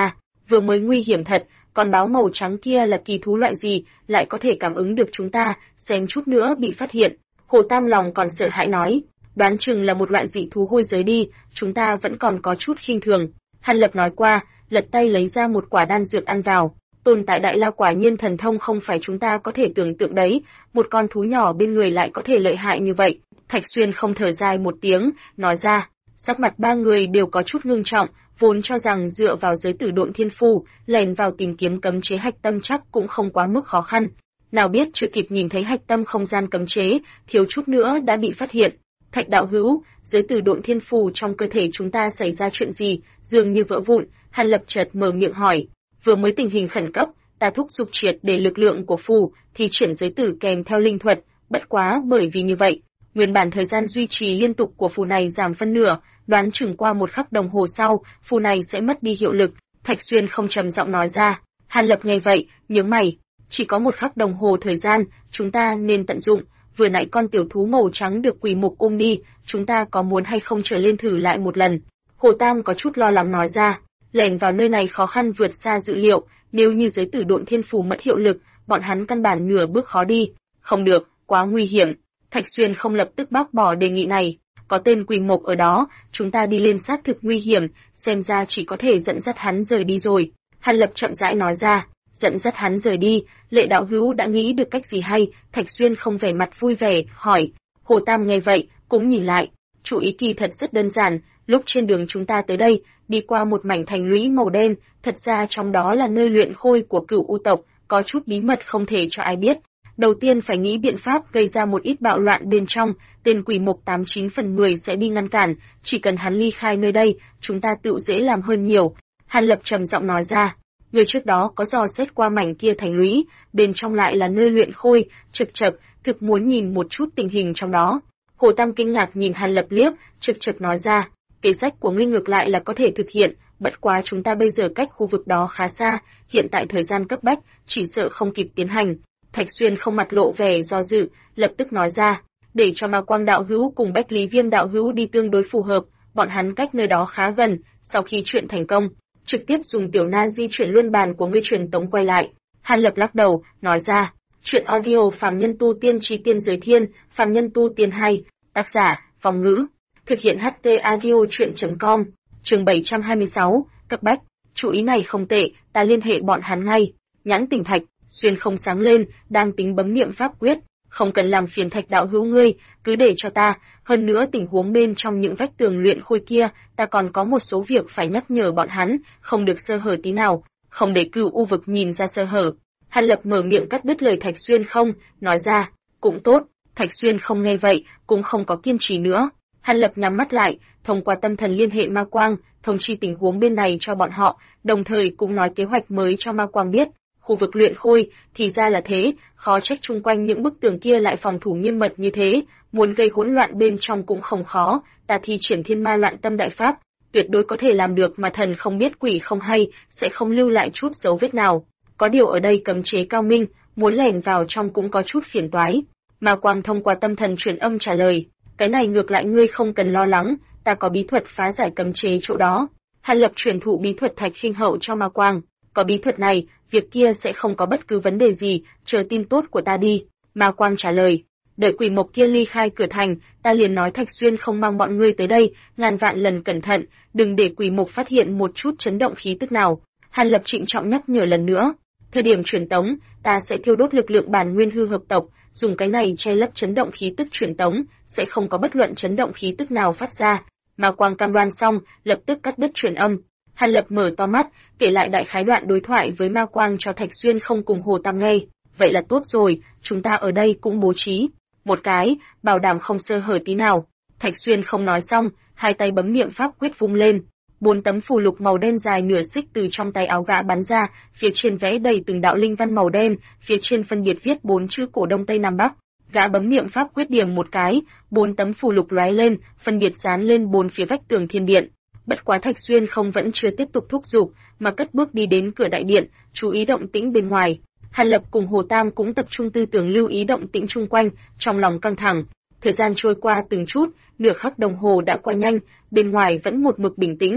vừa mới nguy hiểm thật, con báo màu trắng kia là kỳ thú loại gì, lại có thể cảm ứng được chúng ta, xem chút nữa bị phát hiện. Hồ Tam lòng còn sợ hãi nói, đoán chừng là một loại dị thú hôi giới đi, chúng ta vẫn còn có chút khinh thường. Hàn Lập nói qua, lật tay lấy ra một quả đan dược ăn vào. Tồn tại đại la quả nhiên thần thông không phải chúng ta có thể tưởng tượng đấy, một con thú nhỏ bên người lại có thể lợi hại như vậy. Thạch Xuyên không thở dài một tiếng, nói ra, sắc mặt ba người đều có chút ngưng trọng, vốn cho rằng dựa vào giới tử độn thiên phù, lẻn vào tìm kiếm cấm chế hạch tâm chắc cũng không quá mức khó khăn. Nào biết chưa kịp nhìn thấy hạch tâm không gian cấm chế, thiếu chút nữa đã bị phát hiện. Thạch đạo hữu, giới tử độn thiên phù trong cơ thể chúng ta xảy ra chuyện gì, dường như vỡ vụn. Hàn Lập chợt mở miệng hỏi, vừa mới tình hình khẩn cấp, ta thúc giục triệt để lực lượng của phù, thì chuyển giới tử kèm theo linh thuật, bất quá bởi vì như vậy, nguyên bản thời gian duy trì liên tục của phù này giảm phân nửa, đoán chừng qua 1 khắc đồng hồ sau, phù này sẽ mất đi hiệu lực. Thạch Xuyên không trầm giọng nói ra. Hàn Lập nghe vậy, nhướng mày, chỉ có 1 khắc đồng hồ thời gian, chúng ta nên tận dụng. Vừa nãy con tiểu thú màu trắng được Quỷ Mục ôm đi, chúng ta có muốn hay không trở lên thử lại một lần? Hồ Tam có chút lo lắng nói ra, lẻn vào nơi này khó khăn vượt xa dự liệu, nếu như giới tử độn thiên phù mất hiệu lực, bọn hắn căn bản nửa bước khó đi. Không được, quá nguy hiểm. Thạch Xuyên không lập tức bác bỏ đề nghị này, có tên Quỷ Mục ở đó, chúng ta đi lên xác thực nguy hiểm, xem ra chỉ có thể dẫn dắt hắn rời đi rồi. Hàn Lập chậm rãi nói ra, dẫn dắt hắn rời đi, Lệ đạo hữu đã nghĩ được cách gì hay? Thạch Xuyên không vẻ mặt vui vẻ, hỏi. Hồ Tam nghe vậy, cũng nhìn lại, chủ ý kỳ thật rất đơn giản, lúc trên đường chúng ta tới đây, đi qua một mảnh thành lũy màu đen, thật ra trong đó là nơi luyện khôi của Cửu U tộc, có chút bí mật không thể cho ai biết. Đầu tiên phải nghĩ biện pháp gây ra một ít bạo loạn bên trong, tên Quỷ Mục 89 phần 10 sẽ đi ngăn cản, chỉ cần hắn ly khai nơi đây, chúng ta tự dễ làm hơn nhiều. Hàn Lập trầm giọng nói ra, người trước đó có dò xét qua mảnh kia thành lũy, bên trong lại là nơi luyện khôi, chực chực, thực muốn nhìn một chút tình hình trong đó. Hồ Tam kinh ngạc nhìn Hàn Lập liếc, chực chực nói ra, kế sách của ngươi ngược lại là có thể thực hiện, bất quá chúng ta bây giờ cách khu vực đó khá xa, hiện tại thời gian cấp bách, chỉ sợ không kịp tiến hành. Thạch Xuyên không mặt lộ vẻ do dự, lập tức nói ra, để cho Ma Quang đạo hữu cùng Bách Lý Viêm đạo hữu đi tương đối phù hợp, bọn hắn cách nơi đó khá gần, sau khi chuyện thành công, trực tiếp dùng tiểu na di chuyển luân bàn của ngươi truyền tống quay lại. Hàn Lập lắc đầu, nói ra, chuyện audio Phàm Nhân Tu Tiên Chí Tiên Giới Thiên, Phàm Nhân Tu Tiên 2, tác giả, Phong Ngữ, thực hiện HT audio chuyện.com, chương 726, cấp bách, chủ ý này không tệ, ta liên hệ bọn hắn ngay. Nhãn Tỉnh Thạch Xuyên không sáng lên, đang tính bấm niệm pháp quyết, không cần làm phiền Thạch đạo hữu ngươi, cứ để cho ta, hơn nữa tình huống bên trong những vách tường luyện khôi kia, ta còn có một số việc phải nhắc nhở bọn hắn, không được sơ hở tí nào, không để Cửu U vực nhìn ra sơ hở. Hàn Lập mở miệng cắt đứt lời Thạch Xuyên không, nói ra, cũng tốt. Thạch Xuyên không nghe vậy, cũng không có kiên trì nữa. Hàn Lập nhắm mắt lại, thông qua tâm thần liên hệ Ma Quang, thông chi tình huống bên này cho bọn họ, đồng thời cũng nói kế hoạch mới cho Ma Quang biết. Khu vực luyện khôi, thì ra là thế, khó trách chung quanh những bức tường kia lại phòng thủ nghiêm mật như thế, muốn gây hỗn loạn bên trong cũng không khó, ta thi triển Thiên Ma Loạn Tâm đại pháp, tuyệt đối có thể làm được mà thần không biết quỷ không hay, sẽ không lưu lại chút dấu vết nào. Có điều ở đây cấm chế cao minh, muốn lẻn vào trong cũng có chút phiền toái. Ma Quang thông qua tâm thần truyền âm trả lời, cái này ngược lại ngươi không cần lo lắng, ta có bí thuật phá giải cấm chế chỗ đó. Hàn Lập truyền thụ bí thuật Thạch Khinh Hậu cho Ma Quang, có bí thuật này, việc kia sẽ không có bất cứ vấn đề gì, chờ tin tốt của ta đi. Ma Quang trả lời, đợi Quỷ Mộc kia ly khai cửa thành, ta liền nói Thạch Xuyên không mang bọn ngươi tới đây, ngàn vạn lần cẩn thận, đừng để Quỷ Mộc phát hiện một chút chấn động khí tức nào. Hàn Lập trịnh trọng nhắc nhở lần nữa, thời điểm truyền tống, ta sẽ thiêu đốt lực lượng bản nguyên hư hợp tộc, dùng cái này che lấp chấn động khí tức truyền tống, sẽ không có bất luận chấn động khí tức nào phát ra. Ma Quang cam đoan xong, lập tức cắt đứt truyền âm. Hàn Lập mở to mắt, kể lại đại khái đoạn đối thoại với Ma Quang cho Thạch Xuyên không cùng Hồ Tam nghe. Vậy là tốt rồi, chúng ta ở đây cũng bố trí một cái, bảo đảm không sơ hở tí nào. Thạch Xuyên không nói xong, hai tay bấm niệm pháp quyết vung lên. 4 tấm phù lục màu đen dài nửa xích từ trong tay áo gã bắn ra, phía trên vẽ đầy từng đạo linh văn màu đen, phía trên phân biệt viết 4 chữ cổ đông tây nam bắc. Gã bấm niệm pháp quyết điểm một cái, 4 tấm phù lục lóe lên, phân biệt dán lên 4 phía vách tường thiên điện. Bất quá Thạch Xuyên không vẫn chưa tiếp tục thúc giục, mà cất bước đi đến cửa đại điện, chú ý động tĩnh bên ngoài. Hàn Lập cùng Hồ Tam cũng tập trung tư tưởng lưu ý động tĩnh chung quanh, trong lòng căng thẳng. Thời gian trôi qua từng chút, nửa khắc đồng hồ đã qua nhanh, bên ngoài vẫn một mực bình tĩnh.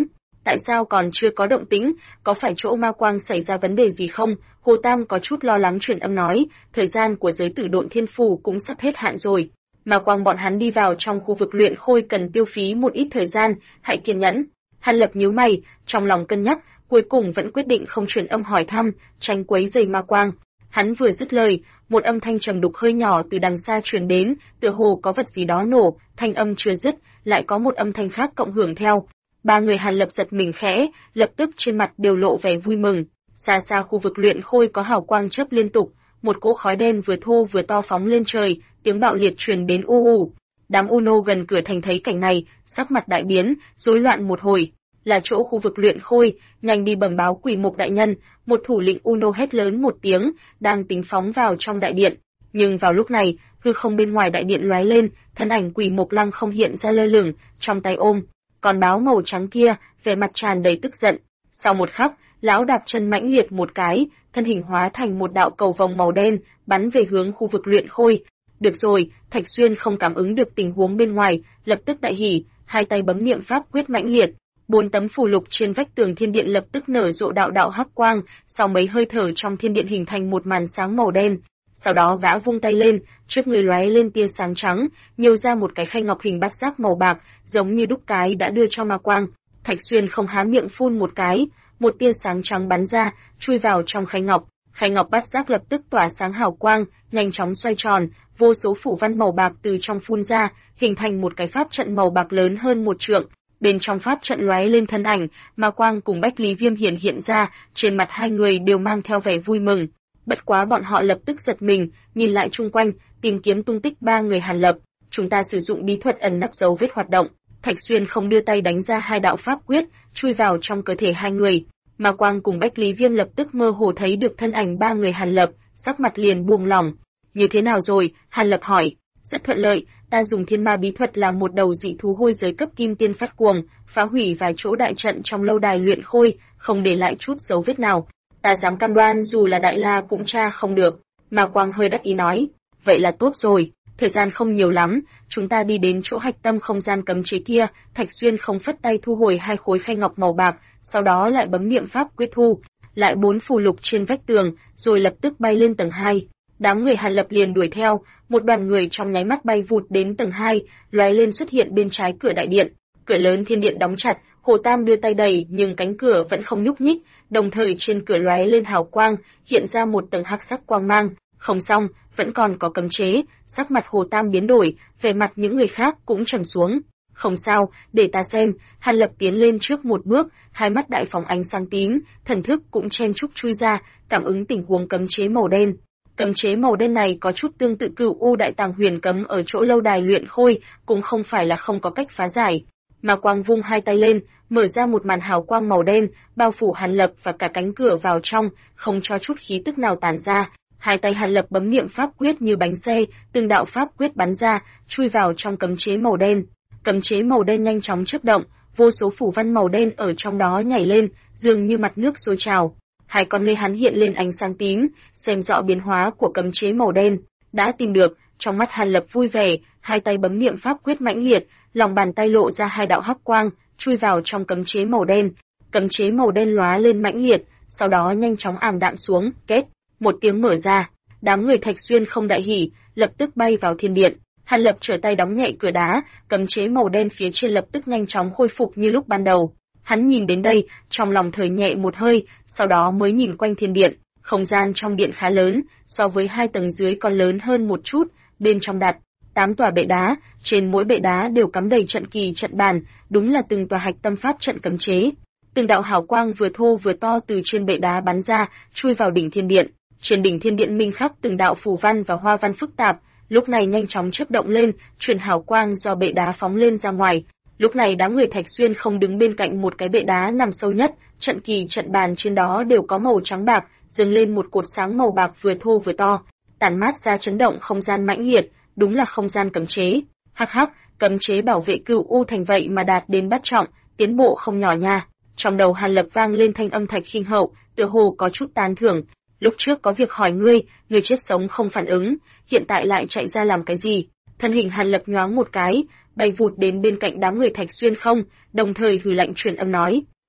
Tại sao còn chưa có động tĩnh, có phải chỗ ma quang xảy ra vấn đề gì không? Hồ Tam có chút lo lắng truyền âm nói, thời gian của giới tử độn thiên phù cũng sắp hết hạn rồi. Ma quang bọn hắn đi vào trong khu vực luyện khôi cần tiêu phí một ít thời gian, hãy kiên nhẫn. Hàn Lập nhíu mày, trong lòng cân nhắc, cuối cùng vẫn quyết định không truyền âm hỏi thăm, tránh quấy rầy ma quang. Hắn vừa dứt lời, một âm thanh trầm đục hơi nhỏ từ đằng xa truyền đến, tựa hồ có vật gì đó nổ, thanh âm chưa dứt, lại có một âm thanh khác cộng hưởng theo. Ba người Hàn Lập giật mình khẽ, lập tức trên mặt đều lộ vẻ vui mừng. Xa xa khu vực luyện khôi có hào quang chớp liên tục, một cỗ khói đen vừa thô vừa to phóng lên trời, tiếng bạo liệt truyền đến u u. Đám Uno gần cửa thành thấy cảnh này, sắc mặt đại biến, rối loạn một hồi. Là chỗ khu vực luyện khôi, nhanh đi bẩm báo Quỷ Mục đại nhân, một thủ lĩnh Uno hét lớn một tiếng, đang tính phóng vào trong đại điện. Nhưng vào lúc này, hư không bên ngoài đại điện lóe lên, thân ảnh Quỷ Mục Lăng không hiện ra lơ lửng, trong tay ôm con báo màu trắng kia, vẻ mặt tràn đầy tức giận. Sau một khắc, lão đạp chân mãnh liệt một cái, thân hình hóa thành một đạo cầu vồng màu đen, bắn về hướng khu vực luyện khôi. Được rồi, Thạch Xuyên không cảm ứng được tình huống bên ngoài, lập tức đại hỉ, hai tay bấm niệm pháp quyết mãnh liệt. 4 tấm phù lục trên vách tường thiên điện lập tức nở rộ đạo đạo hắc quang, sau mấy hơi thở trong thiên điện hình thành một màn sáng màu đen. Sau đó gã vung tay lên, trước người lóe lên tia sáng trắng, nhiều ra một cái khay ngọc hình bát giác màu bạc, giống như đúc cái đã đưa cho ma quang. Thạch Xuyên không há miệng phun một cái, một tia sáng trắng bắn ra, chui vào trong khay ngọc. Khay ngọc bát giác lập tức tỏa sáng hào quang, nhanh chóng xoay tròn, vô số phủ văn màu bạc từ trong phun ra, hình thành một cái pháp trận màu bạc lớn hơn 1 trượng. Bên trong pháp trận lóe lên thân ảnh, Ma Quang cùng Bách Lý Viêm hiện ra, trên mặt hai người đều mang theo vẻ vui mừng. Bất quá bọn họ lập tức giật mình, nhìn lại chung quanh, tìm kiếm tung tích ba người Hàn Lập. Chúng ta sử dụng bí thuật ẩn nấp dấu vết hoạt động. Thạch Xuyên không đưa tay đánh ra hai đạo pháp quyết, chui vào trong cơ thể hai người. Ma Quang cùng Bách Lý Viêm lập tức mơ hồ thấy được thân ảnh ba người Hàn Lập, sắc mặt liền buông lỏng. Như thế nào rồi? Hàn Lập hỏi. Rất thuận lợi, ta dùng thiên ma bí thuật làm một đầu dị thú hôi giới cấp kim tiên phát cuồng, phá hủy vài chỗ đại trận trong lâu đài luyện khôi, không để lại chút dấu vết nào. Ta dám cam đoan dù là đại la cũng tra không được. Ma Quang hơi đắc ý nói. Vậy là tốt rồi, thời gian không nhiều lắm, chúng ta đi đến chỗ hạch tâm không gian cấm chế kia. Thạch Xuyên không phất tay thu hồi hai khối khay ngọc màu bạc, sau đó lại bấm niệm pháp quyết thu lại 4 phù lục trên vách tường, rồi lập tức bay lên tầng 2. Đám người Hàn Lập liền đuổi theo, một đoàn người trong nháy mắt bay vụt đến tầng 2, lóe lên xuất hiện bên trái cửa đại điện. Cửa lớn thiên điện đóng chặt, Hồ Tam đưa tay đẩy nhưng cánh cửa vẫn không nhúc nhích, đồng thời trên cửa lóe lên hào quang, hiện ra một tầng hắc sắc quang mang. Không xong, vẫn còn có cấm chế. Sắc mặt Hồ Tam biến đổi, vẻ mặt những người khác cũng trầm xuống. Không sao, để ta xem. Hàn Lập tiến lên trước một bước, hai mắt đại phóng ánh sáng tím, thần thức cũng chen chúc chui ra, cảm ứng tình huống cấm chế màu đen. Cấm chế màu đen này có chút tương tự Cửu U Đại Tàng Huyền cấm ở chỗ lâu đài luyện khôi, cũng không phải là không có cách phá giải. Mà Quang vung hai tay lên, mở ra một màn hào quang màu đen, bao phủ Hàn Lập và cả cánh cửa vào trong, không cho chút khí tức nào tản ra. Hai tay Hàn Lập bấm niệm pháp quyết như bánh xe, từng đạo pháp quyết bắn ra, chui vào trong cấm chế màu đen. Cấm chế màu đen nhanh chóng chớp động, vô số phủ văn màu đen ở trong đó nhảy lên, dường như mặt nước sôi trào. Hai con ngươi hắn hiện lên ánh sáng tím, xem rõ biến hóa của cấm chế màu đen. Đã tìm được, trong mắt Hàn Lập vui vẻ, hai tay bấm niệm pháp quyết mãnh liệt, lòng bàn tay lộ ra hai đạo hắc quang, chui vào trong cấm chế màu đen. Cấm chế màu đen lóa lên mãnh liệt, sau đó nhanh chóng ảm đạm xuống, kết, một tiếng mở ra. Đám người Thạch Xuyên không đại hỉ, lập tức bay vào thiên điện. Hàn Lập trở tay đóng nhẹ cửa đá, cấm chế màu đen phía trên lập tức nhanh chóng khôi phục như lúc ban đầu. Hắn nhìn đến đây, trong lòng thở nhẹ một hơi, sau đó mới nhìn quanh thiên điện. Không gian trong điện khá lớn, so với hai tầng dưới còn lớn hơn một chút, bên trong đặt 8 tòa bệ đá, trên mỗi bệ đá đều cắm đầy trận kỳ trận bàn, đúng là từng tòa hạch tâm pháp trận cấm chế. Từng đạo hào quang vừa thô vừa to từ trên bệ đá bắn ra, chui vào đỉnh thiên điện. Trên đỉnh thiên điện minh khắc từng đạo phù văn và hoa văn phức tạp, lúc này nhanh chóng chớp động lên, truyền hào quang do bệ đá phóng lên ra ngoài. Lúc này đám người Thạch Xuyên không đứng bên cạnh một cái bệ đá nằm sâu nhất, trận kỳ trận bàn trên đó đều có màu trắng bạc, dâng lên một cột sáng màu bạc vừa thô vừa to, tản mát ra chấn động không gian mãnh liệt, đúng là không gian cấm chế. Hắc hắc, cấm chế bảo vệ Cửu U thành vậy mà đạt đến bát trọng, tiến bộ không nhỏ nha. Trong đầu Hàn Lập vang lên thanh âm Thạch Khinh Hậu, tựa hồ có chút tán thưởng. Lúc trước có việc hỏi ngươi chết sống không phản ứng, hiện tại lại chạy ra làm cái gì? Thân hình Hàn Lập nhoáng một cái, bay vụt đến bên cạnh đám người Thạch Xuyên không, đồng thời hừ lạnh truyền âm nói,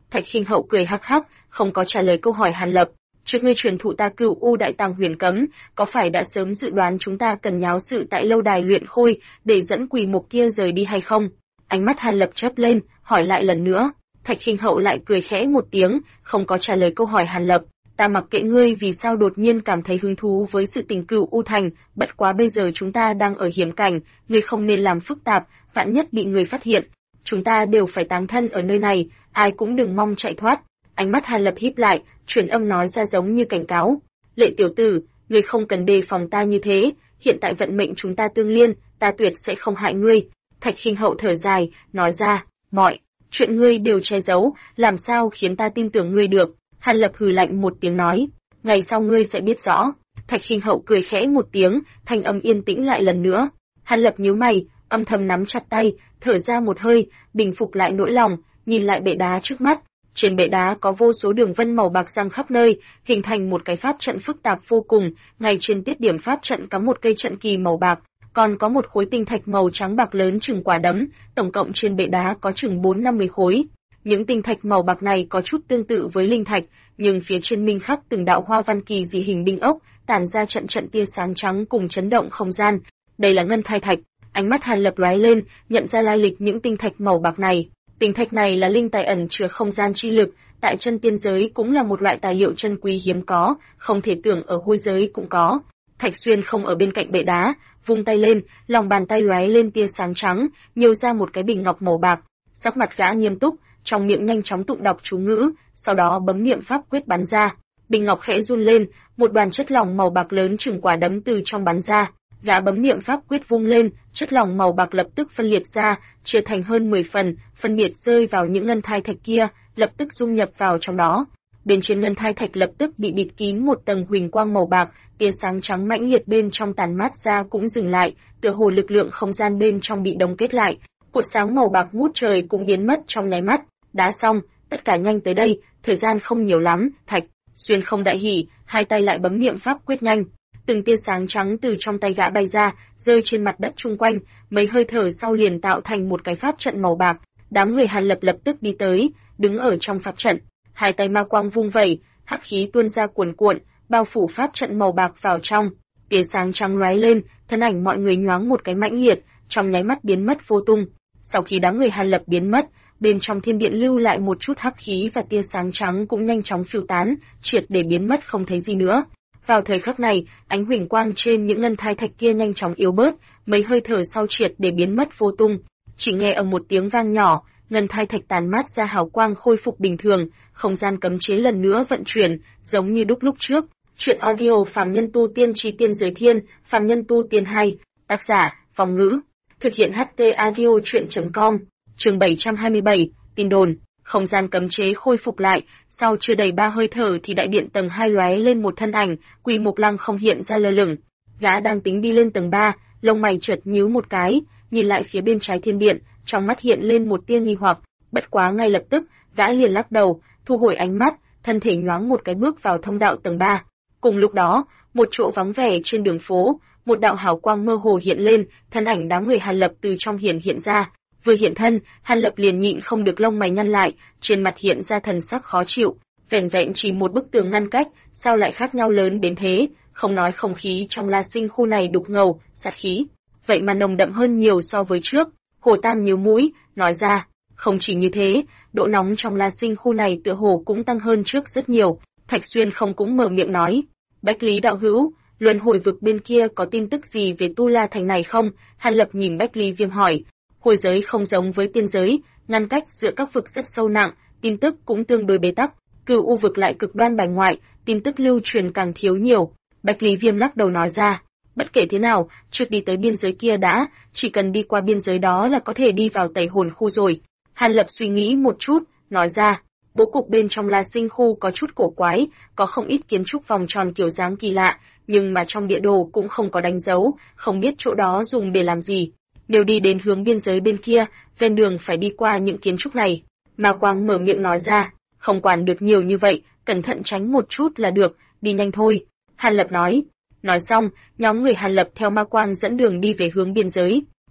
Thạch Khinh Hậu cười hắc hắc, không có trả lời câu hỏi Hàn Lập. Trước ngươi truyền thụ ta Cửu U Đại Tàng Huyền Cấm, có phải đã sớm dự đoán chúng ta cần nháo sự tại lâu đài luyện khôi để dẫn Quỳ Mục kia rời đi hay không? Ánh mắt Hàn Lập chớp lên, hỏi lại lần nữa. Thạch Khinh Hậu lại cười khẽ một tiếng, không có trả lời câu hỏi Hàn Lập. Ta mặc kệ ngươi vì sao đột nhiên cảm thấy hứng thú với sự tình Cửu U Thành, bất quá bây giờ chúng ta đang ở hiểm cảnh, ngươi không nên làm phức tạp, vạn nhất bị người phát hiện, chúng ta đều phải táng thân ở nơi này, ai cũng đừng mong chạy thoát. Ánh mắt Hàn Lập híp lại, truyền âm nói ra giống như cảnh cáo. Lệ tiểu tử, ngươi không cần đề phòng ta như thế, hiện tại vận mệnh chúng ta tương liên, ta tuyệt sẽ không hại ngươi. Thạch Khinh Hậu thở dài, nói ra, mọi chuyện ngươi đều che giấu, làm sao khiến ta tin tưởng ngươi được? Hàn Lập hừ lạnh một tiếng nói, ngày sau ngươi sẽ biết rõ. Thạch Khinh Hậu cười khẽ một tiếng, thanh âm yên tĩnh lại lần nữa. Hàn Lập nhíu mày, âm thầm nắm chặt tay, thở ra một hơi, bình phục lại nỗi lòng, nhìn lại bệ đá trước mắt. Trên bệ đá có vô số đường vân màu bạc giăng khắp nơi, hình thành một cái pháp trận phức tạp vô cùng, ngay trên tiết điểm pháp trận có một cây trận kỳ màu bạc, còn có một khối tinh thạch màu trắng bạc lớn chừng quả đấm, tổng cộng trên bệ đá có chừng 4-50 khối. Những tinh thạch màu bạc này có chút tương tự với linh thạch, nhưng phía trên minh khắc từng đạo hoa văn kỳ dị hình đinh ốc, tản ra trận trận tia sáng trắng cùng chấn động không gian. Đây là ngân thai thạch. Ánh mắt Hàn Lập lóe lên, nhận ra lai lịch những tinh thạch màu bạc này. Tinh thạch này là linh tài ẩn chứa không gian chi lực, tại chân tiên giới cũng là một loại tài liệu chân quý hiếm có, không thể tưởng ở hôi giới cũng có. Thạch Xuyên không ở bên cạnh bệ đá, vung tay lên, lòng bàn tay lóe lên tia sáng trắng, nhô ra một cái bình ngọc màu bạc. Sắc mặt gã nghiêm túc, trong miệng nhanh chóng tụng đọc chú ngữ, sau đó bấm niệm pháp quyết bắn ra. Bình ngọc khẽ run lên, một đoàn chất lỏng màu bạc lớn chừng quả đấm từ trong bắn ra. Gã bấm niệm pháp quyết vung lên, chất lỏng màu bạc lập tức phân liệt ra, chia thành hơn 10 phần, phân biệt rơi vào những ngân thai thạch kia, lập tức dung nhập vào trong đó. Bên trên ngân thai thạch lập tức bị bịt kín một tầng huỳnh quang màu bạc, tia sáng trắng mãnh liệt bên trong tàn mát ra cũng dừng lại, tựa hồ lực lượng không gian bên trong bị đông kết lại. Cột sáng màu bạc ngút trời cũng biến mất trong nháy mắt. Đã xong, tất cả nhanh tới đây, thời gian không nhiều lắm. Thạch Xuyên không đại hỉ, hai tay lại bấm niệm pháp quyết nhanh. Từng tia sáng trắng từ trong tay gã bay ra, rơi trên mặt đất chung quanh, mấy hơi thở sau liền tạo thành một cái pháp trận màu bạc. Đám người Hàn Lập lập tức đi tới, đứng ở trong pháp trận, hai tay ma quang vung vẩy, hắc khí tuôn ra cuồn cuộn, bao phủ pháp trận màu bạc vào trong. Tia sáng trắng lóe lên, thân ảnh mọi người nhoáng một cái mãnh liệt, trong nháy mắt biến mất vô tung. Sau khi đám người Hàn Lập biến mất, bên trong thiên điện lưu lại một chút hắc khí và tia sáng trắng cũng nhanh chóng phiêu tán, triệt để biến mất không thấy gì nữa. Vào thời khắc này, ánh huỳnh quang trên những ngân thai thạch kia nhanh chóng yếu bớt, mấy hơi thở sau triệt để biến mất vô tung. Chỉ nghe ở một tiếng vang nhỏ, ngân thai thạch tàn mát ra hào quang khôi phục bình thường, không gian cấm chế lần nữa vận chuyển, giống như lúc trước. Chuyện audio Phàm Nhân Tu Tiên Chí Tiên Giới Thiên, Phàm Nhân Tu Tiên 2, tác giả, Phong Ngữ. Thực hiện HT audio chuyện.com, chương 727, tin đồn. Không gian cấm chế khôi phục lại, sau chưa đầy 3 hơi thở thì đại điện tầng 2 lóe lên một thân ảnh, Quỳ Mục Lăng không hiện ra lơ lửng. Gã đang tính đi lên tầng 3, lông mày chợt nhíu một cái, nhìn lại phía bên trái thiên điện, trong mắt hiện lên một tia nghi hoặc, bất quá ngay lập tức, gã liền lắc đầu, thu hồi ánh mắt, thân thể nhoáng một cái bước vào thông đạo tầng 3. Cùng lúc đó, một chỗ vắng vẻ trên đường phố, một đạo hào quang mơ hồ hiện lên, thân ảnh đám người Hàn Lập từ trong hiện ra. Vừa hiện thân, Hàn Lập liền nhịn không được lông mày nhăn lại, trên mặt hiện ra thần sắc khó chịu. Vẻn vẹn chỉ một bức tường ngăn cách, sao lại khác nhau lớn đến thế? Không nói không khí trong La Sinh khu này đục ngầu, sát khí, vậy mà nồng đậm hơn nhiều so với trước. Hồ Tam nhíu mũi, nói ra, không chỉ như thế, độ nóng trong La Sinh khu này tựa hồ cũng tăng hơn trước rất nhiều. Thạch Xuyên không cũng mở miệng nói, Bách Lý đạo hữu, luân hồi vực bên kia có tin tức gì về Tu La thành này không? Hàn Lập nhìn Bách Lý Viêm hỏi. Hôi giới không giống với tiên giới, ngăn cách giữa các vực rất sâu nặng, tin tức cũng tương đối bế tắc. Cửu U vực lại cực đoan bài ngoại, tin tức lưu truyền càng thiếu nhiều. Bách Lý Viêm lắc đầu nói ra, bất kể thế nào, trước đi tới biên giới kia đã, chỉ cần đi qua biên giới đó là có thể đi vào Tẩy Hồn khu rồi. Hàn Lập suy nghĩ một chút, nói ra, bố cục bên trong La Sinh khu có chút cổ quái, có không ít kiến trúc vòng tròn kiểu dáng kỳ lạ, nhưng mà trong địa đồ cũng không có đánh dấu, không biết chỗ đó dùng để làm gì. Nếu đi đến hướng biên giới bên kia, ven đường phải đi qua những kiến trúc này. Ma Quang mở miệng nói ra, không quản được nhiều như vậy, cẩn thận tránh một chút là được, đi nhanh thôi. Hàn Lập nói. Nói xong, nhóm người Hàn Lập theo Ma Quang dẫn đường đi về hướng biên giới.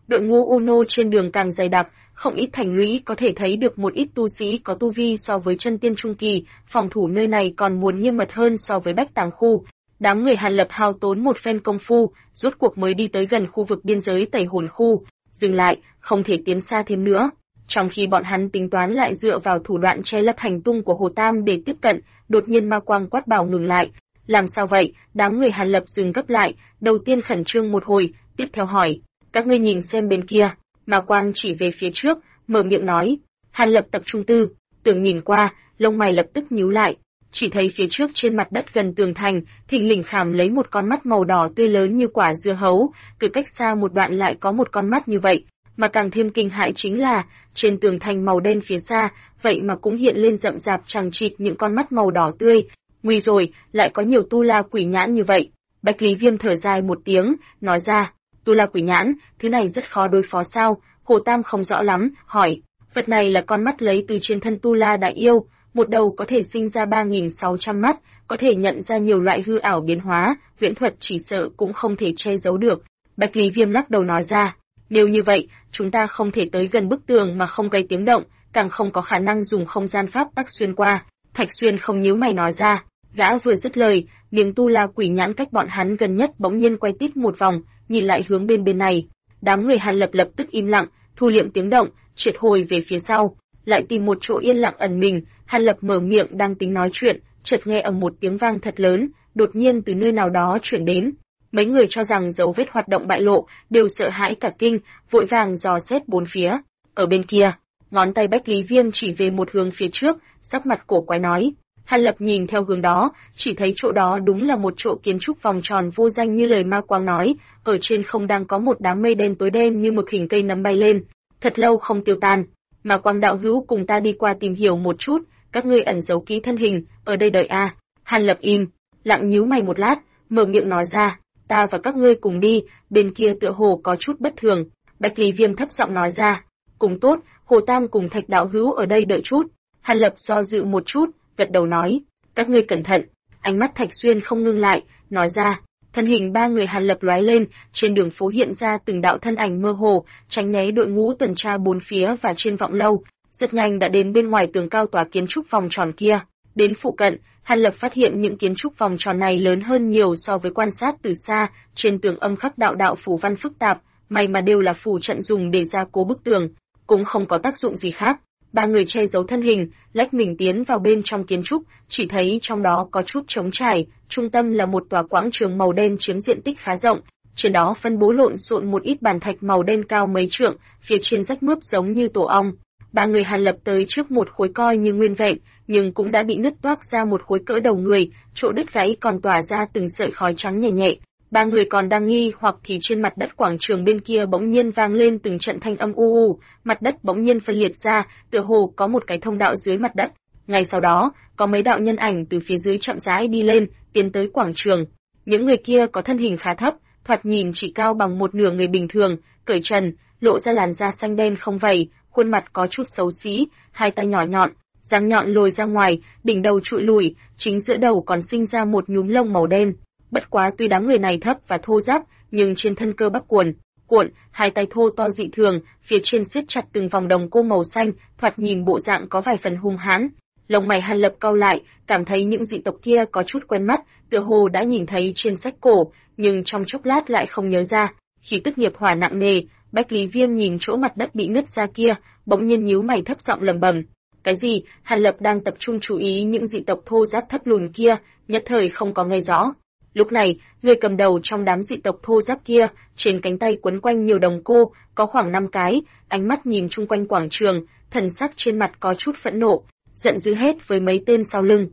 Đội ngũ Uno trên đường càng dày đặc, không ít thành lũy có thể thấy được một ít tu sĩ có tu vi so với chân tiên trung kỳ, phòng thủ nơi này còn muốn nghiêm mật hơn so với Bách Tàng khu. Đám người Hàn Lập hao tốn một phen công phu, rốt cuộc mới đi tới gần khu vực biên giới Tẩy Hồn khu, dừng lại, không thể tiến xa thêm nữa. Trong khi bọn hắn tính toán lại dựa vào thủ đoạn che lấp hành tung của Hồ Tam để tiếp cận, đột nhiên ma quang quát bảo ngừng lại. Làm sao vậy? Đám người Hàn Lập dừng gấp lại, đầu tiên khẩn trương một hồi, tiếp theo hỏi, các ngươi nhìn xem bên kia. Ma quang chỉ về phía trước, mở miệng nói. Hàn Lập tập trung tư, tưởng nhìn qua, lông mày lập tức nhíu lại. Chỉ thấy phía trước trên mặt đất gần tường thành, thình lình khảm lấy một con mắt màu đỏ tươi lớn như quả dưa hấu, cứ cách xa một đoạn lại có một con mắt như vậy. Mà càng thêm kinh hãi chính là, trên tường thành màu đen phía xa, vậy mà cũng hiện lên rậm rạp chằng chịt những con mắt màu đỏ tươi. Nguy rồi, lại có nhiều tu la quỷ nhãn như vậy. Bạch Lý Viêm thở dài một tiếng, nói ra, tu la quỷ nhãn, thứ này rất khó đối phó sao? Hồ Tam không rõ lắm, hỏi, vật này là con mắt lấy từ trên thân tu la đại yêu, một đầu có thể sinh ra 3.600 mắt, có thể nhận ra nhiều loại hư ảo biến hóa, huyễn thuật chỉ sợ cũng không thể che giấu được. Bạch Lý Viêm lắc đầu nói ra, nếu như vậy, chúng ta không thể tới gần bức tường mà không gây tiếng động, càng không có khả năng dùng không gian pháp tắc xuyên qua. Thạch Xuyên không nhíu mày nói ra, gã vừa dứt lời, miếng tu la quỷ nhãn cách bọn hắn gần nhất bỗng nhiên quay tít một vòng, nhìn lại hướng bên này. Đám người Hàn Lập lập tức im lặng, thu liệm tiếng động, triệt hồi về phía sau, lại tìm một chỗ yên lặng ẩn mình. Hàn Lập mở miệng đang tính nói chuyện, chợt nghe ầm một tiếng vang thật lớn, đột nhiên từ nơi nào đó chuyển đến. Mấy người cho rằng dấu vết hoạt động bại lộ, đều sợ hãi cả kinh, vội vàng dò xét bốn phía. Ở bên kia, ngón tay Bách Lý Viêm chỉ về một hướng phía trước, sắc mặt cổ quái nói. Hàn Lập nhìn theo hướng đó, chỉ thấy chỗ đó đúng là một chỗ kiến trúc vòng tròn vô danh như lời ma quang nói, ở trên không đang có một đám mây đen tối đen như mực hình cây nấm bay lên, thật lâu không tiêu tan. Ma quang đạo hữu cùng ta đi qua tìm hiểu một chút, các ngươi ẩn giấu kỹ thân hình, ở đây đợi a. Hàn Lập im, lặng nhíu mày một lát, mở miệng nói ra, ta và các ngươi cùng đi, bên kia tựa hồ có chút bất thường. Bạch Lý Viêm thấp giọng nói ra, cùng tốt, Hồ Tam cùng Thạch đạo hữu ở đây đợi chút. Hàn Lập do dự một chút, gật đầu nói, các ngươi cẩn thận. Ánh mắt Thạch Xuyên không ngưng lại, nói ra, thân hình ba người Hàn Lập lóe lên, trên đường phố hiện ra từng đạo thân ảnh mơ hồ, tránh né đội ngũ tuần tra bốn phía và trên vọng lâu, rất nhanh đã đến bên ngoài tường cao tòa kiến trúc vòng tròn kia. Đến phụ cận, Hàn Lập phát hiện những kiến trúc vòng tròn này lớn hơn nhiều so với quan sát từ xa, trên tường âm khắc đạo đạo phù văn phức tạp, may mà đều là phù trận dùng để gia cố bức tường, cũng không có tác dụng gì khác. Ba người che giấu thân hình, lách mình tiến vào bên trong kiến trúc, chỉ thấy trong đó có chút trống trải, trung tâm là một tòa quảng trường màu đen chiếm diện tích khá rộng, trên đó phân bố lộn xộn một ít bàn thạch màu đen cao mấy trượng, phía trên rách mướp giống như tổ ong. Ba người Hàn Lập tới trước một khối coi như nguyên vẹn, nhưng cũng đã bị nứt toác ra một khối cỡ đầu người, chỗ đứt gãy còn tỏa ra từng sợi khói trắng nhẹ nhẹ. Ba người còn đang nghi hoặc thì trên mặt đất quảng trường bên kia bỗng nhiên vang lên từng trận thanh âm u u, mặt đất bỗng nhiên phân liệt ra, tựa hồ có một cái thông đạo dưới mặt đất. Ngay sau đó, có mấy đạo nhân ảnh từ phía dưới chậm rãi đi lên, tiến tới quảng trường. Những người kia có thân hình khá thấp, thoạt nhìn chỉ cao bằng một nửa người bình thường, cởi trần, lộ ra làn da xanh đen không vảy, khuôn mặt có chút xấu xí, hai tay nhỏ nhọn, răng nhọn lồi ra ngoài, đỉnh đầu trụi lùi, chính giữa đầu còn sinh ra một nhúm lông màu đen. Bất quá tuy đám người này thấp và thô ráp, nhưng trên thân cơ bắp cuộn, hai tay thô to dị thường, phía trên siết chặt từng vòng đồng cô màu xanh, thoạt nhìn bộ dạng có vài phần hung hãn. Lông mày Hàn Lập cau lại, cảm thấy những dị tộc kia có chút quen mắt, tựa hồ đã nhìn thấy trên sách cổ, nhưng trong chốc lát lại không nhớ ra. Khí tức nghiệp hỏa nặng nề, Bạch Lý Viêm nhìn chỗ mặt đất bị nứt ra kia, bỗng nhiên nhíu mày thấp giọng lẩm bẩm. Cái gì? Hàn Lập đang tập trung chú ý những dị tộc thô ráp thấp lùn kia, nhất thời không có nghe rõ. Lúc này, người cầm đầu trong đám dị tộc thô ráp kia, trên cánh tay quấn quanh nhiều đồng cô, có khoảng 5 cái, ánh mắt nhìn chung quanh quảng trường, thần sắc trên mặt có chút phẫn nộ, giận dữ hết với mấy tên sau lưng.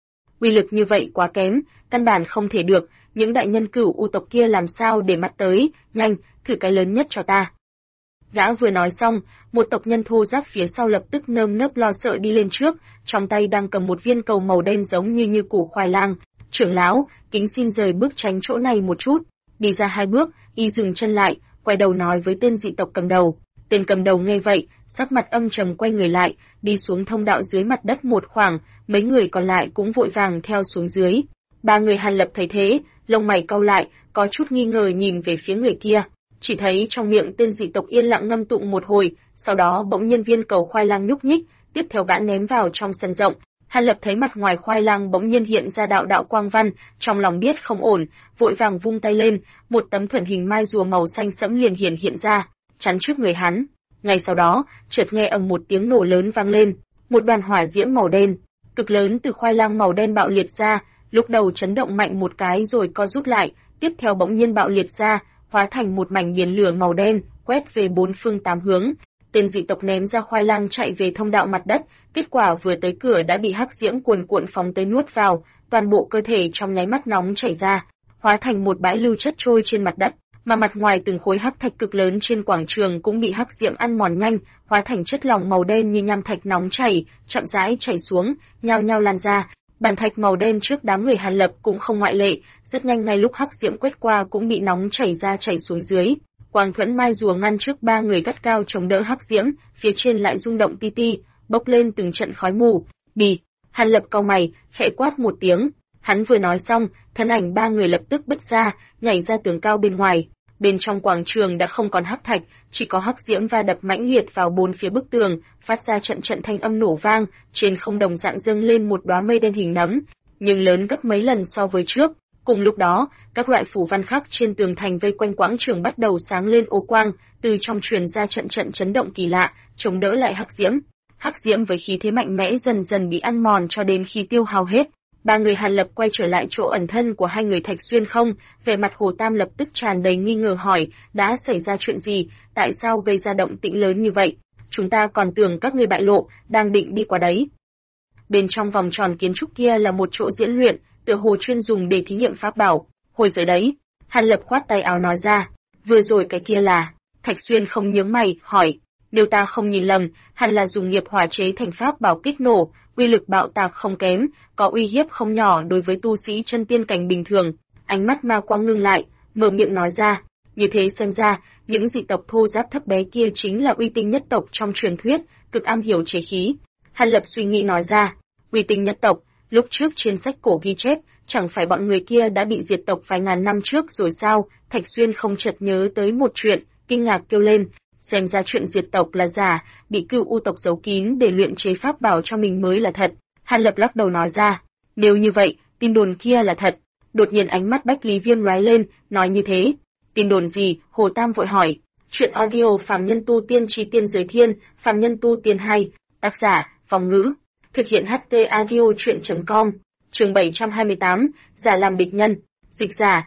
Uy lực như vậy quá kém, căn bản không thể được, những đại nhân cửu u tộc kia làm sao để mắt tới, nhanh, thử cái lớn nhất cho ta. Gã vừa nói xong, một tộc nhân thô ráp phía sau lập tức nơm nớp lo sợ đi lên trước, trong tay đang cầm một viên cầu màu đen giống như củ khoai lang. Trưởng lão, kính xin rời bước tránh chỗ này một chút. Đi ra 2 bước, y dừng chân lại, quay đầu nói với tên dị tộc cầm đầu. Tên cầm đầu nghe vậy, sắc mặt âm trầm quay người lại, đi xuống thông đạo dưới mặt đất một khoảng, mấy người còn lại cũng vội vàng theo xuống dưới. Ba người Hàn Lập thấy thế, lông mày cau lại, có chút nghi ngờ nhìn về phía người kia. chỉ thấy trong miệng tên dị tộc yên lặng ngâm tụng một hồi, sau đó bỗng nhiên viên cầu khoai lang nhúc nhích, tiếp theo gã ném vào trong sân rộng. Hàn Lập thấy mặt ngoài khoai lang bỗng nhiên hiện ra đạo đạo quang văn, trong lòng biết không ổn, vội vàng vung tay lên, một tấm thuần hình mai rùa màu xanh sẫm liền hiện ra, chắn trước người hắn. Ngay sau đó, chợt nghe ầm một tiếng nổ lớn vang lên, một đoàn hỏa diễm màu đen, cực lớn từ khoai lang màu đen bạo liệt ra, lúc đầu chấn động mạnh một cái rồi co rút lại, tiếp theo bỗng nhiên bạo liệt ra, hóa thành một mảnh biển lửa màu đen, quét về bốn phương tám hướng. Tên dị tộc ném ra khoai lang chạy về thông đạo mặt đất, kết quả vừa tới cửa đã bị hắc diễm cuồn cuộn phóng tới nuốt vào, toàn bộ cơ thể trong nháy mắt nóng chảy ra, hóa thành một bãi lưu chất trôi trên mặt đất, mà mặt ngoài từng khối hắc thạch cực lớn trên quảng trường cũng bị hắc diễm ăn mòn nhanh, hóa thành chất lỏng màu đen như nham thạch nóng chảy, chậm rãi chảy xuống, nhao nhao lan ra. Bản thạch màu đen trước đám người Hàn Lập cũng không ngoại lệ, rất nhanh ngay lúc hắc diễm quét qua cũng bị nóng chảy ra chảy xuống dưới. Quang thuẫn mai rùa ngăn trước ba người gắt cao chống đỡ hắc diễm, phía trên lại rung động ti ti, bốc lên từng trận khói mù. Bì, Hàn Lập cau mày, khẽ quát một tiếng. Hắn vừa nói xong, thân ảnh ba người lập tức bứt ra, nhảy ra tường cao bên ngoài. Bên trong quảng trường đã không còn hắc thạch, chỉ có hắc diễm va đập mãnh liệt vào bốn phía bức tường, phát ra trận trận thanh âm nổ vang, trên không đồng dạng dâng lên một đóa mây đen hình nấm, nhưng lớn gấp mấy lần so với trước. Cùng lúc đó, các loại phù văn khắc trên tường thành vây quanh quảng trường bắt đầu sáng lên ô quang, từ trong truyền ra trận trận chấn động kỳ lạ, chống đỡ lại hắc diễm. Hắc diễm với khí thế mạnh mẽ dần dần bị ăn mòn cho đến khi tiêu hao hết. Ba người Hàn Lập quay trở lại chỗ ẩn thân của hai người Thạch Xuyên không, vẻ mặt Hồ Tam lập tức tràn đầy nghi ngờ hỏi, đã xảy ra chuyện gì, tại sao gây ra động tĩnh lớn như vậy? Chúng ta còn tưởng các ngươi bại lộ, đang định đi qua đấy. Bên trong vòng tròn kiến trúc kia là một chỗ diễn luyện, tựa hồ chuyên dùng để thí nghiệm pháp bảo. Hồi dưới đấy, Hàn Lập khoát tay áo nói ra, vừa rồi cái kia là... Thạch Xuyên không nhướng mày, hỏi, nếu ta không nhìn lầm, hẳn là dùng nghiệp hỏa chế thành pháp bảo kích nổ, uy lực bạo tạc không kém, có uy hiếp không nhỏ đối với tu sĩ chân tiên cảnh bình thường. Ánh mắt ma quang ngưng lại, mở miệng nói ra, như thế xem ra, những dị tộc thô giáp thấp bé kia chính là uy tinh nhất tộc trong truyền thuyết, cực am hiểu chế khí. Hàn Lập suy nghĩ nói ra, uy tinh nhất tộc, lúc trước trên sách cổ ghi chép, chẳng phải bọn người kia đã bị diệt tộc vài ngàn năm trước rồi sao? Thạch Xuyên không chợt nhớ tới một chuyện, kinh ngạc kêu lên, xem ra chuyện diệt tộc là giả, bị Cửu U tộc giấu kín để luyện chế pháp bảo cho mình mới là thật. Hàn Lập lắc đầu nói ra, nếu như vậy, tin đồn kia là thật. Đột nhiên ánh mắt Bách Lý Viêm lóe lên, nói như thế. Tin đồn gì? Hồ Tam vội hỏi. Chuyện audio Phàm Nhân Tu Tiên Chí Tiên Giới Thiên, Phàm Nhân Tu Tiên 2, tác giả, Phong Ngữ. Thực hiện HT audio chuyện.com, chương 728, giả làm địch nhân, dịch giả,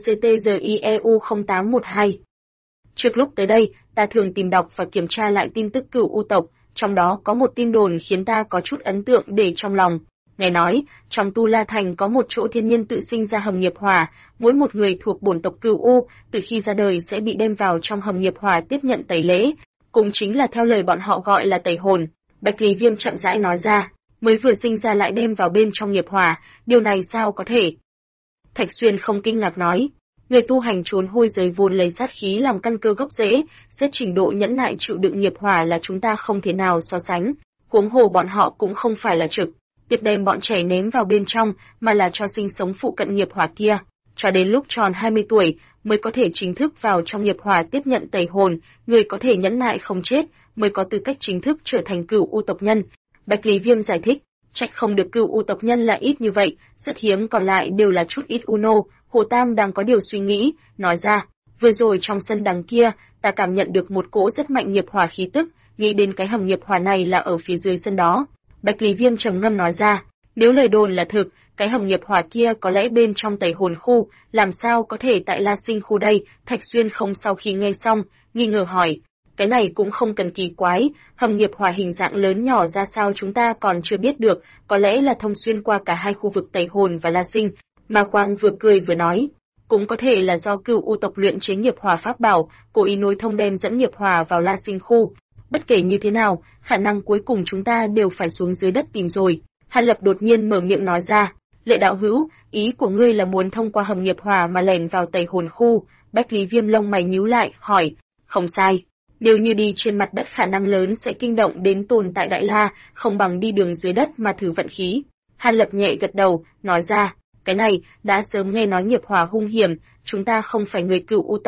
BCTGIEU 0812. Trước lúc tới đây, ta thường tìm đọc và kiểm tra lại tin tức Cửu U tộc, trong đó có một tin đồn khiến ta có chút ấn tượng để trong lòng. Nghe nói, trong Tu La Thành có một chỗ thiên nhiên tự sinh ra hầm nghiệp hỏa, mỗi một người thuộc bổn tộc Cửu U, từ khi ra đời sẽ bị đem vào trong hầm nghiệp hỏa tiếp nhận tẩy lễ, cũng chính là theo lời bọn họ gọi là tẩy hồn. Bạch Lý Viêm chậm rãi nói ra, mới vừa sinh ra lại đem vào bên trong nghiệp hỏa, điều này sao có thể? Thạch Xuyên không kinh ngạc nói, người tu hành trốn hôi giới vốn lấy sát khí làm căn cơ gốc rễ, xét trình độ nhẫn nại chịu đựng nghiệp hỏa là chúng ta không thể nào so sánh, huống hồ bọn họ cũng không phải là trực tiếp đem bọn trẻ ném vào bên trong, mà là cho sinh sống phụ cận nghiệp hỏa kia, cho đến lúc tròn 20 tuổi mới có thể chính thức vào trong nghiệp hỏa tiếp nhận tẩy hồn, người có thể nhẫn nại không chết mới có tư cách chính thức trở thành Cửu U tộc nhân. Bạch Lý Viêm giải thích, trách không được Cửu U tộc nhân là ít như vậy, rất hiếm còn lại đều là chút ít Uno. Hồ Tam đang có điều suy nghĩ, nói ra, vừa rồi trong sân đằng kia, ta cảm nhận được một cỗ rất mạnh nghiệp hỏa khí tức, nghĩ đến cái hầm nghiệp hỏa này là ở phía dưới sân đó. Bạch Lý Viêm trầm ngâm nói ra, nếu lời đồn là thực, cái hầm nghiệp hỏa kia có lẽ bên trong tẩy hồn khu, làm sao có thể tại La Sinh khu đây? Thạch Xuyên không sau khi nghe xong, nghi ngờ hỏi, cái này cũng không cần kỳ quái, hầm nghiệp hỏa hình dạng lớn nhỏ ra sao chúng ta còn chưa biết được, có lẽ là thông xuyên qua cả hai khu vực tẩy hồn và La Sinh. Ma Quang vừa cười vừa nói, cũng có thể là do Cửu U tộc luyện chế nghiệp hỏa pháp bảo, cố ý nối thông đem dẫn nghiệp hỏa vào La Sinh khu. Bất kể như thế nào, khả năng cuối cùng chúng ta đều phải xuống dưới đất tìm rồi. Hàn Lập đột nhiên mở miệng nói ra, Lệ đạo hữu, ý của ngươi là muốn thông qua hầm nghiệp hỏa mà lẻn vào tẩy hồn khu? Bách Lý Viêm lông mày nhíu lại, hỏi, không sai. Nếu như đi trên mặt đất khả năng lớn sẽ kinh động đến tồn tại Đại La, không bằng đi đường dưới đất mà thử vận khí. Hàn Lập nhẹ gật đầu, nói ra, cái này, đã sớm nghe nói nghiệp hỏa hung hiểm, chúng ta không phải người Cửu U tộc,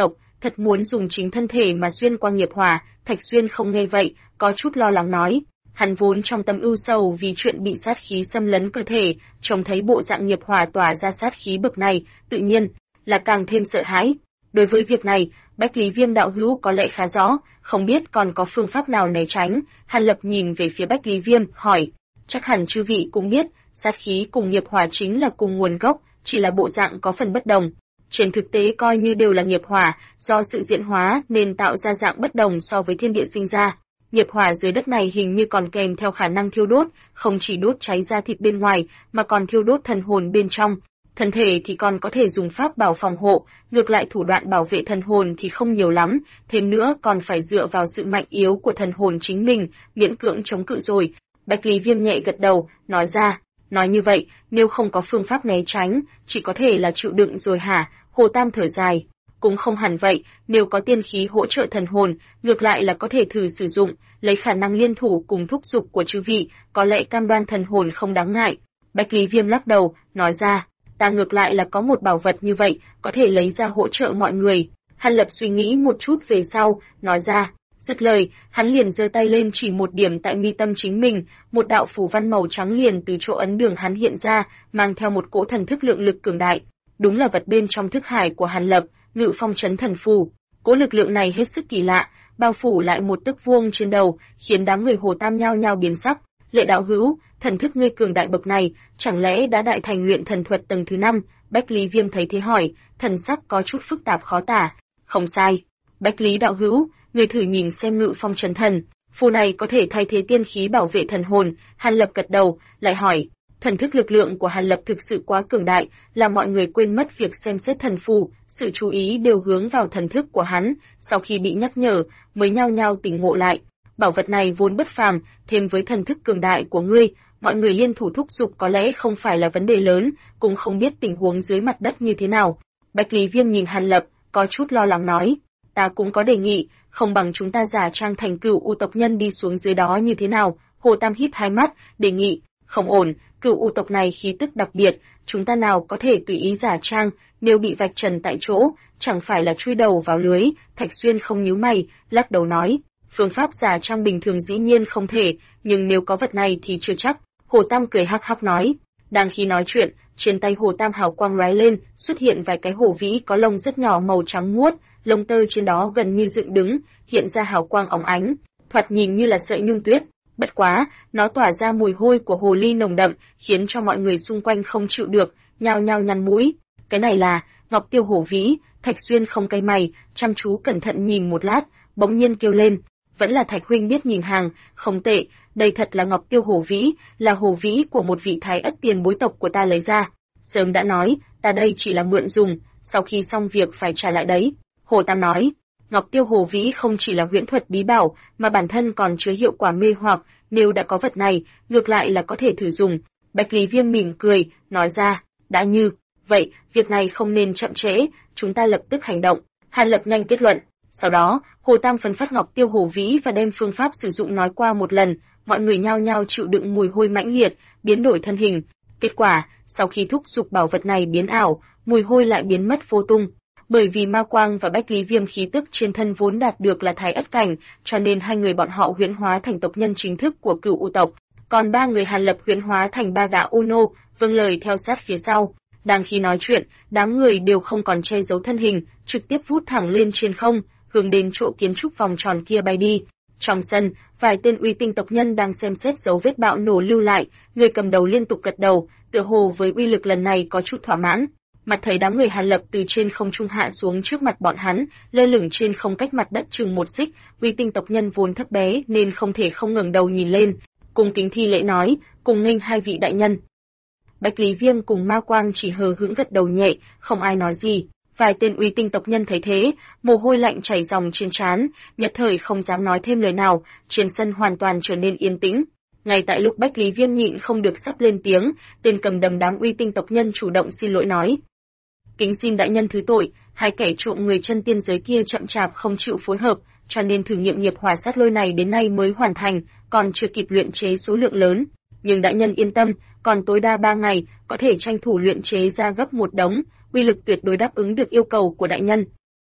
thật muốn dùng chính thân thể mà xuyên qua nghiệp hỏa. Thạch Xuyên không nghe vậy, có chút lo lắng nói. Hắn vốn trong tâm ưu sầu vì chuyện bị sát khí xâm lấn cơ thể, trông thấy bộ dạng nghiệp hỏa tỏa ra sát khí bực này, tự nhiên là càng thêm sợ hãi. Đối với việc này, Bách Lý Viêm đạo hữu có lẽ khá rõ, không biết còn có phương pháp nào né tránh. Hàn Lập nhìn về phía Bách Lý Viêm, hỏi, chắc hẳn chư vị cũng biết, sát khí cùng nghiệp hỏa chính là cùng nguồn gốc, chỉ là bộ dạng có phần bất đồng. Trên thực tế coi như đều là nghiệp hỏa, do sự diễn hóa nên tạo ra dạng bất đồng so với thiên địa sinh ra. Nghiệp hỏa dưới đất này hình như còn kèm theo khả năng thiêu đốt, không chỉ đốt cháy da thịt bên ngoài, mà còn thiêu đốt thần hồn bên trong. Thân thể thì còn có thể dùng pháp bảo phòng hộ, ngược lại thủ đoạn bảo vệ thần hồn thì không nhiều lắm, thêm nữa còn phải dựa vào sự mạnh yếu của thần hồn chính mình, miễn cưỡng chống cự rồi. Bách Lý Viêm nhẹ gật đầu, nói ra, nói như vậy, nếu không có phương pháp né tránh, chỉ có thể là chịu đựng rồi hả? Hồ Tam thở dài, cũng không hẳn vậy, nếu có tiên khí hỗ trợ thần hồn, ngược lại là có thể thử sử dụng, lấy khả năng liên thủ cùng thúc giục của chư vị, có lẽ cam đoan thần hồn không đáng ngại. Bách Lý Viêm lắc đầu, nói ra, ta ngược lại là có một bảo vật như vậy, có thể lấy ra hỗ trợ mọi người. Hàn Lập suy nghĩ một chút về sau, nói ra, dứt lời, hắn liền giơ tay lên chỉ một điểm tại mi tâm chính mình, một đạo phù văn màu trắng liền từ chỗ ấn đường hắn hiện ra, mang theo một cỗ thần thức lượng lực cường đại. Đúng là vật bên trong thức hải của Hàn Lập, Ngự Phong Chấn Thần Phù. Cỗ lực lượng này hết sức kỳ lạ, bao phủ lại một tấc vuông trên đầu, khiến đám người Hồ Tam nhao nhao biến sắc. Lệ đạo hữu, thần thức ngươi cường đại bậc này, chẳng lẽ đã đại thành luyện thần thuật tầng thứ 5? Bách Lý Viêm thấy thế hỏi, thần sắc có chút phức tạp khó tả. Không sai. Bách Lý đạo hữu, ngươi thử nhìn xem Ngự Phong Chấn Thần phù này có thể thay thế tiên khí bảo vệ thần hồn. Hàn Lập gật đầu, lại hỏi, thần thức lực lượng của Hàn Lập thực sự quá cường đại, làm mọi người quên mất việc xem xét thần phù, sự chú ý đều hướng vào thần thức của hắn, sau khi bị nhắc nhở, mới nhao nhao tỉnh ngộ lại. Bảo vật này vốn bất phàm, thêm với thần thức cường đại của ngươi, mọi người liên thủ thúc giục có lẽ không phải là vấn đề lớn, cũng không biết tình huống dưới mặt đất như thế nào. Bách Lý Viêm nhìn Hàn Lập, có chút lo lắng nói, ta cũng có đề nghị, không bằng chúng ta giả trang thành Cửu U tộc nhân đi xuống dưới đó như thế nào? Hồ Tam híp hai mắt, đề nghị, không ổn, Cửu U tộc này khí tức đặc biệt, chúng ta nào có thể tùy ý giả trang, nếu bị vạch trần tại chỗ, chẳng phải là chui đầu vào lưới. Thạch Xuyên không nhíu mày, lắc đầu nói, phương pháp giả trang bình thường dĩ nhiên không thể, nhưng nếu có vật này thì chưa chắc. Hồ Tam cười hắc hắc nói. Đang khi nói chuyện, trên tay Hồ Tam hào quang lóe lên, xuất hiện vài cái hổ vĩ có lông rất nhỏ màu trắng muốt, lông tơ trên đó gần như dựng đứng, hiện ra hào quang óng ánh, thoạt nhìn như là sợi nhung tuyết. Bất quá, nó tỏa ra mùi hôi của hồ ly nồng đậm, khiến cho mọi người xung quanh không chịu được, nhao nhao nhăn mũi. Cái này là Ngọc Tiêu Hổ Vĩ. Thạch Xuyên không cay mày, chăm chú cẩn thận nhìn một lát, bỗng nhiên kêu lên, vẫn là Thạch huynh biết nhìn hàng, không tệ, đây thật là Ngọc Tiêu Hổ Vĩ, là hổ vĩ của một vị thái ất tiền bối tộc của ta lấy ra. Sớm đã nói, ta đây chỉ là mượn dùng, sau khi xong việc phải trả lại đấy. Hồ Tam nói, Ngọc Tiêu Hổ Vĩ không chỉ là huyễn thuật bí bảo, mà bản thân còn chứa hiệu quả mê hoặc, nếu đã có vật này, ngược lại là có thể thử dùng. Bách Lý Viêm mỉm cười, nói ra, đã như vậy, việc này không nên chậm trễ, chúng ta lập tức hành động. Hàn Lập nhanh kết luận. Sau đó, Hồ Tam phân phát Ngọc Tiêu Hổ Vĩ và đem phương pháp sử dụng nói qua một lần, mọi người nhao nhao chịu đựng mùi hôi mãnh liệt, biến đổi thân hình. Kết quả, sau khi thúc giục bảo vật này biến ảo, mùi hôi lại biến mất vô tung. Bởi vì Ma Quang và Bách Lý Viêm khí tức trên thân vốn đạt được là thái ất cảnh, cho nên hai người bọn họ huyễn hóa thành tộc nhân chính thức của Cửu U tộc, còn ba người Hàn Lập huyễn hóa thành ba gã Uno, vâng lời theo sát phía sau. Đang khi nói chuyện, đám người đều không còn che giấu thân hình, trực tiếp vút thẳng lên trên không, hướng đến chỗ kiến trúc vòng tròn kia bay đi. Trong sân, vài tên uy tinh tộc nhân đang xem xét dấu vết bạo nổ lưu lại, người cầm đầu liên tục gật đầu, tựa hồ với uy lực lần này có chút thỏa mãn. Mặt thấy đám người Hàn Lập từ trên không trung hạ xuống trước mặt bọn hắn, lơ lửng trên không cách mặt đất chừng một xích, uy tinh tộc nhân vốn thấp bé nên không thể không ngẩng đầu nhìn lên, cung kính thi lễ nói, cùng nghênh hai vị đại nhân. Bách Lý Viêm cùng Ma Quang chỉ hờ hững gật đầu nhẹ, không ai nói gì. Vài tên uy tinh tộc nhân thấy thế, mồ hôi lạnh chảy ròng trên trán, nhất thời không dám nói thêm lời nào, trên sân hoàn toàn trở nên yên tĩnh. Ngay tại lúc Bách Lý Viêm nhịn không được sắp lên tiếng, tên cầm đầm đám uy tinh tộc nhân chủ động xin lỗi nói. Kính xin đại nhân thứ tội, hai kẻ trộm người chân tiên giới kia chậm chạp không chịu phối hợp, cho nên thử nghiệm nghiệp hỏa sát lôi này đến nay mới hoàn thành, còn chưa kịp luyện chế số lượng lớn. Nhưng đại nhân yên tâm, còn tối đa 3 ngày, có thể tranh thủ luyện chế ra gấp một đống, uy lực tuyệt đối đáp ứng được yêu cầu của đại nhân.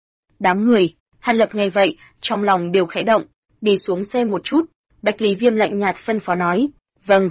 Đám người, Hàn Lập nghe vậy, trong lòng đều khẽ động, đi xuống xe một chút, Bách Lý Viêm lạnh nhạt phân phó nói, vâng.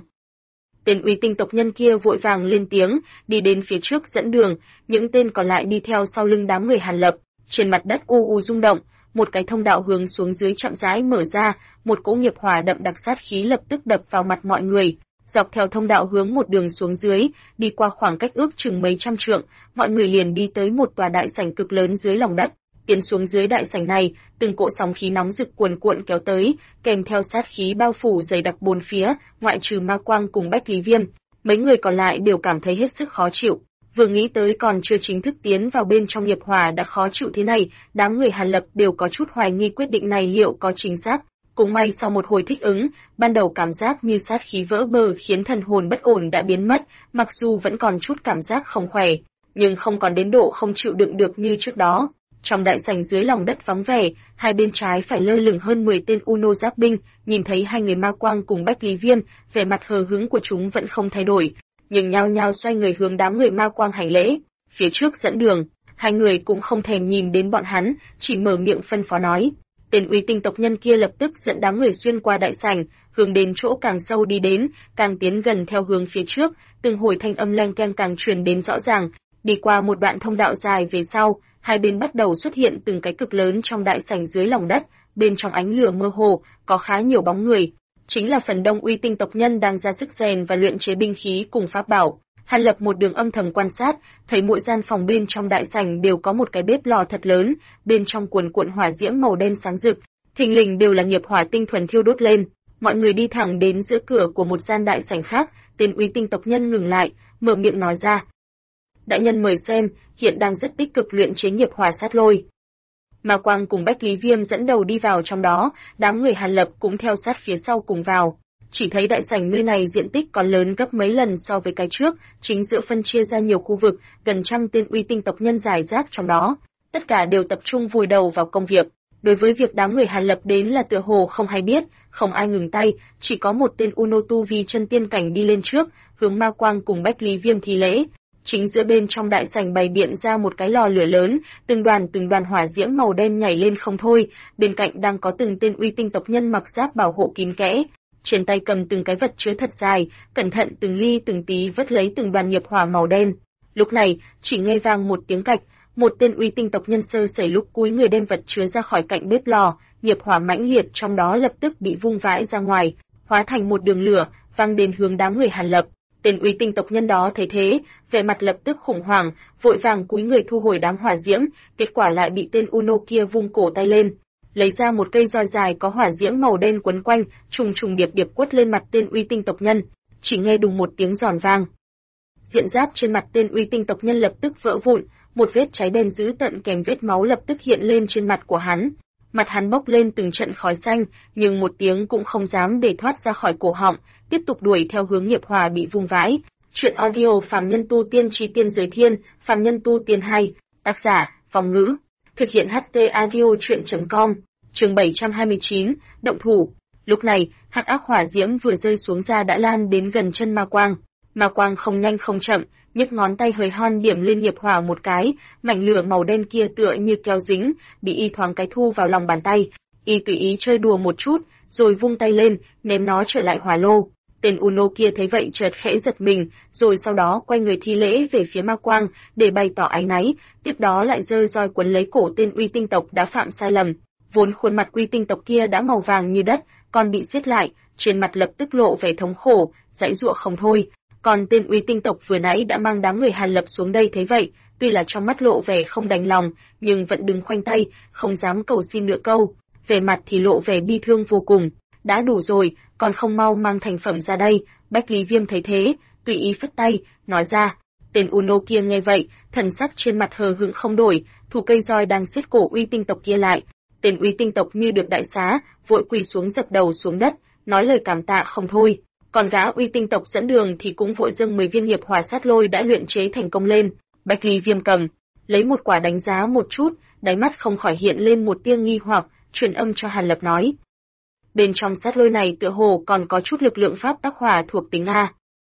Tên uy tinh tộc nhân kia vội vàng lên tiếng, đi đến phía trước dẫn đường, những tên còn lại đi theo sau lưng đám người Hàn Lập. Trên mặt đất u u rung động, một cái thông đạo hướng xuống dưới chậm rãi mở ra, một cỗ nghiệp hỏa đậm đặc sát khí lập tức đập vào mặt mọi người. Dọc theo thông đạo hướng một đường xuống dưới, đi qua khoảng cách ước chừng mấy trăm trượng, mọi người liền đi tới một tòa đại sảnh cực lớn dưới lòng đất. Tiến xuống dưới đại sảnh này, từng cỗ sóng khí nóng rực cuồn cuộn kéo tới, kèm theo sát khí bao phủ dày đặc bốn phía, ngoại trừ Ma Quang cùng Bách Lý Viêm, mấy người còn lại đều cảm thấy hết sức khó chịu. Vừa nghĩ tới còn chưa chính thức tiến vào bên trong nghiệp hỏa đã khó chịu thế này, đám người Hàn Lập đều có chút hoài nghi quyết định này liệu có chính xác. Cũng may sau một hồi thích ứng, ban đầu cảm giác như sát khí vỡ bờ khiến thần hồn bất ổn đã biến mất, mặc dù vẫn còn chút cảm giác không khỏe, nhưng không còn đến độ không chịu đựng được như trước đó. Trong đại sảnh dưới lòng đất vắng vẻ, hai bên trái phải lơ lửng hơn 10 tên Uno giáp binh, nhìn thấy hai người Ma Quang cùng Bách Lý Viêm, vẻ mặt hờ hững của chúng vẫn không thay đổi, nhưng nhao nhao xoay người hướng đám người Ma Quang hành lễ. Phía trước dẫn đường, hai người cũng không thèm nhìn đến bọn hắn, chỉ mở miệng phân phó nói. Tên uy tinh tộc nhân kia lập tức dẫn đám người xuyên qua đại sảnh, hướng đến chỗ càng sâu đi đến, càng tiến gần theo hướng phía trước, từng hồi thanh âm leng keng càng truyền đến rõ ràng. Đi qua một đoạn thông đạo dài về sau, hai bên bắt đầu xuất hiện từng cái cực lớn trong đại sảnh dưới lòng đất, bên trong ánh lửa mơ hồ, có khá nhiều bóng người. Chính là phần đông uy tinh tộc nhân đang ra sức rèn và luyện chế binh khí cùng pháp bảo. Hàn Lập một đường âm thầm quan sát, thấy mỗi gian phòng bên trong đại sảnh đều có một cái bếp lò thật lớn, bên trong cuồn cuộn hỏa diễm màu đen sáng rực, thình lình đều là nghiệp hỏa tinh thuần thiêu đốt lên. Mọi người đi thẳng đến giữa cửa của một gian đại sảnh khác, tên uy tinh tộc nhân ngừng lại, mở miệng nói ra. Đại nhân mời xem, hiện đang rất tích cực luyện chế nghiệp hỏa sát lôi. Ma Quang cùng Bách Lý Viêm dẫn đầu đi vào trong đó, đám người Hàn Lập cũng theo sát phía sau cùng vào. Chỉ thấy đại sảnh nơi này diện tích còn lớn gấp mấy lần so với cái trước, chính giữa phân chia ra nhiều khu vực, gần trăm tên uy tinh tộc nhân rải rác trong đó. Tất cả đều tập trung vùi đầu vào công việc. Đối với việc đám người Hàn Lập đến là tựa hồ không hay biết, không ai ngừng tay, chỉ có một tên Uno tu vi chân tiên cảnh đi lên trước, hướng Ma Quang cùng Bách Lý Viêm thi lễ. Chính giữa bên trong đại sảnh bày biện ra một cái lò lửa lớn, từng đoàn hỏa diễm màu đen nhảy lên không thôi, bên cạnh đang có từng tên uy tinh tộc nhân mặc giáp bảo hộ kín kẽ, trên tay cầm từng cái vật chứa thật dài, cẩn thận từng ly từng tí vớt lấy từng đoàn nghiệp hỏa màu đen. Lúc này, chỉ nghe vang một tiếng cạch, một tên uy tinh tộc nhân sơ sẩy lúc cúi người đem vật chứa ra khỏi cạnh bếp lò, nghiệp hỏa mãnh liệt trong đó lập tức bị vung vãi ra ngoài, hóa thành một đường lửa, văng đến hướng đám người Hàn Lập. Tên uy tinh tộc nhân đó thấy thế, vẻ mặt lập tức khủng hoảng, vội vàng cúi người thu hồi đám hỏa diễm, kết quả lại bị tên Uno kia vung cổ tay lên, lấy ra một cây roi dài có hỏa diễm màu đen quấn quanh, trùng trùng điệp điệp quất lên mặt tên uy tinh tộc nhân, chỉ nghe đùng một tiếng giòn vang. Diện giáp trên mặt tên uy tinh tộc nhân lập tức vỡ vụn, một vết cháy đen dữ tợn kèm vết máu lập tức hiện lên trên mặt của hắn. Mặt hắn bốc lên từng trận khói xanh, nhưng một tiếng cũng không dám để thoát ra khỏi cổ họng, tiếp tục đuổi theo hướng nghiệp hỏa bị vung vãi. Chuyện audio Phàm Nhân Tu Tiên Chí Tiên Giới Thiên, Phàm Nhân Tu Tiên 2, tác giả, Phong Ngữ, thực hiện HT audio chuyện.com, chương 729, động thủ. Lúc này, hắc ác hỏa diễm vừa rơi xuống ra đã lan đến gần chân Ma Quang. Ma Quang không nhanh không chậm, nhấc ngón tay hơi hon điểm lên nghiệp hỏa một cái, mảnh lửa màu đen kia tựa như keo dính, bị y thoáng cái thu vào lòng bàn tay. Y tùy ý chơi đùa một chút, rồi vung tay lên, ném nó trở lại hỏa lô. Tên Uno kia thấy vậy chợt khẽ giật mình, rồi sau đó quay người thi lễ về phía Ma Quang, để bày tỏ áy náy, tiếp đó lại giơ roi quấn lấy cổ tên uy tinh tộc đã phạm sai lầm. Vốn khuôn mặt uy tinh tộc kia đã màu vàng như đất, còn bị siết lại, trên mặt lập tức lộ vẻ thống khổ, giãy giụa không thôi. Còn tên uy tinh tộc vừa nãy đã mang đám người Hàn Lập xuống đây thấy vậy, tuy là trong mắt lộ vẻ không đành lòng, nhưng vẫn đứng khoanh tay, không dám cầu xin nửa câu, vẻ mặt thì lộ vẻ bi thương vô cùng. Đã đủ rồi, còn không mau mang thành phẩm ra đây. Bách Lý Viêm thấy thế, tùy ý phất tay, nói ra. Tên Uno kia nghe vậy, thần sắc trên mặt hờ hững không đổi, thủ cây roi đang siết cổ uy tinh tộc kia lại. Tên uy tinh tộc như được đại xá, vội quỳ xuống dập đầu xuống đất, nói lời cảm tạ không thôi. Còn gã uy tinh tộc dẫn đường thì cũng vội dâng 10 viên nghiệp hỏa sát lôi đã luyện chế thành công lên. Bách Lý Viêm cầm, lấy một quả đánh giá một chút, đáy mắt không khỏi hiện lên một tia nghi hoặc, truyền âm cho Hàn Lập nói. Bên trong sát lôi này tựa hồ còn có chút lực lượng pháp tắc hỏa thuộc tính A.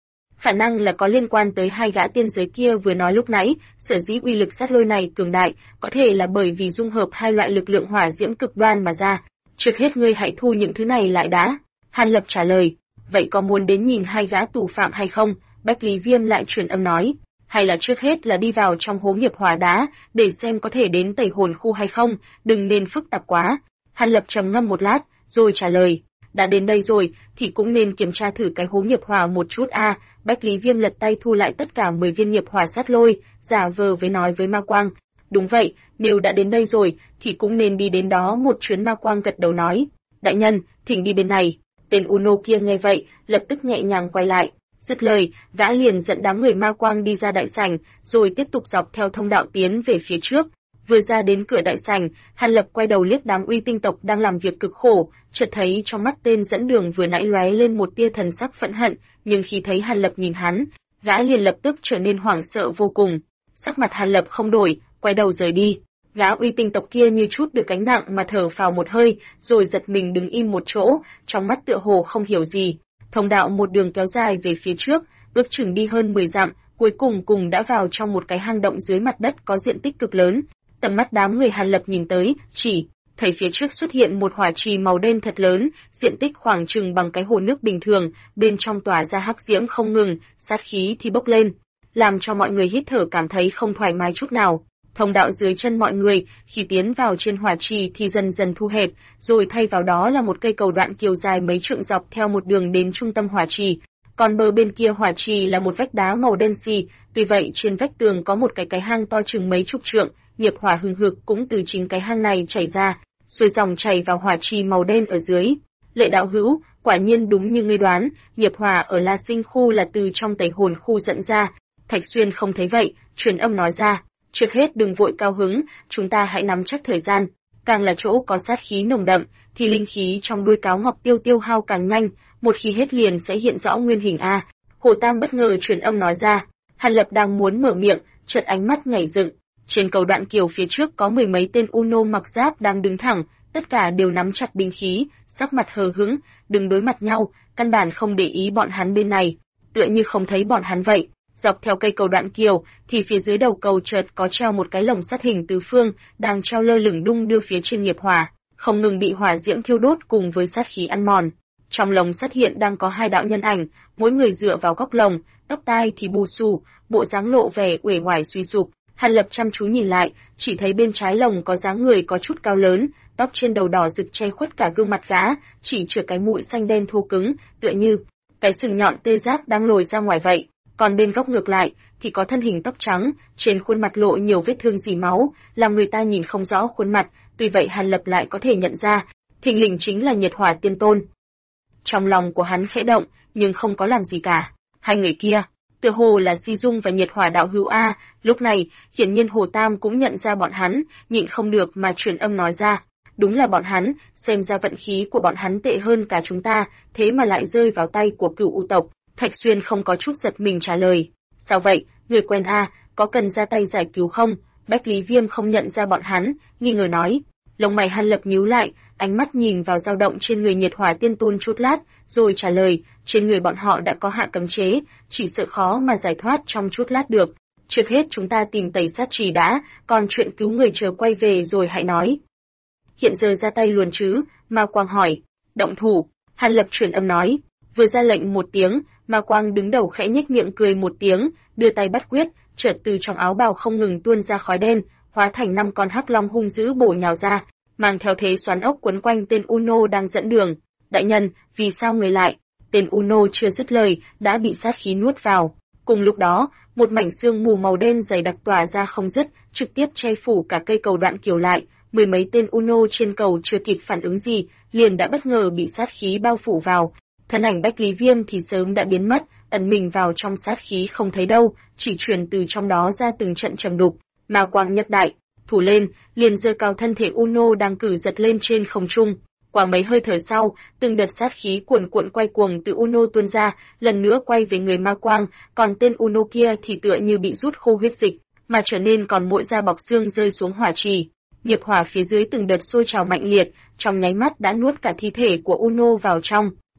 khả năng là có liên quan tới hai gã tiên giới kia vừa nói lúc nãy, sở dĩ uy lực sát lôi này cường đại, có thể là bởi vì dung hợp hai loại lực lượng hỏa diễm cực đoan mà ra. Trước hết ngươi hãy thu những thứ này lại đã. Hàn Lập trả lời. Vậy có muốn đến nhìn hai gã tù phạm hay không? Bách Lý Viêm lại truyền âm nói. Hay là trước hết là đi vào trong hố nghiệp hỏa đá, để xem có thể đến tẩy hồn khu hay không, đừng nên phức tạp quá. Hàn Lập trầm ngâm một lát, rồi trả lời. Đã đến đây rồi, thì cũng nên kiểm tra thử cái hố nghiệp hỏa một chút a. Bách Lý Viêm lật tay thu lại tất cả 10 viên nghiệp hỏa sát lôi, giả vờ với nói với Ma Quang. Đúng vậy, nếu đã đến đây rồi, thì cũng nên đi đến đó một chuyến. Ma Quang gật đầu nói. Đại nhân, thỉnh đi bên này. Tên Uno kia nghe vậy, lập tức nhẹ nhàng quay lại. Dứt lời, gã liền dẫn đám người Ma Quang đi ra đại sảnh, rồi tiếp tục dọc theo thông đạo tiến về phía trước. Vừa ra đến cửa đại sảnh, Hàn Lập quay đầu liếc đám uy tinh tộc đang làm việc cực khổ, chợt thấy trong mắt tên dẫn đường vừa nãy lóe lên một tia thần sắc phẫn hận, nhưng khi thấy Hàn Lập nhìn hắn, gã liền lập tức trở nên hoảng sợ vô cùng. Sắc mặt Hàn Lập không đổi, quay đầu rời đi. Gã uy tinh tộc kia như chút được gánh nặng mà thở phào một hơi, rồi giật mình đứng im một chỗ, trong mắt tựa hồ không hiểu gì. Thông đạo một đường kéo dài về phía trước, ước chừng đi hơn 10 dặm, cuối cùng đã vào trong một cái hang động dưới mặt đất có diện tích cực lớn. Tầm mắt đám người Hàn Lập nhìn tới, chỉ thấy phía trước xuất hiện một hỏa trì màu đen thật lớn, diện tích khoảng chừng bằng cái hồ nước bình thường, bên trong tỏa ra hắc diễm không ngừng, sát khí thì bốc lên, làm cho mọi người hít thở cảm thấy không thoải mái chút nào. Thông đạo dưới chân mọi người, khi tiến vào trên hỏa trì thì dần dần thu hẹp, rồi thay vào đó là một cây cầu đoạn kiều dài mấy trượng dọc theo một đường đến trung tâm hỏa trì. Còn bờ bên kia hỏa trì là một vách đá màu đen xì, tuy vậy trên vách tường có một cái hang to chừng mấy chục trượng, nghiệp hỏa hừng hực cũng từ chính cái hang này chảy ra, xuôi dòng chảy vào hỏa trì màu đen ở dưới. Lệ đạo hữu, quả nhiên đúng như ngươi đoán, nghiệp hỏa ở La Sinh khu là từ trong tẩy hồn khu dẫn ra. Thạch Xuyên không thấy vậy, truyền âm nói ra. Trước hết đừng vội cao hứng, chúng ta hãy nắm chắc thời gian. Càng là chỗ có sát khí nồng đậm, thì linh khí trong đuôi cáo ngọc tiêu tiêu hao càng nhanh, một khi hết liền sẽ hiện rõ nguyên hình a. Hồ Tam bất ngờ truyền âm nói ra. Hàn Lập đang muốn mở miệng, chợt ánh mắt nhảy dựng. Trên cầu đoạn kiều phía trước có mười mấy tên Uno mặc giáp đang đứng thẳng, tất cả đều nắm chặt binh khí, sắc mặt hờ hững, đứng đối mặt nhau, căn bản không để ý bọn hắn bên này, tựa như không thấy bọn hắn vậy. Dọc theo cây cầu đoạn kiều, thì phía dưới đầu cầu chợt có treo một cái lồng sắt hình tứ phương, đang treo lơ lửng đung đưa phía trên nghiệp hỏa, không ngừng bị hỏa diễm thiêu đốt cùng với sát khí ăn mòn. Trong lồng sắt hiện đang có hai đạo nhân ảnh, mỗi người dựa vào góc lồng, tóc tai thì bù xù, bộ dáng lộ vẻ uể oải suy sụp. Hàn Lập chăm chú nhìn lại, chỉ thấy bên trái lồng có dáng người có chút cao lớn, tóc trên đầu đỏ rực che khuất cả gương mặt gã, chỉ chừa cái mũi xanh đen thô cứng, tựa như cái sừng nhọn tê giác đang lồi ra ngoài vậy. Còn bên góc ngược lại thì có thân hình tóc trắng, trên khuôn mặt lộ nhiều vết thương rỉ máu, làm người ta nhìn không rõ khuôn mặt, tuy vậy Hàn Lập lại có thể nhận ra, thình lình chính là Nhiệt Hỏa Tiên Tôn. Trong lòng của hắn khẽ động, nhưng không có làm gì cả. Hai người kia, tựa hồ là Di Dung và Nhiệt Hỏa đạo hữu a. Lúc này, hiển nhiên Hồ Tam cũng nhận ra bọn hắn, nhịn không được mà truyền âm nói ra. Đúng là bọn hắn, xem ra vận khí của bọn hắn tệ hơn cả chúng ta, thế mà lại rơi vào tay của Cửu U tộc. Thạch Xuyên không có chút giật mình trả lời. Sao vậy, người quen a, có cần ra tay giải cứu không? Bách Lý Viêm không nhận ra bọn hắn, nghi ngờ nói. Lông mày Hàn Lập nhíu lại, ánh mắt nhìn vào dao động trên người Nhiệt Hỏa Tiên Tôn chút lát, rồi trả lời, trên người bọn họ đã có hạ cấm chế, chỉ sợ khó mà giải thoát trong chút lát được. Trước hết chúng ta tìm tẩy sát trì đã, còn chuyện cứu người chờ quay về rồi hãy nói. Hiện giờ ra tay luôn chứ? Ma Quang hỏi. Động thủ. Hàn Lập truyền âm nói. Vừa ra lệnh một tiếng, Ma Quang đứng đầu khẽ nhếch miệng cười một tiếng, đưa tay bắt quyết, chợt từ trong áo bào không ngừng tuôn ra khói đen, hóa thành 5 con hắc long hung dữ bổ nhào ra, mang theo thế xoắn ốc quấn quanh tên Uno đang dẫn đường. Đại nhân, vì sao người lại? Tên Uno chưa dứt lời, đã bị sát khí nuốt vào. Cùng lúc đó, một mảnh sương mù màu đen dày đặc tỏa ra không dứt, trực tiếp che phủ cả cây cầu đoạn kiều lại. Mười mấy tên Uno trên cầu chưa kịp phản ứng gì, liền đã bất ngờ bị sát khí bao phủ vào. Thân ảnh Bách Lý Viêm thì sớm đã biến mất, ẩn mình vào trong sát khí không thấy đâu, chỉ truyền từ trong đó ra từng trận trầm đục. Ma Quang nhất đại, thủ lên, liền giơ cao thân thể Uno đang cử giật lên trên không trung. Qua mấy hơi thở sau, từng đợt sát khí cuồn cuộn quay cuồng từ Uno tuôn ra, lần nữa quay về người Ma Quang, còn tên Uno kia thì tựa như bị rút khô huyết dịch, mà trở nên còn mỗi da bọc xương rơi xuống hỏa trì. Nghiệp hỏa phía dưới từng đợt sôi trào mạnh liệt, trong nháy mắt đã nuốt cả thi thể của Uno vào trong.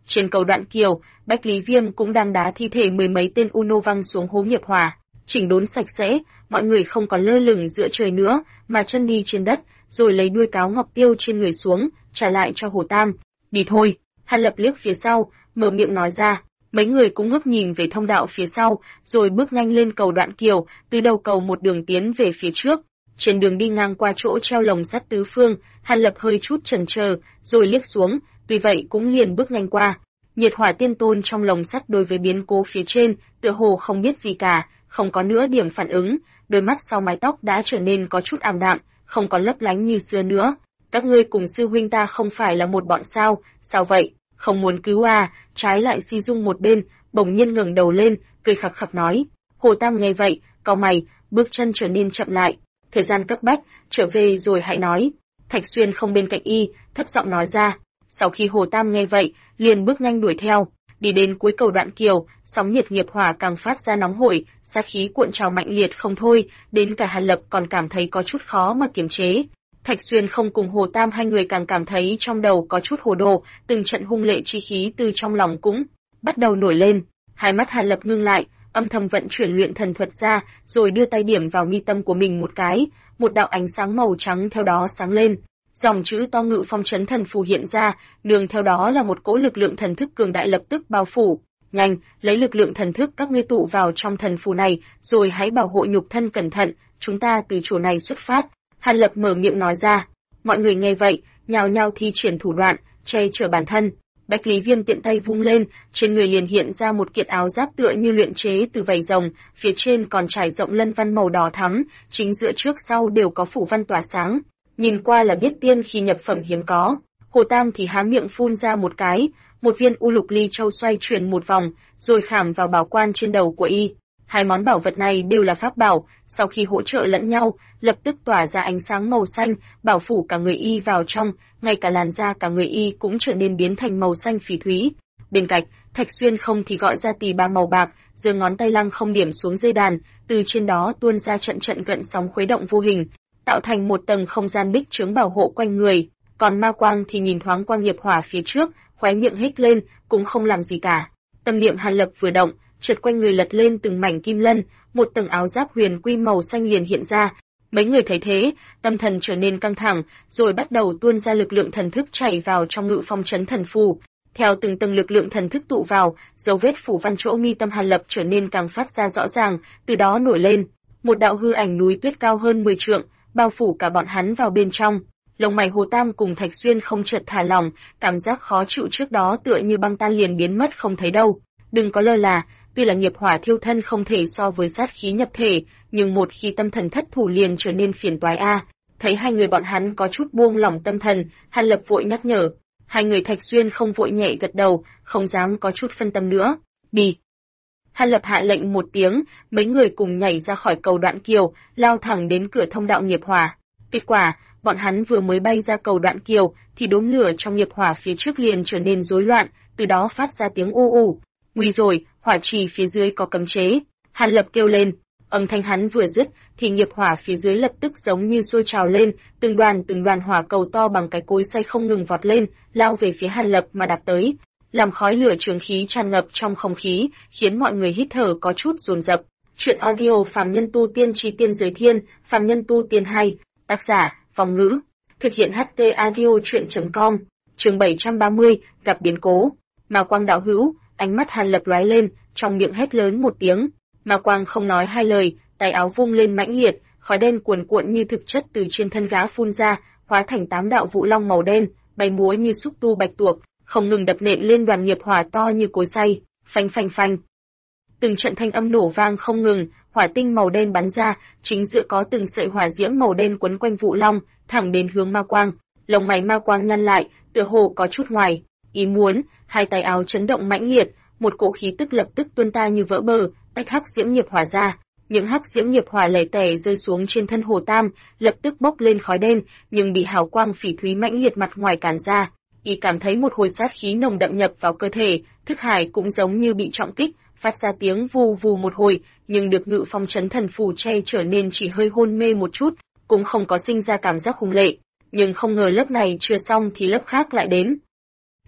Trên cầu Đoạn Kiều, Bách Lý Viêm cũng đang đá thi thể mười mấy tên Uno văng xuống hố nghiệp hỏa, chỉnh đốn sạch sẽ, mọi người không còn lơ lửng giữa trời nữa, mà chân đi trên đất, rồi lấy đuôi cáo ngọc tiêu trên người xuống, trả lại cho Hồ Tam. Đi thôi. Hàn Lập liếc phía sau, mở miệng nói ra. Mấy người cũng ngước nhìn về thông đạo phía sau, rồi bước nhanh lên cầu Đoạn Kiều, từ đầu cầu một đường tiến về phía trước. Trên đường đi ngang qua chỗ treo lồng sắt tứ phương, Hàn Lập hơi chút chần chờ, rồi liếc xuống, tuy vậy cũng liền bước nhanh qua. Nhiệt Hỏa Tiên Tôn trong lồng sắt đối với biến cố phía trên, tựa hồ không biết gì cả, không có nữa điểm phản ứng, đôi mắt sau mái tóc đã trở nên có chút ảm đạm, không còn lấp lánh như xưa nữa. Các ngươi cùng sư huynh ta không phải là một bọn sao? Sao vậy? Không muốn cứu à? Trái lại Si Dung một bên, bỗng nhiên ngẩng đầu lên, cười khặc khặc nói. Hồ Tam nghe vậy, cau mày, bước chân trở nên chậm lại. Thời gian cấp bách, trở về rồi hãy nói. Thạch Xuyên không bên cạnh y, thấp giọng nói ra. Sau khi Hồ Tam nghe vậy, liền bước nhanh đuổi theo. Đi đến cuối cầu Đoạn Kiều, sóng nhiệt nghiệp hỏa càng phát ra nóng hổi, sát khí cuộn trào mạnh liệt không thôi, đến cả Hàn Lập còn cảm thấy có chút khó mà kiềm chế. Thạch Xuyên không cùng Hồ Tam hai người càng cảm thấy trong đầu có chút hồ đồ, từng trận hung lệ chi khí từ trong lòng cũng bắt đầu nổi lên. Hai mắt Hàn Lập ngưng lại, âm thầm vận chuyển luyện thần thuật ra, rồi đưa tay điểm vào mi tâm của mình một cái, một đạo ánh sáng màu trắng theo đó sáng lên. Dòng chữ to Ngự Phong Chấn Thần Phù hiện ra, nương theo đó là một cỗ lực lượng thần thức cường đại lập tức bao phủ. Nhanh, lấy lực lượng thần thức các ngươi tụ vào trong thần phù này, rồi hãy bảo hộ nhục thân cẩn thận, chúng ta từ chỗ này xuất phát. Hàn Lập mở miệng nói ra. Mọi người nghe vậy, nhao nhao thi triển thủ đoạn, che chở bản thân. Bách Lý Viêm tiện tay vung lên, trên người liền hiện ra một kiện áo giáp tựa như luyện chế từ vảy rồng, phía trên còn trải rộng lân văn màu đỏ thắm, chính giữa trước sau đều có phủ văn tỏa sáng. Nhìn qua là biết tiên khi nhập phẩm hiếm có. Hồ Tam thì há miệng phun ra một cái, một viên u lục ly châu xoay chuyển một vòng, rồi khảm vào bảo quan trên đầu của y. Hai món bảo vật này đều là pháp bảo, sau khi hỗ trợ lẫn nhau, lập tức tỏa ra ánh sáng màu xanh, bảo phủ cả người y vào trong, ngay cả làn da cả người y cũng trở nên biến thành màu xanh phỉ thúy. Bên cạnh, Thạch Xuyên không thì gọi ra tỳ ba màu bạc, giơ ngón tay lăng không điểm xuống dây đàn, từ trên đó tuôn ra trận trận gợn sóng khuấy động vô hình, tạo thành một tầng không gian bích chướng bảo hộ quanh người. Còn Ma Quang thì nhìn thoáng qua nghiệp hỏa phía trước, khóe miệng hít lên, cũng không làm gì cả. Tâm niệm Hàn Lập vừa động, chợt quanh người lật lên từng mảnh kim lân, một tầng áo giáp huyền quy màu xanh liền hiện ra. Mấy người thấy thế, tâm thần trở nên căng thẳng, rồi bắt đầu tuôn ra lực lượng thần thức chảy vào trong Ngự Phong Chấn Thần Phù. Theo từng tầng lực lượng thần thức tụ vào, dấu vết phủ văn chỗ mi tâm Hàn Lập trở nên càng phát ra rõ ràng, từ đó nổi lên một đạo hư ảnh núi tuyết cao hơn 10 trượng, bao phủ cả bọn hắn vào bên trong. Lông mày Hồ Tam cùng Thạch Xuyên không chợt thả lỏng, cảm giác khó chịu trước đó tựa như băng tan liền biến mất không thấy đâu. Đừng có lơ là, tuy là nghiệp hỏa thiêu thân không thể so với sát khí nhập thể, nhưng một khi tâm thần thất thủ liền trở nên phiền toái a. Thấy hai người bọn hắn có chút buông lỏng tâm thần, Hàn Lập vội nhắc nhở. Hai người Thạch Xuyên không vội nhẹ gật đầu, không dám có chút phân tâm nữa. Đi. Hàn Lập hạ lệnh một tiếng, mấy người cùng nhảy ra khỏi cầu Đoạn Kiều, lao thẳng đến cửa thông đạo nghiệp hỏa. Kết quả, bọn hắn vừa mới bay ra cầu Đoạn Kiều, thì đốm lửa trong nghiệp hỏa phía trước liền trở nên rối loạn, từ đó phát ra tiếng u u. Nguy rồi, hỏa trì phía dưới có cấm chế. Hàn Lập kêu lên. Âm thanh hắn vừa dứt, thì nghiệp hỏa phía dưới lập tức giống như sôi trào lên, từng đoàn hỏa cầu to bằng cái cối xay không ngừng vọt lên, lao về phía Hàn Lập mà đạp tới, làm khói lửa trường khí tràn ngập trong không khí, khiến mọi người hít thở có chút dồn dập. Truyện audio Phàm Nhân Tu Tiên Chí Tiên Giới Thiên, Phàm Nhân Tu Tiên 2, tác giả, Phong Ngữ, thực hiện HT audio truyện.com, chương 730, gặp biến cố. Ma Quang đạo hữu, ánh mắt Hàn Lập lóe lên, trong miệng hét lớn một tiếng. Ma Quang không nói hai lời, tay áo vung lên mãnh liệt, khói đen cuồn cuộn như thực chất từ trên thân gã phun ra, hóa thành 8 đạo vũ long màu đen, bay múa như xúc tu bạch tuộc, không ngừng đập nện lên đoàn nghiệp hỏa to như cối xay, phanh phanh phanh. Từng trận thanh âm nổ vang không ngừng, hỏa tinh màu đen bắn ra, chính giữa có từng sợi hỏa diễm màu đen quấn quanh vũ long, thẳng đến hướng Ma Quang. Lông mày Ma Quang nhăn lại, tựa hồ có chút ngoài ý muốn, hai tay áo chấn động mãnh liệt, một cỗ khí tức lập tức tuôn ta như vỡ bờ, tách hắc diễm nghiệp hỏa ra. Những hắc diễm nghiệp hỏa lẻ tẻ rơi xuống trên thân Hồ Tam, lập tức bốc lên khói đen, nhưng bị hào quang phỉ thúy mãnh liệt mặt ngoài cản ra. Y cảm thấy một hồi sát khí nồng đậm nhập vào cơ thể, thức hải cũng giống như bị trọng kích, phát ra tiếng vù vù một hồi, nhưng được Ngự Phong Chấn Thần Phù che trở nên chỉ hơi hôn mê một chút, cũng không có sinh ra cảm giác hung lệ. Nhưng không ngờ lớp này chưa xong thì lớp khác lại đến.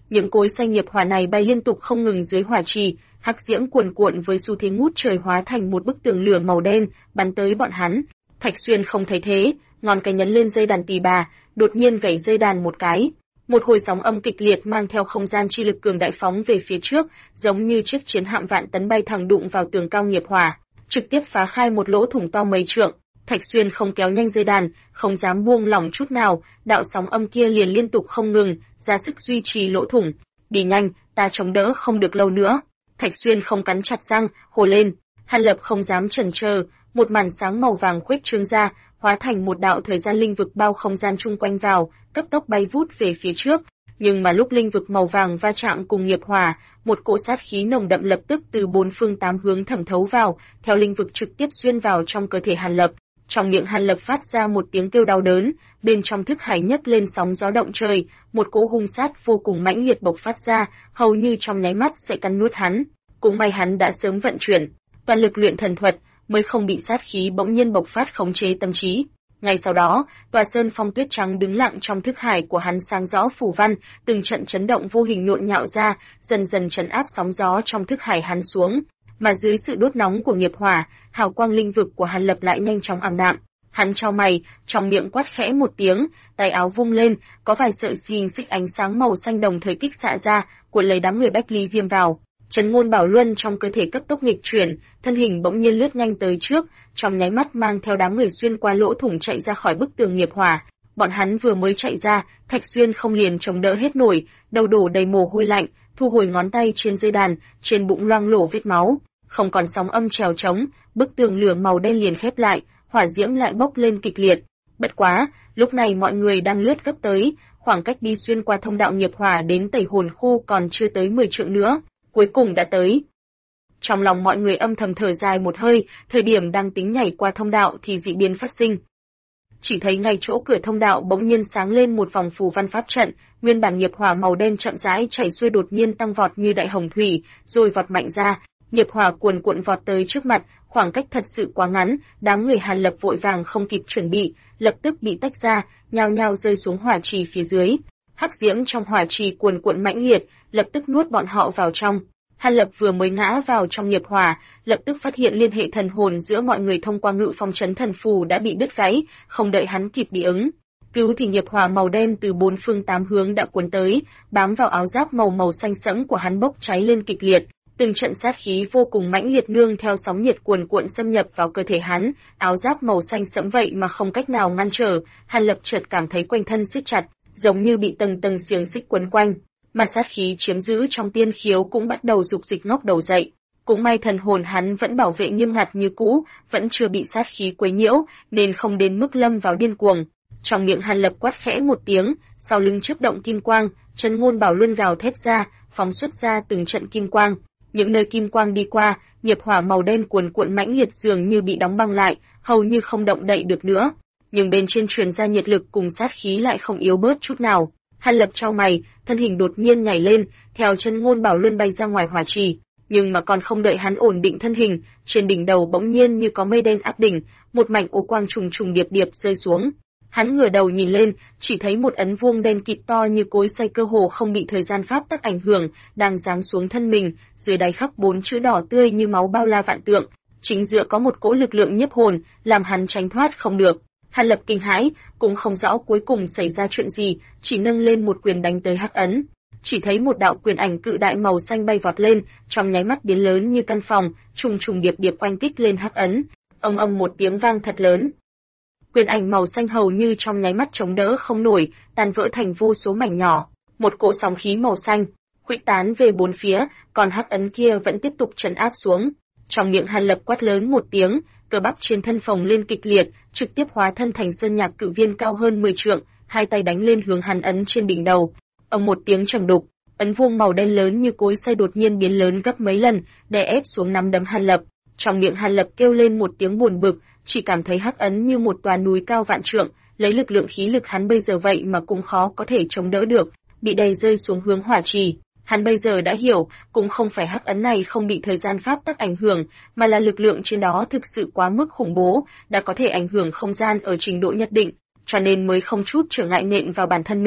Những cối xay nghiệp hỏa này bay liên tục không ngừng dưới hỏa trì, hắc diễm cuồn cuộn với xu thế ngút trời hóa thành một bức tường lửa màu đen, bắn tới bọn hắn. Thạch Xuyên không thấy thế, ngón cái nhấn lên dây đàn tỳ bà, đột nhiên gảy dây đàn một cái. Một hồi sóng âm kịch liệt mang theo không gian chi lực cường đại phóng về phía trước, giống như chiếc chiến hạm vạn tấn bay thẳng đụng vào tường cao nghiệp hỏa, trực tiếp phá khai một lỗ thủng to mấy trượng. Thạch Xuyên không kéo nhanh dây đàn, không dám buông lỏng chút nào, đạo sóng âm kia liền liên tục không ngừng, ra sức duy trì lỗ thủng. Đi nhanh, ta chống đỡ không được lâu nữa. Thạch Xuyên không cắn chặt răng, hô lên. Hàn Lập không dám chần chờ, một màn sáng màu vàng khuếch trương ra, hóa thành một đạo thời gian linh vực bao không gian chung quanh vào, cấp tốc bay vút về phía trước. Nhưng mà lúc linh vực màu vàng va chạm cùng nghiệp hỏa, một cỗ sát khí nồng đậm lập tức từ bốn phương tám hướng thẩm thấu vào, theo linh vực trực tiếp xuyên vào trong cơ thể Hàn Lập. Trong miệng Hàn Lập phát ra một tiếng kêu đau đớn, bên trong thức hải nhấc lên sóng gió động trời, một cỗ hung sát vô cùng mãnh liệt bộc phát ra, hầu như trong nháy mắt sẽ cắn nuốt hắn. Cũng may hắn đã sớm vận chuyển toàn lực luyện thần thuật, mới không bị sát khí bỗng nhiên bộc phát khống chế tâm trí. Ngay sau đó, tòa sơn phong tuyết trắng đứng lặng trong thức hải của hắn sáng rõ phủ văn, từng trận chấn động vô hình nhộn nhạo ra, dần dần trấn áp sóng gió trong thức hải hắn xuống. Mà dưới sự đốt nóng của nghiệp hỏa, hào quang linh vực của Hàn Lập lại nhanh chóng ảm đạm. Hắn chau mày, trong miệng quát khẽ một tiếng, tay áo vung lên, có vài sợi xiềng xích ánh sáng màu xanh đồng thời kích xạ ra, cuốn lấy đám người Bách Ly Viêm vào. Trấn Ngôn Bảo Luân trong cơ thể cấp tốc nghịch chuyển, thân hình bỗng nhiên lướt nhanh tới trước, trong nháy mắt mang theo đám người xuyên qua lỗ thủng chạy ra khỏi bức tường nghiệp hỏa. Bọn hắn vừa mới chạy ra, Thạch Xuyên không liền chống đỡ hết nổi, đầu đổ đầy mồ hôi lạnh, thu hồi ngón tay trên dây đàn, trên bụng loang lổ vết máu. Không còn sóng âm trèo trống, bức tường lửa màu đen liền khép lại, hỏa diễm lại bốc lên kịch liệt. Bất quá, lúc này mọi người đang lướt gấp tới, khoảng cách đi xuyên qua thông đạo nghiệp hỏa đến Tẩy Hồn khu còn chưa tới 10 trượng nữa, cuối cùng đã tới. Trong lòng mọi người âm thầm thở dài một hơi, thời điểm đang tính nhảy qua thông đạo thì dị biến phát sinh. Chỉ thấy ngay chỗ cửa thông đạo bỗng nhiên sáng lên một vòng phù văn pháp trận, nguyên bản nghiệp hỏa màu đen chậm rãi chảy xuôi đột nhiên tăng vọt như đại hồng thủy, rồi vọt mạnh ra. Nghiệp hỏa cuồn cuộn vọt tới trước mặt, khoảng cách thật sự quá ngắn, đám người Hàn Lập vội vàng không kịp chuẩn bị, lập tức bị tách ra, nhao nhao rơi xuống hỏa trì phía dưới. Hắc diễm trong hỏa trì cuồn cuộn mãnh liệt, lập tức nuốt bọn họ vào trong. Hàn Lập vừa mới ngã vào trong nghiệp hỏa, lập tức phát hiện liên hệ thần hồn giữa mọi người thông qua ngự phong trấn thần phù đã bị đứt gãy, không đợi hắn kịp bị ứng cứu thì nghiệp hỏa màu đen từ bốn phương tám hướng đã cuốn tới, bám vào áo giáp màu xanh sẫm của hắn bốc cháy lên kịch liệt. Từng trận sát khí vô cùng mãnh liệt nương theo sóng nhiệt cuồn cuộn xâm nhập vào cơ thể hắn, áo giáp màu xanh sẫm vậy mà không cách nào ngăn trở, Hàn Lập chợt cảm thấy quanh thân siết chặt, giống như bị tầng tầng xiềng xích quấn quanh. Mà sát khí chiếm giữ trong tiên khiếu cũng bắt đầu dục dịch ngóc đầu dậy. Cũng may thần hồn hắn vẫn bảo vệ nghiêm ngặt như cũ, vẫn chưa bị sát khí quấy nhiễu, nên không đến mức lâm vào điên cuồng. Trong miệng Hàn Lập quát khẽ một tiếng, sau lưng chớp động kim quang, Trấn Ngôn Bảo Luân gào thét ra, phóng xuất ra từng trận kim quang. Những nơi kim quang đi qua, nghiệp hỏa màu đen cuồn cuộn mãnh liệt dường như bị đóng băng lại, hầu như không động đậy được nữa. Nhưng bên trên truyền ra nhiệt lực cùng sát khí lại không yếu bớt chút nào. Hàn Lập chau mày, thân hình đột nhiên nhảy lên, theo Trấn Ngôn Bảo Luân bay ra ngoài hỏa trì. Nhưng mà còn không đợi hắn ổn định thân hình, trên đỉnh đầu bỗng nhiên như có mây đen áp đỉnh, một mảnh ô quang trùng trùng điệp điệp rơi xuống. Hắn ngửa đầu nhìn lên, chỉ thấy một ấn vuông đen kịt to như cối xay cơ hồ không bị thời gian pháp tắc ảnh hưởng, đang giáng xuống thân mình, dưới đáy khắc 4 chữ đỏ tươi như máu bao la vạn tượng, chính giữa có một cỗ lực lượng nhiếp hồn, làm hắn tránh thoát không được. Hàn Lập kinh hãi, cũng không rõ cuối cùng xảy ra chuyện gì, chỉ nâng lên một quyền đánh tới hắc ấn. Chỉ thấy một đạo quyền ảnh cự đại màu xanh bay vọt lên, trong nháy mắt biến lớn như căn phòng, trùng trùng điệp điệp oanh kích lên hắc ấn. Âm một tiếng vang thật lớn. Quyền ảnh màu xanh hầu như trong nháy mắt chống đỡ không nổi, tan vỡ thành vô số mảnh nhỏ. Một cỗ sóng khí màu xanh khuếch tán về bốn phía, còn hắc ấn kia vẫn tiếp tục trấn áp xuống. Trong miệng Hàn Lập quát lớn một tiếng, cơ bắp trên thân phồng lên kịch liệt, trực tiếp hóa thân thành sơn nhạc cự viên cao hơn 10 trượng, hai tay đánh lên hướng hàn ấn trên đỉnh đầu. Một tiếng trầm đục, ấn vuông màu đen lớn như cối xay đột nhiên biến lớn gấp mấy lần, đè ép xuống nắm đấm Hàn Lập. Trong miệng Hàn Lập kêu lên một tiếng buồn bực, chỉ cảm thấy hắc ấn như một tòa núi cao vạn trượng, lấy lực lượng khí lực hắn bây giờ vậy mà cũng khó có thể chống đỡ được, bị đè rơi xuống hướng hỏa trì. Hắn bây giờ đã hiểu, cũng không phải hắc ấn này không bị thời gian pháp tắc ảnh hưởng, mà là lực lượng trên đó thực sự quá mức khủng bố, đã có thể ảnh hưởng không gian ở trình độ nhất định, cho nên mới không chút trở ngại nện vào bản thân mình.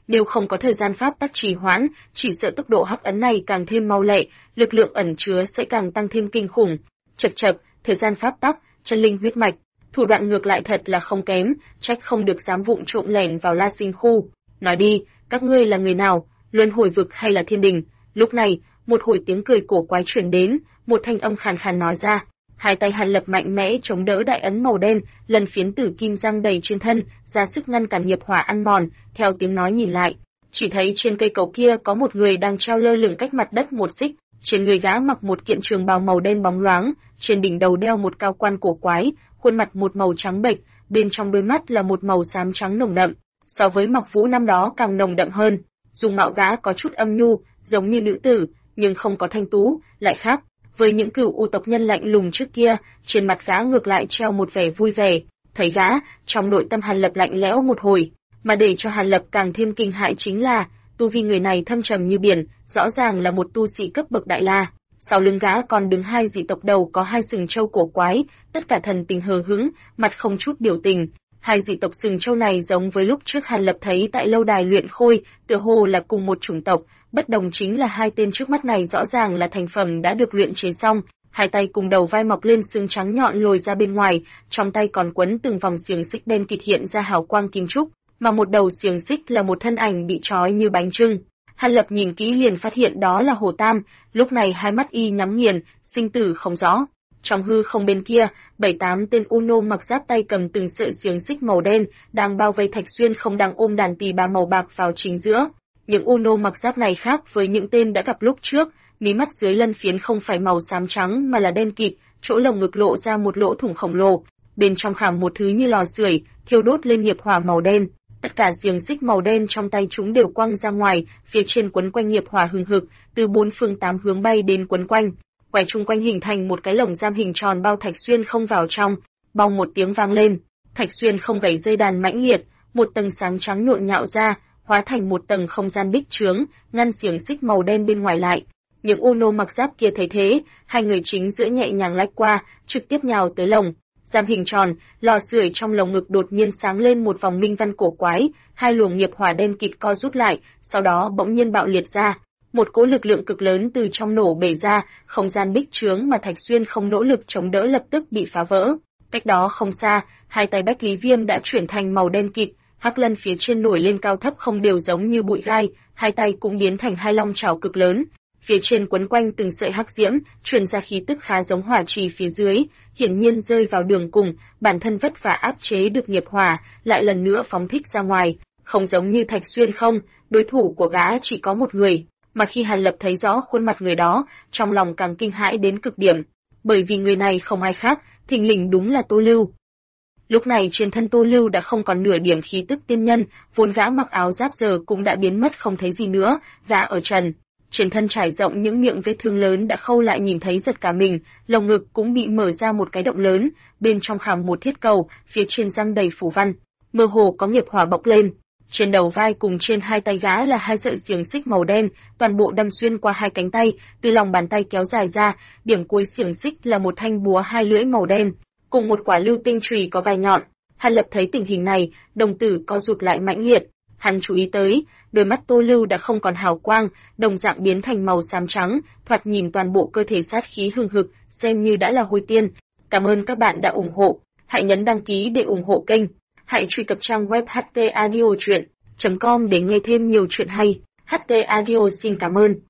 nếu không có thời gian pháp tắc trì hoãn, chỉ sợ tốc độ hắc ấn này càng thêm mau lẹ, lực lượng ẩn chứa sẽ càng tăng thêm kinh khủng. Chậc chậc, thời gian pháp tắc, chân linh huyết mạch, thủ đoạn ngược lại thật là không kém, trách không được dám vụng trộm lẻn vào La Sinh khu. Nói đi, các ngươi là người nào, luân hồi vực hay là thiên đình? Lúc này, một hồi tiếng cười cổ quái truyền đến, một thanh âm khàn khàn nói ra. Hai tay Hàn Lập mạnh mẽ chống đỡ đại ấn màu đen, lần phiến tử kim răng đầy trên thân, ra sức ngăn cản nghiệp hỏa ăn mòn. Theo tiếng nói nhìn lại, chỉ thấy trên cây cầu kia có một người đang treo lơ lửng cách mặt đất một xích. Trên người gã mặc một kiện trường bào màu đen bóng loáng, trên đỉnh đầu đeo một cao quan cổ quái, khuôn mặt một màu trắng bệch, bên trong đôi mắt là một màu xám trắng nồng đậm, so với Mặc Vũ năm đó càng nồng đậm hơn. Dung mạo gã có chút âm nhu, giống như nữ tử, nhưng không có thanh tú, lại khác với những cửu u tộc nhân lạnh lùng trước kia, trên mặt gã ngược lại treo một vẻ vui vẻ. Thấy gã, trong nội tâm Hàn Lập lạnh lẽo một hồi, mà để cho Hàn Lập càng thêm kinh hãi chính là tu vi người này thâm trầm như biển, rõ ràng là một tu sĩ cấp bậc đại la. Sau lưng gã còn đứng hai dị tộc đầu có hai sừng trâu cổ quái, tất cả thần tình hờ hững, mặt không chút biểu tình. Hai dị tộc sừng trâu này giống với lúc trước Hàn Lập thấy tại lâu đài luyện khôi, tựa hồ là cùng một chủng tộc, bất đồng chính là hai tên trước mắt này rõ ràng là thành phẩm đã được luyện chế xong, hai tay cùng đầu vai mọc lên xương trắng nhọn lồi ra bên ngoài, trong tay còn quấn từng vòng xiềng xích đen kịt hiện ra hào quang kim trúc, mà một đầu xiềng xích là một thân ảnh bị trói như bánh chưng. Hàn Lập nhìn kỹ liền phát hiện đó là Hồ Tam, lúc này hai mắt y nhắm nghiền, sinh tử không rõ. Trong hư không bên kia, 7-8 tên Uno mặc giáp tay cầm từng sợi xiềng xích màu đen, đang bao vây Thạch Xuyên không đang ôm đàn tỳ bà màu bạc vào chính giữa. Những Uno mặc giáp này khác với những tên đã gặp lúc trước, mí mắt dưới lân phiến không phải màu xám trắng mà là đen kịt, chỗ lồng ngực lộ ra một lỗ thủng khổng lồ, bên trong khảm một thứ như lò sưởi, thiêu đốt lên nghiệp hỏa màu đen. Tất cả xiềng xích màu đen trong tay chúng đều quăng ra ngoài, phía trên quấn quanh nghiệp hỏa hừng hực, từ bốn phương tám hướng bay đến quấn quanh, quay chung quanh hình thành một cái lồng giam hình tròn bao Thạch Xuyên không vào trong. Bong một tiếng vang lên, Thạch Xuyên không gãy dây đàn mãnh liệt, một tầng sáng trắng nhộn nhạo ra, hóa thành một tầng không gian bích trướng, ngăn xiềng xích màu đen bên ngoài lại. Những Uno mặc giáp kia thấy thế, hai người chính giữa nhẹ nhàng lách qua, trực tiếp nhào tới lồng giam hình tròn, lò sưởi trong lồng ngực đột nhiên sáng lên một vòng minh văn cổ quái, hai luồng nghiệp hỏa đen kịt co rút lại, sau đó bỗng nhiên bạo liệt ra, một cỗ lực lượng cực lớn từ trong nổ bể ra, không gian bích trướng mà Thạch Xuyên không nỗ lực chống đỡ lập tức bị phá vỡ. Cách đó không xa, hai tay Bách Lý Viêm đã chuyển thành màu đen kịt, hắc lân phía trên nổi lên cao thấp không đều giống như bụi gai, hai tay cũng biến thành hai long chảo cực lớn. Phía trên quấn quanh từng sợi hắc diễm, truyền ra khí tức khá giống hỏa trì phía dưới, hiển nhiên rơi vào đường cùng, bản thân vất vả áp chế được nghiệp hỏa, lại lần nữa phóng thích ra ngoài, không giống như Thạch Xuyên không, đối thủ của gã chỉ có một người, mà khi Hàn Lập thấy rõ khuôn mặt người đó, trong lòng càng kinh hãi đến cực điểm, bởi vì người này không ai khác, thình lình đúng là Tô Lưu. Lúc này trên thân Tô Lưu đã không còn nửa điểm khí tức tiên nhân, vốn gã mặc áo giáp giờ cũng đã biến mất không thấy gì nữa, gã ở trần. Trên thân trải rộng những miệng vết thương lớn đã khâu lại nhìn thấy giật cả mình, lồng ngực cũng bị mở ra một cái động lớn, bên trong khảm một thiết cầu, phía trên răng đầy phù văn, mơ hồ có nghiệp hỏa bốc lên. Trên đầu vai cùng trên hai tay gã là hai sợi xiềng xích màu đen, toàn bộ đâm xuyên qua hai cánh tay, từ lòng bàn tay kéo dài ra, điểm cuối xiềng xích là một thanh búa hai lưỡi màu đen, cùng một quả lưu tinh chùy có gai nhọn. Hàn Lập thấy tình hình này, đồng tử co rụt lại mãnh liệt. Hắn chú ý tới, đôi mắt Tô Lưu đã không còn hào quang, đồng dạng biến thành màu xám trắng, thoạt nhìn toàn bộ cơ thể sát khí hừng hực, xem như đã là hôi tiên. Cảm ơn các bạn đã ủng hộ, hãy nhấn đăng ký để ủng hộ kênh. Hãy truy cập trang web htaudio.com để nghe thêm nhiều chuyện hay. HT Audio xin cảm ơn.